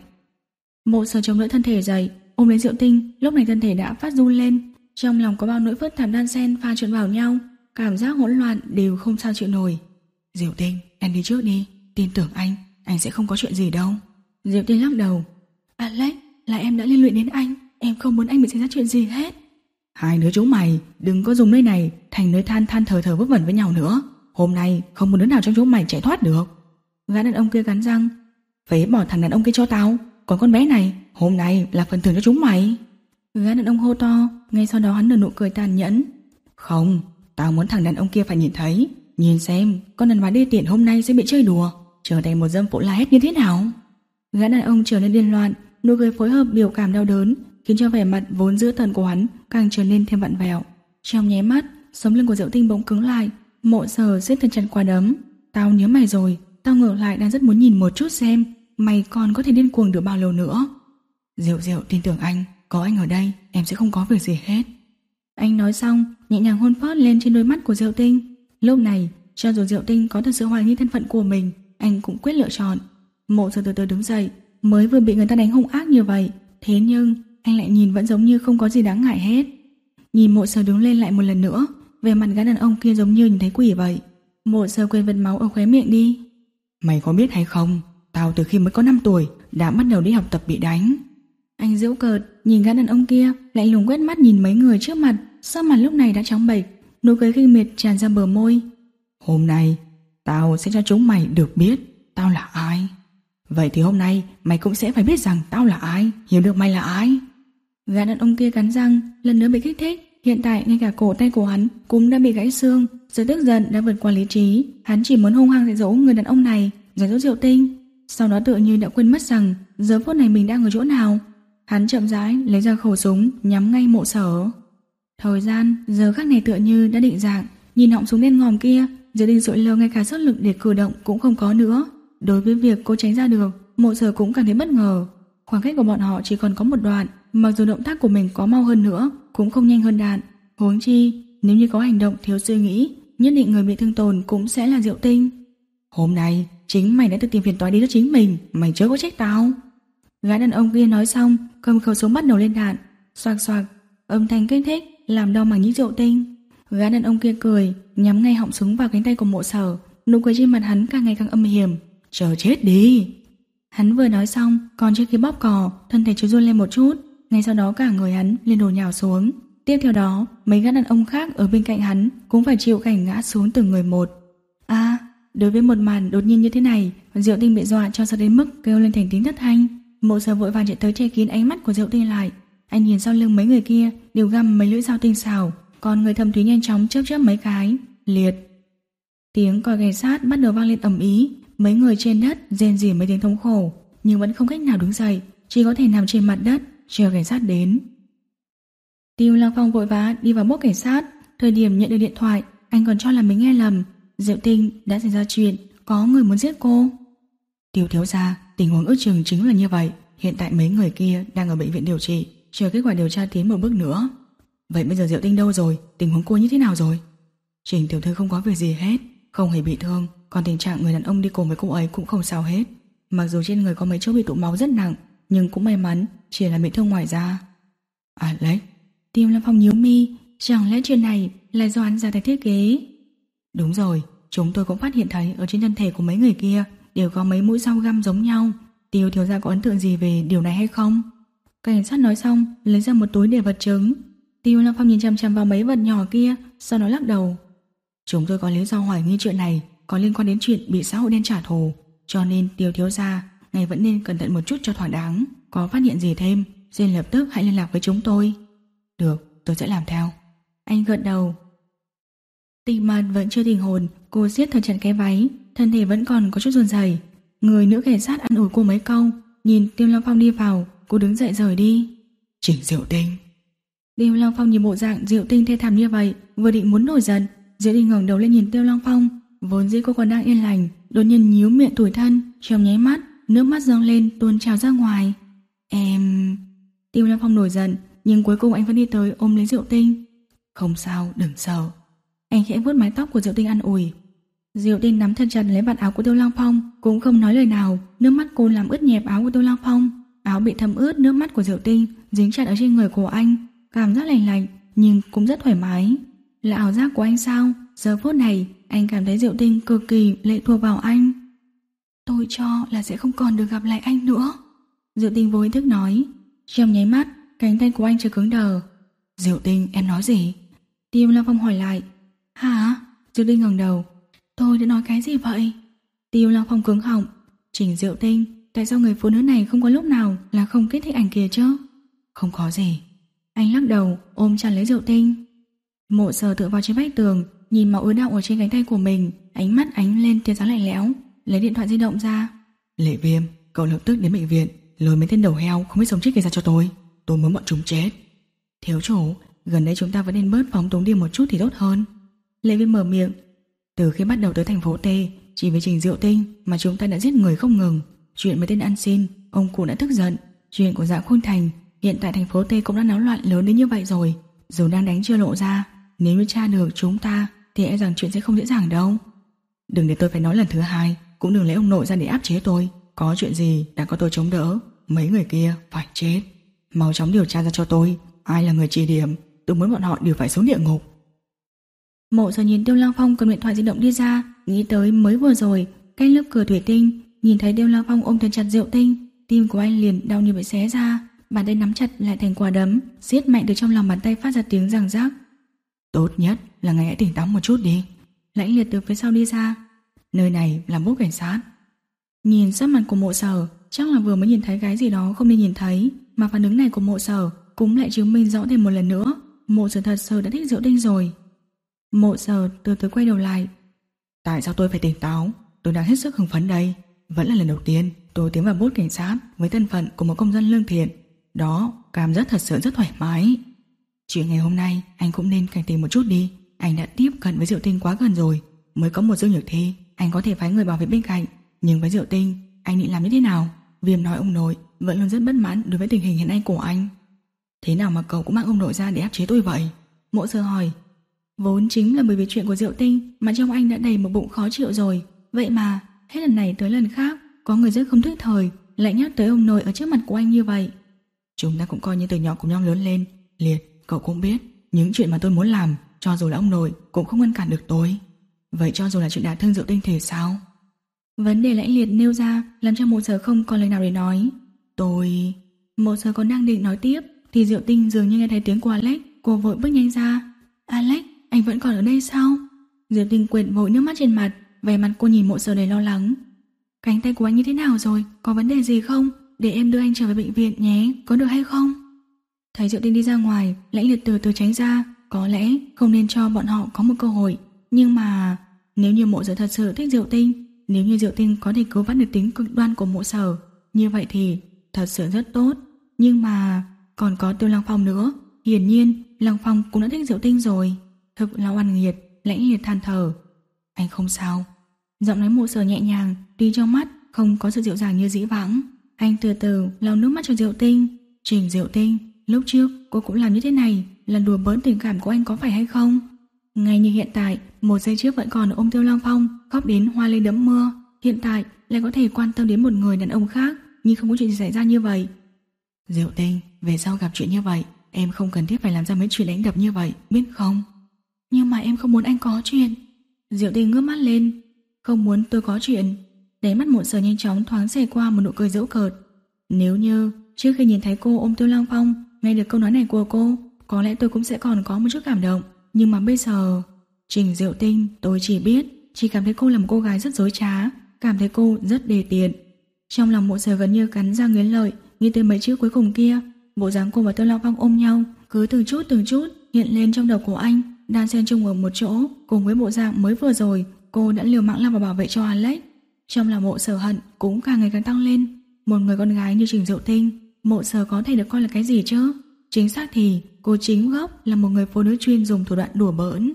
Mộ Sở chống đỡ thân thể dậy, ôm lấy Diệu Tinh, lúc này thân thể đã phát run lên, trong lòng có bao nỗi phức tạp đan xen pha trộn vào nhau, cảm giác hỗn loạn đều không sao chịu nổi. Diệu Tinh, em đi trước đi, tin tưởng anh, anh sẽ không có chuyện gì đâu. Diệu Tinh lắc đầu. Alex, là em đã liên lụy đến anh, em không muốn anh bị xảy ra chuyện gì hết. Hai đứa chúng mày đừng có dùng nơi này thành nơi than than thờ thờ vớ vẩn với nhau nữa. Hôm nay không một đứa nào trong chúng mày chạy thoát được. Gã đàn ông kia cắn răng. Phế bỏ thằng đàn ông kia cho tao. Còn con bé này, hôm nay là phần thưởng cho chúng mày. Gã đàn ông hô to. Ngay sau đó hắn nở nụ cười tàn nhẫn. Không, tao muốn thằng đàn ông kia phải nhìn thấy. Nhìn xem con đàn bà đê tiện hôm nay sẽ bị chơi đùa, trở thành một dâm phụ la hét như thế nào. Gã đàn ông trở nên điên loạn, nụ cười phối hợp biểu cảm đau đớn khiến cho vẻ mặt vốn dữ tợn của hắn càng trở nên thêm vặn vẹo. Trong nháy mắt, sống lưng của Diệu Tinh bỗng cứng lại. Mộ Sở siết thật chặt quả đấm. Tao nhớ mày rồi, tao ngược lại đang rất muốn nhìn một chút xem mày còn có thể điên cuồng được bao lâu nữa. Diệu Diệu tin tưởng anh, có anh ở đây em sẽ không có việc gì hết. Anh nói xong, nhẹ nhàng hôn phớt lên trên đôi mắt của Diệu Tinh. Lúc này, cho dù Diệu Tinh có thật sự hoài nghi thân phận của mình, anh cũng quyết lựa chọn. Mộ Sở từ từ đứng dậy, mới vừa bị người ta đánh hung ác như vậy, thế nhưng anh lại nhìn vẫn giống như không có gì đáng ngại hết. Nhìn Mộ Sở đứng lên lại một lần nữa, về mặt gã đàn ông kia giống như nhìn thấy quỷ vậy. Mộ Sở quên vệt máu ở khóe miệng đi. Mày có biết hay không, tao từ khi mới có năm tuổi đã bắt đầu đi học tập bị đánh. Anh giễu cợt nhìn gã đàn ông kia, lại lùng quét mắt nhìn mấy người trước mặt, sắc mặt lúc này đã trắng bệch, nụ cười khinh miệt tràn ra bờ môi. Hôm nay tao sẽ cho chúng mày được biết tao là ai. Vậy thì hôm nay mày cũng sẽ phải biết rằng tao là ai, hiểu được mày là ai. Gã đàn ông kia cắn răng, lần nữa bị kích thích. Hiện tại ngay cả cổ tay của hắn cũng đã bị gãy xương, sự tức giận đã vượt qua lý trí. Hắn chỉ muốn hung hăng dạy dỗ người đàn ông này, dạy dỗ Diệu Tinh. Sau đó tự như đã quên mất rằng giờ phút này mình đang ở chỗ nào. Hắn chậm rãi lấy ra khẩu súng nhắm ngay Mộ Sở. Thời gian giờ khắc này tựa như đã định dạng. Nhìn họng súng đen ngòm kia, Diệu Tinh sụi lơ, ngay cả sức lực để cử động cũng không có nữa. Đối với việc cô tránh ra được, Mộ Sở cũng cảm thấy bất ngờ. Khoảng cách của bọn họ chỉ còn có một đoạn, mặc dù động tác của mình có mau hơn nữa cũng không nhanh hơn đạn. Huống chi nếu như có hành động thiếu suy nghĩ, nhất định người bị thương tổn cũng sẽ là Diệu Tinh. Hôm nay chính mày đã tự tìm phiền toái đi cho chính mình, mày chớ có trách tao. Gã đàn ông kia nói xong, cầm khẩu súng bắt đầu lên đạn. Xoạc xoạc, âm thanh kích thích làm đau màng nhĩ Diệu Tinh. Gã đàn ông kia cười, nhắm ngay họng súng vào cánh tay của Mộ Sở. Nụ cười trên mặt hắn càng ngày càng âm hiểm. Chờ chết đi. Hắn vừa nói xong, còn trước khi bóp cò, thân thể chợt run lên một chút. Ngay sau đó cả người hắn liền đổ nhào xuống. Tiếp theo đó, mấy gã đàn ông khác ở bên cạnh hắn cũng phải chịu cảnh ngã xuống từng người một. À, đối với một màn đột nhiên như thế này, Diệu Tinh bị dọa cho sợ đến mức kêu lên thành tiếng thất thanh. Mộ Sở vội vàng chạy tới che kín ánh mắt của Diệu Tinh lại. Anh nhìn sau lưng mấy người kia đều găm mấy lưỡi dao tinh xảo, còn người thâm thúy nhanh chóng chớp chớp mấy cái. Liệt. Tiếng còi cảnh sát bắt đầu vang lên ầm ĩ. Mấy người trên đất rên rỉ mấy tiếng thống khổ, nhưng vẫn không cách nào đứng dậy, chỉ có thể nằm trên mặt đất chờ cảnh sát đến. Tiêu Lăng Phong vội vã đi vào bốt cảnh sát. Thời điểm nhận được điện thoại, anh còn cho là mình nghe lầm. Diệu Tinh đã xảy ra chuyện, có người muốn giết cô. Tiêu thiếu gia, tình huống ước chừng chính là như vậy. Hiện tại mấy người kia đang ở bệnh viện điều trị, chờ kết quả điều tra tiến một bước nữa. Vậy bây giờ Diệu Tinh đâu rồi? Tình huống cô như thế nào rồi? Trình tiểu thư không có việc gì hết, không hề bị thương. Còn tình trạng người đàn ông đi cùng với cô ấy cũng không sao hết. Mặc dù trên người có mấy chỗ bị tụ máu rất nặng, nhưng cũng may mắn chỉ là bị thương ngoài da. À lấy. Tiêu Lâm Phong nhíu mi, chẳng lẽ chuyện này là do hắn ra tay thiết kế? Đúng rồi, chúng tôi cũng phát hiện thấy ở trên thân thể của mấy người kia đều có mấy mũi dao găm giống nhau. Tiêu thiếu gia có ấn tượng gì về điều này hay không? Cảnh sát nói xong, lấy ra một túi để vật chứng. Tiêu Lâm Phong nhìn chằm chằm vào mấy vật nhỏ kia, sau đó lắc đầu. Chúng tôi có lý do hoài nghi chuyện này có liên quan đến chuyện bị xã hội đen trả thù, cho nên Tiêu thiếu gia ngài vẫn nên cẩn thận một chút cho thỏa đáng. Có phát hiện gì thêm, xin lập tức hãy liên lạc với chúng tôi. Được, tôi sẽ làm theo. Anh gật đầu. Tình mặt vẫn chưa tỉnh hồn, cô siết thật chặt cái váy, thân thể vẫn còn có chút run rẩy. Người nữ cảnh sát ăn ủi cô mấy câu, nhìn Tiêu Long Phong đi vào, cô đứng dậy rời đi. Trình Diệu Tinh. Tiêu Long Phong nhìn bộ dạng Diệu Tinh thê thảm như vậy, vừa định muốn nổi giận, Diệu Tinh ngẩng đầu lên nhìn Tiêu Long Phong, vốn dĩ cô còn đang yên lành, đột nhiên nhíu miệng tủi thân, trong nháy mắt, nước mắt dâng lên tuôn trào ra ngoài. Em... Tiêu Long Phong nổi giận, nhưng cuối cùng anh vẫn đi tới ôm lấy Diệu Tinh. Không sao, đừng sợ. Anh khẽ vuốt mái tóc của Diệu Tinh an ủi. Diệu Tinh nắm thật chặt lấy vạt áo của Tiêu Long Phong, cũng không nói lời nào. Nước mắt cô làm ướt nhẹp áo của Tiêu Long Phong. Áo bị thấm ướt, nước mắt của Diệu Tinh dính chặt ở trên người của anh, cảm giác lành lạnh nhưng cũng rất thoải mái. Là ảo giác của anh sao? Giờ phút này anh cảm thấy Diệu Tinh cực kỳ lệ thuộc vào anh. Tôi cho là sẽ không còn được gặp lại anh nữa, Diệu Tinh vô ý thức nói. Trong nháy mắt, cánh tay của anh chợt cứng đờ. Diệu Tinh, em nói gì? Tiêu Lăng Phong hỏi lại. Hả? Diệu Tinh ngẩng đầu. Tôi đã nói cái gì vậy? Tiêu Lăng Phong cứng họng. Trình Diệu Tinh, tại sao người phụ nữ này không có lúc nào là không kích thích ảnh kia chứ? Không có gì. Anh lắc đầu, ôm chặt lấy Diệu Tinh. Mộ Sở tựa vào trên vách tường, nhìn máu ứ đọng ở trên cánh tay của mình, ánh mắt ánh lên tia sáng lạnh lẽo, lấy điện thoại di động ra. Lệ Viêm, cậu lập tức đến bệnh viện, lôi mấy tên đầu heo không biết sống chết kia ra cho tôi. Tôi muốn bọn chúng chết. Thiếu chủ, gần đây chúng ta vẫn nên bớt phóng túng đi một chút thì tốt hơn. Lệ Viêm mở miệng. Từ khi bắt đầu tới thành phố T, chỉ vì Trình Diệu Tinh mà chúng ta đã giết người không ngừng. Chuyện với tên ăn xin, ông cụ đã tức giận. Chuyện của Dạ Khôn Thành, hiện tại thành phố T cũng đã náo loạn lớn đến như vậy rồi. Dù đang đánh chưa lộ ra, nếu như tra được chúng ta thì e rằng chuyện sẽ không dễ dàng đâu. Đừng để tôi phải nói lần thứ hai, cũng đừng lấy ông nội ra để áp chế tôi. Có chuyện gì đã có tôi chống đỡ. Mấy người kia phải chết. Mau chóng điều tra ra cho tôi, ai là người chỉ điểm. Tôi muốn bọn họ đều phải xuống địa ngục. Mộ Sở nhìn Tiêu Lăng Phong cầm điện thoại di động đi ra, nghĩ tới mới vừa rồi cách lớp cửa thủy tinh, nhìn thấy Tiêu Lăng Phong ôm thật chặt Diệu Tinh, tim của anh liền đau như bị xé ra, bàn tay nắm chặt lại thành quả đấm, siết mạnh từ trong lòng bàn tay phát ra tiếng răng rắc. Tốt nhất là ngài hãy tỉnh táo một chút đi. Lãnh Liệt từ phía sau đi ra. Nơi này là bốt cảnh sát. Nhìn sắc mặt của Mộ Sở, chắc là vừa mới nhìn thấy cái gì đó không nên nhìn thấy, mà phản ứng này của Mộ Sở cũng lại chứng minh rõ thêm một lần nữa, Mộ Sở thật sự đã thích Diệu Tinh rồi. Mộ Sở từ từ quay đầu lại. Tại sao tôi phải tỉnh táo? Tôi đang hết sức hưng phấn đây. Vẫn là lần đầu tiên tôi tiến vào bốt cảnh sát với thân phận của một công dân lương thiện. Đó, cảm giác thật sự rất thoải mái. Chuyện ngày hôm nay anh cũng nên cảnh tỉnh một chút đi. Anh đã tiếp cận với Diệu Tinh quá gần rồi. Mới có một Dương Nhược Thi, anh có thể phái người bảo vệ bên cạnh. Nhưng với Diệu Tinh, anh định làm như thế nào? Viêm nói ông nội vẫn luôn rất bất mãn đối với tình hình hiện nay của anh. Thế nào mà cậu cũng mang ông nội ra để áp chế tôi vậy? Mộ Sở hỏi. Vốn chính là bởi vì chuyện của Diệu Tinh mà trong anh đã đầy một bụng khó chịu rồi. Vậy mà hết lần này tới lần khác có người rất không thích thời lại nhắc tới ông nội ở trước mặt của anh như vậy. Chúng ta cũng coi như từ nhỏ cùng nhau lớn lên. Liệt, cậu cũng biết những chuyện mà tôi muốn làm, cho dù là ông nội cũng không ngăn cản được tôi. Vậy cho dù là chuyện đả thương Diệu Tinh thì sao? Vấn đề Lãnh Liệt nêu ra làm cho Mộ Sở không còn lời nào để nói. Tôi... Mộ Sở còn đang định nói tiếp thì Diệu Tinh dường như nghe thấy tiếng của Alex. Cô vội bước nhanh ra. Alex, anh vẫn còn ở đây sao? Diệu Tinh quệt vội nước mắt trên mặt, vẻ mặt cô nhìn Mộ Sở đầy lo lắng. Cánh tay của anh như thế nào rồi? Có vấn đề gì không? Để em đưa anh trở về bệnh viện nhé, có được hay không? Thấy Diệu Tinh đi ra ngoài, Lãnh Liệt từ từ tránh ra. Có lẽ không nên cho bọn họ có một cơ hội. Nhưng mà nếu như Mộ Sở thật sự thích Diệu Tinh, nếu như Diệu Tinh có thể cứu vãn được tính cực đoan của Mộ Sở, như vậy thì thật sự rất tốt. Nhưng mà còn có Tiêu Lăng Phong nữa. Hiển nhiên Lăng Phong cũng đã thích Diệu Tinh rồi. Thực là oan nghiệt. Lãnh Liệt than thở. Anh không sao. Giọng nói Mộ Sở nhẹ nhàng, tuy trong mắt không có sự dịu dàng như dĩ vãng. Anh từ từ lau nước mắt cho Diệu Tinh. Trình Diệu Tinh, lúc trước cô cũng làm như thế này là đùa bỡn tình cảm của anh có phải hay không? Ngay như hiện tại, một giây trước vẫn còn ôm Tiêu Lăng Phong, khóc đến hoa lê đẫm mưa. Hiện tại lại có thể quan tâm đến một người đàn ông khác, nhưng không có chuyện gì xảy ra như vậy. Diệu Tinh, về sau gặp chuyện như vậy, em không cần thiết phải làm ra mấy chuyện đánh đập như vậy, biết không? Nhưng mà em không muốn anh có chuyện. Diệu Tinh ngước mắt lên. Không muốn tôi có chuyện. Đáy mắt Mộ Sở nhanh chóng thoáng xẹt qua một nụ cười giễu cợt. Nếu như trước khi nhìn thấy cô ôm Tiêu Lăng Phong, nghe được câu nói này của cô, có lẽ tôi cũng sẽ còn có một chút cảm động. Nhưng mà bây giờ... Trình Diệu Tinh, tôi chỉ biết, chỉ cảm thấy cô là một cô gái rất dối trá, cảm thấy cô rất đề tiện. Trong lòng Mộ Sở gần như cắn răng nghiến lợi, nghĩ tới mấy chữ cuối cùng kia. Bộ dáng cô và Tiêu Lăng Phong ôm nhau, cứ từng chút từng chút hiện lên trong đầu của anh, đan xen chung ở một chỗ, cùng với bộ dạng mới vừa rồi cô đã liều mạng lao vào bảo vệ cho Alex. Trong lòng Mộ Sở hận cũng càng ngày càng tăng lên. Một người con gái như Trình Diệu Tinh, Mộ Sở có thể được coi là cái gì chứ? Chính xác thì cô chính gốc là một người phụ nữ chuyên dùng thủ đoạn đùa bỡn.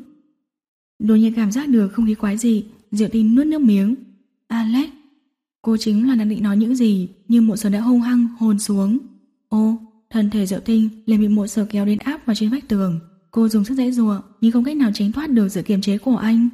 Đột nhiên cảm giác được không khí quái dị, Diệu Tinh nuốt nước miếng. Alex, cô chính là đang định nói những gì, nhưng Mộ Sở đã hung hăng hôn xuống. Ô, thân thể Diệu Tinh liền bị Mộ Sở kéo đến áp vào trên vách tường. Cô dùng sức giãy giụa nhưng không cách nào tránh thoát được sự kiềm chế của anh.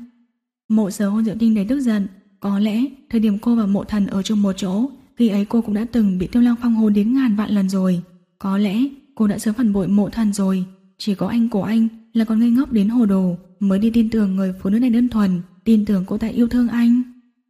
Mộ Sở hôn Diệu Tinh đầy tức giận. Có lẽ thời điểm cô và Mộ Thần ở chung một chỗ, khi ấy cô cũng đã từng bị Tiêu Lăng Phong hôn đến ngàn vạn lần rồi. Có lẽ cô đã sớm phản bội Mộ Thần rồi. Chỉ có anh của anh là còn ngây ngốc đến hồ đồ, mới đi tin tưởng người phụ nữ này đơn thuần, tin tưởng cô ta yêu thương anh.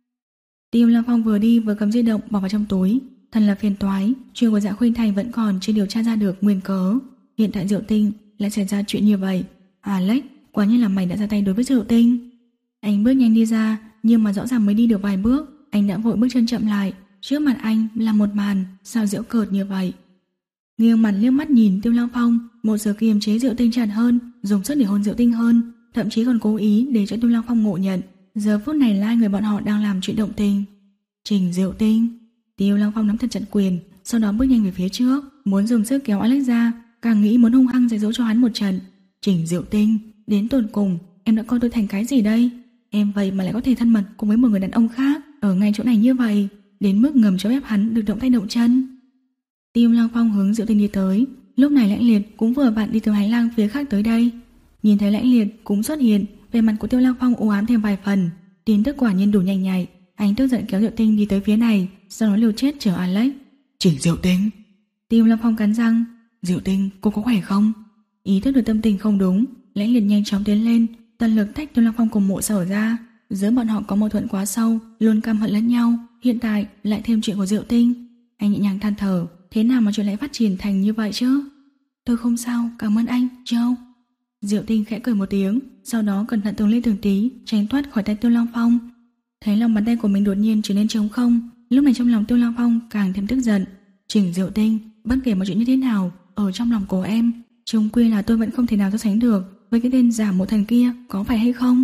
Tiêu Lăng Phong vừa đi vừa cầm di động bỏ vào trong túi. Thật là phiền toái, chuyện của Dạ Khuynh Thành vẫn còn chưa điều tra ra được nguyên cớ. Hiện tại Diệu Tinh lại xảy ra chuyện như vậy? Alex, quả nhiên là mày đã ra tay đối với Diệu Tinh. Anh bước nhanh đi ra, nhưng mà rõ ràng mới đi được vài bước, anh đã vội bước chân chậm lại. Trước mặt anh là một màn sao giễu cợt như vậy. Nghiêng mặt liếc mắt nhìn Tiêu Lăng Phong, một giờ kiềm chế Diệu Tinh chặt hơn, dùng sức để hôn Diệu Tinh hơn, thậm chí còn cố ý để cho Tiêu Lăng Phong ngộ nhận giờ phút này là hai người bọn họ đang làm chuyện động tình. Trình Diệu Tinh. Tiêu Lăng Phong nắm thật chặt quyền, sau đó bước nhanh về phía trước, muốn dùng sức kéo Alex ra, càng nghĩ muốn hung hăng dạy dỗ cho hắn một trận. Trình Diệu Tinh, đến tột cùng em đã coi tôi thành cái gì đây? Em vậy mà lại có thể thân mật cùng với một người đàn ông khác ở ngay chỗ này như vậy, đến mức ngầm cho phép hắn được động tay động chân. Tiêu Lăng Phong hướng Diệu Tinh đi tới, lúc này Lãnh Liệt cũng vừa vặn đi từ hành lang phía khác tới đây. Nhìn thấy Lãnh Liệt cũng xuất hiện, về mặt của Tiêu Lăng Phong u ám thêm vài phần, tin tức quả nhiên đủ nhanh nhạy. Anh tức giận kéo Diệu Tinh đi tới phía này, sau đó liều chết chở Alex. Trình Diệu Tinh. Tiêu Lăng Phong cắn răng. Diệu Tinh, cô có khỏe không? Ý thức được tâm tình không đúng, Lãnh Liệt nhanh chóng tiến lên, tận lực tách Tiêu Lăng Phong cùng Mộ Sở ra. Giữa bọn họ có mâu thuẫn quá sâu, luôn căm hận lẫn nhau, hiện tại lại thêm chuyện của Diệu Tinh. Anh nhẹ nhàng than thở, thế nào mà chuyện lại phát triển thành như vậy chứ? Tôi không sao, cảm ơn anh, Joe. Diệu Tinh khẽ cười một tiếng, sau đó cẩn thận từng ly từng tí tránh thoát khỏi tay Tiêu Lăng Phong. Thấy lòng bàn tay của mình đột nhiên trở nên trống không, lúc này trong lòng Tiêu Lăng Phong càng thêm tức giận. Trình Diệu Tinh, bất kể mọi chuyện như thế nào, ở trong lòng của em, chung quy là tôi vẫn không thể nào so sánh được với cái tên giả mộ thần kia, có phải hay không?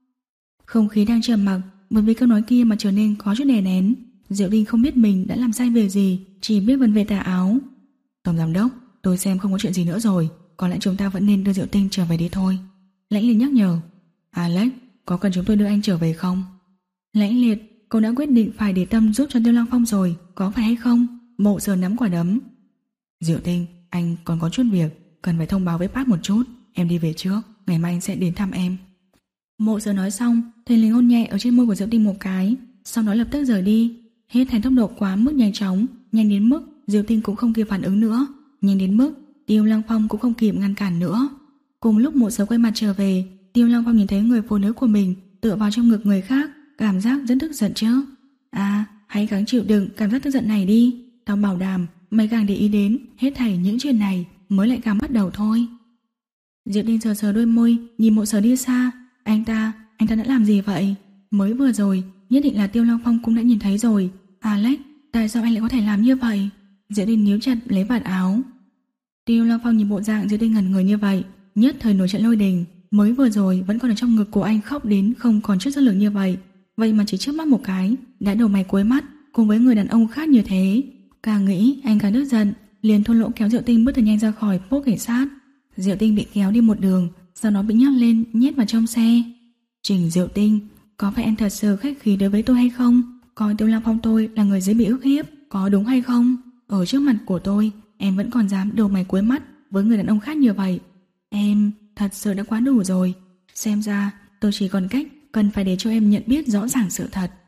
Không khí đang trầm mặc, bởi vì câu nói kia mà trở nên có chút đè nén. Diệu Tinh không biết mình đã làm sai việc gì, chỉ biết vần về tà áo. Tổng giám đốc, tôi xem không có chuyện gì nữa rồi, có lẽ chúng ta vẫn nên đưa Diệu Tinh trở về đi thôi. Lãnh Liệt nhắc nhở. Alex, có cần chúng tôi đưa anh trở về không? Lãnh Liệt, cậu đã quyết định phải để tâm giúp cho Tiêu Lăng Phong rồi, có phải hay không? Mộ Sở nắm quả đấm. Diệu Tinh, anh còn có chút việc, cần phải thông báo với Pat một chút. Em đi về trước, ngày mai anh sẽ đến thăm em. Mộ Sở nói xong, thầy lính hôn nhẹ ở trên môi của Diệu Tinh một cái, sau đó lập tức rời đi. Hết thành tốc độ quá mức nhanh chóng, nhanh đến mức Diệu Tinh cũng không kịp phản ứng nữa, nhanh đến mức Tiêu Lăng Phong cũng không kịp ngăn cản nữa. Cùng lúc Mộ Sở quay mặt trở về, Tiêu Lăng Phong nhìn thấy người phụ nữ của mình tựa vào trong ngực người khác, cảm giác rất tức giận chứ. À, hãy gắng chịu đựng cảm giác tức giận này đi. Tao bảo đảm mày càng để ý đến hết thảy những chuyện này mới lại càng bắt đầu thôi. Diệu Tinh sờ sờ đôi môi, nhìn Mộ Sở đi xa. Anh ta, anh ta đã làm gì vậy? Mới vừa rồi, nhất định là Tiêu Lăng Phong cũng đã nhìn thấy rồi. Alex, tại sao anh lại có thể làm như vậy? Diệu Tinh níu chặt lấy vạt áo. Tiêu Lăng Phong nhìn bộ dạng Diệu Tinh ngẩn người như vậy, nhất thời nổi trận lôi đình. Mới vừa rồi vẫn còn ở trong ngực của anh khóc đến không còn chút sức lực như vậy, vậy mà chỉ chớp mắt một cái đã đầu mày cuối mắt cùng với người đàn ông khác như thế. Càng nghĩ anh càng tức giận, liền thô lỗ kéo Diệu Tinh bước thật nhanh ra khỏi post cảnh sát. Diệu Tinh bị kéo đi một đường, sau đó bị nhấc lên nhét vào trong xe. Trình Diệu Tinh, có phải em thật sự khách khí đối với tôi hay không? Coi Tiêu Lăng Phong tôi là người dễ bị ức hiếp, có đúng hay không? Ở trước mặt của tôi, em vẫn còn dám đầu mày cuối mắt với người đàn ông khác như vậy. Em thật sự đã quá đủ rồi. Xem ra tôi chỉ còn cách cần phải để cho em nhận biết rõ ràng sự thật.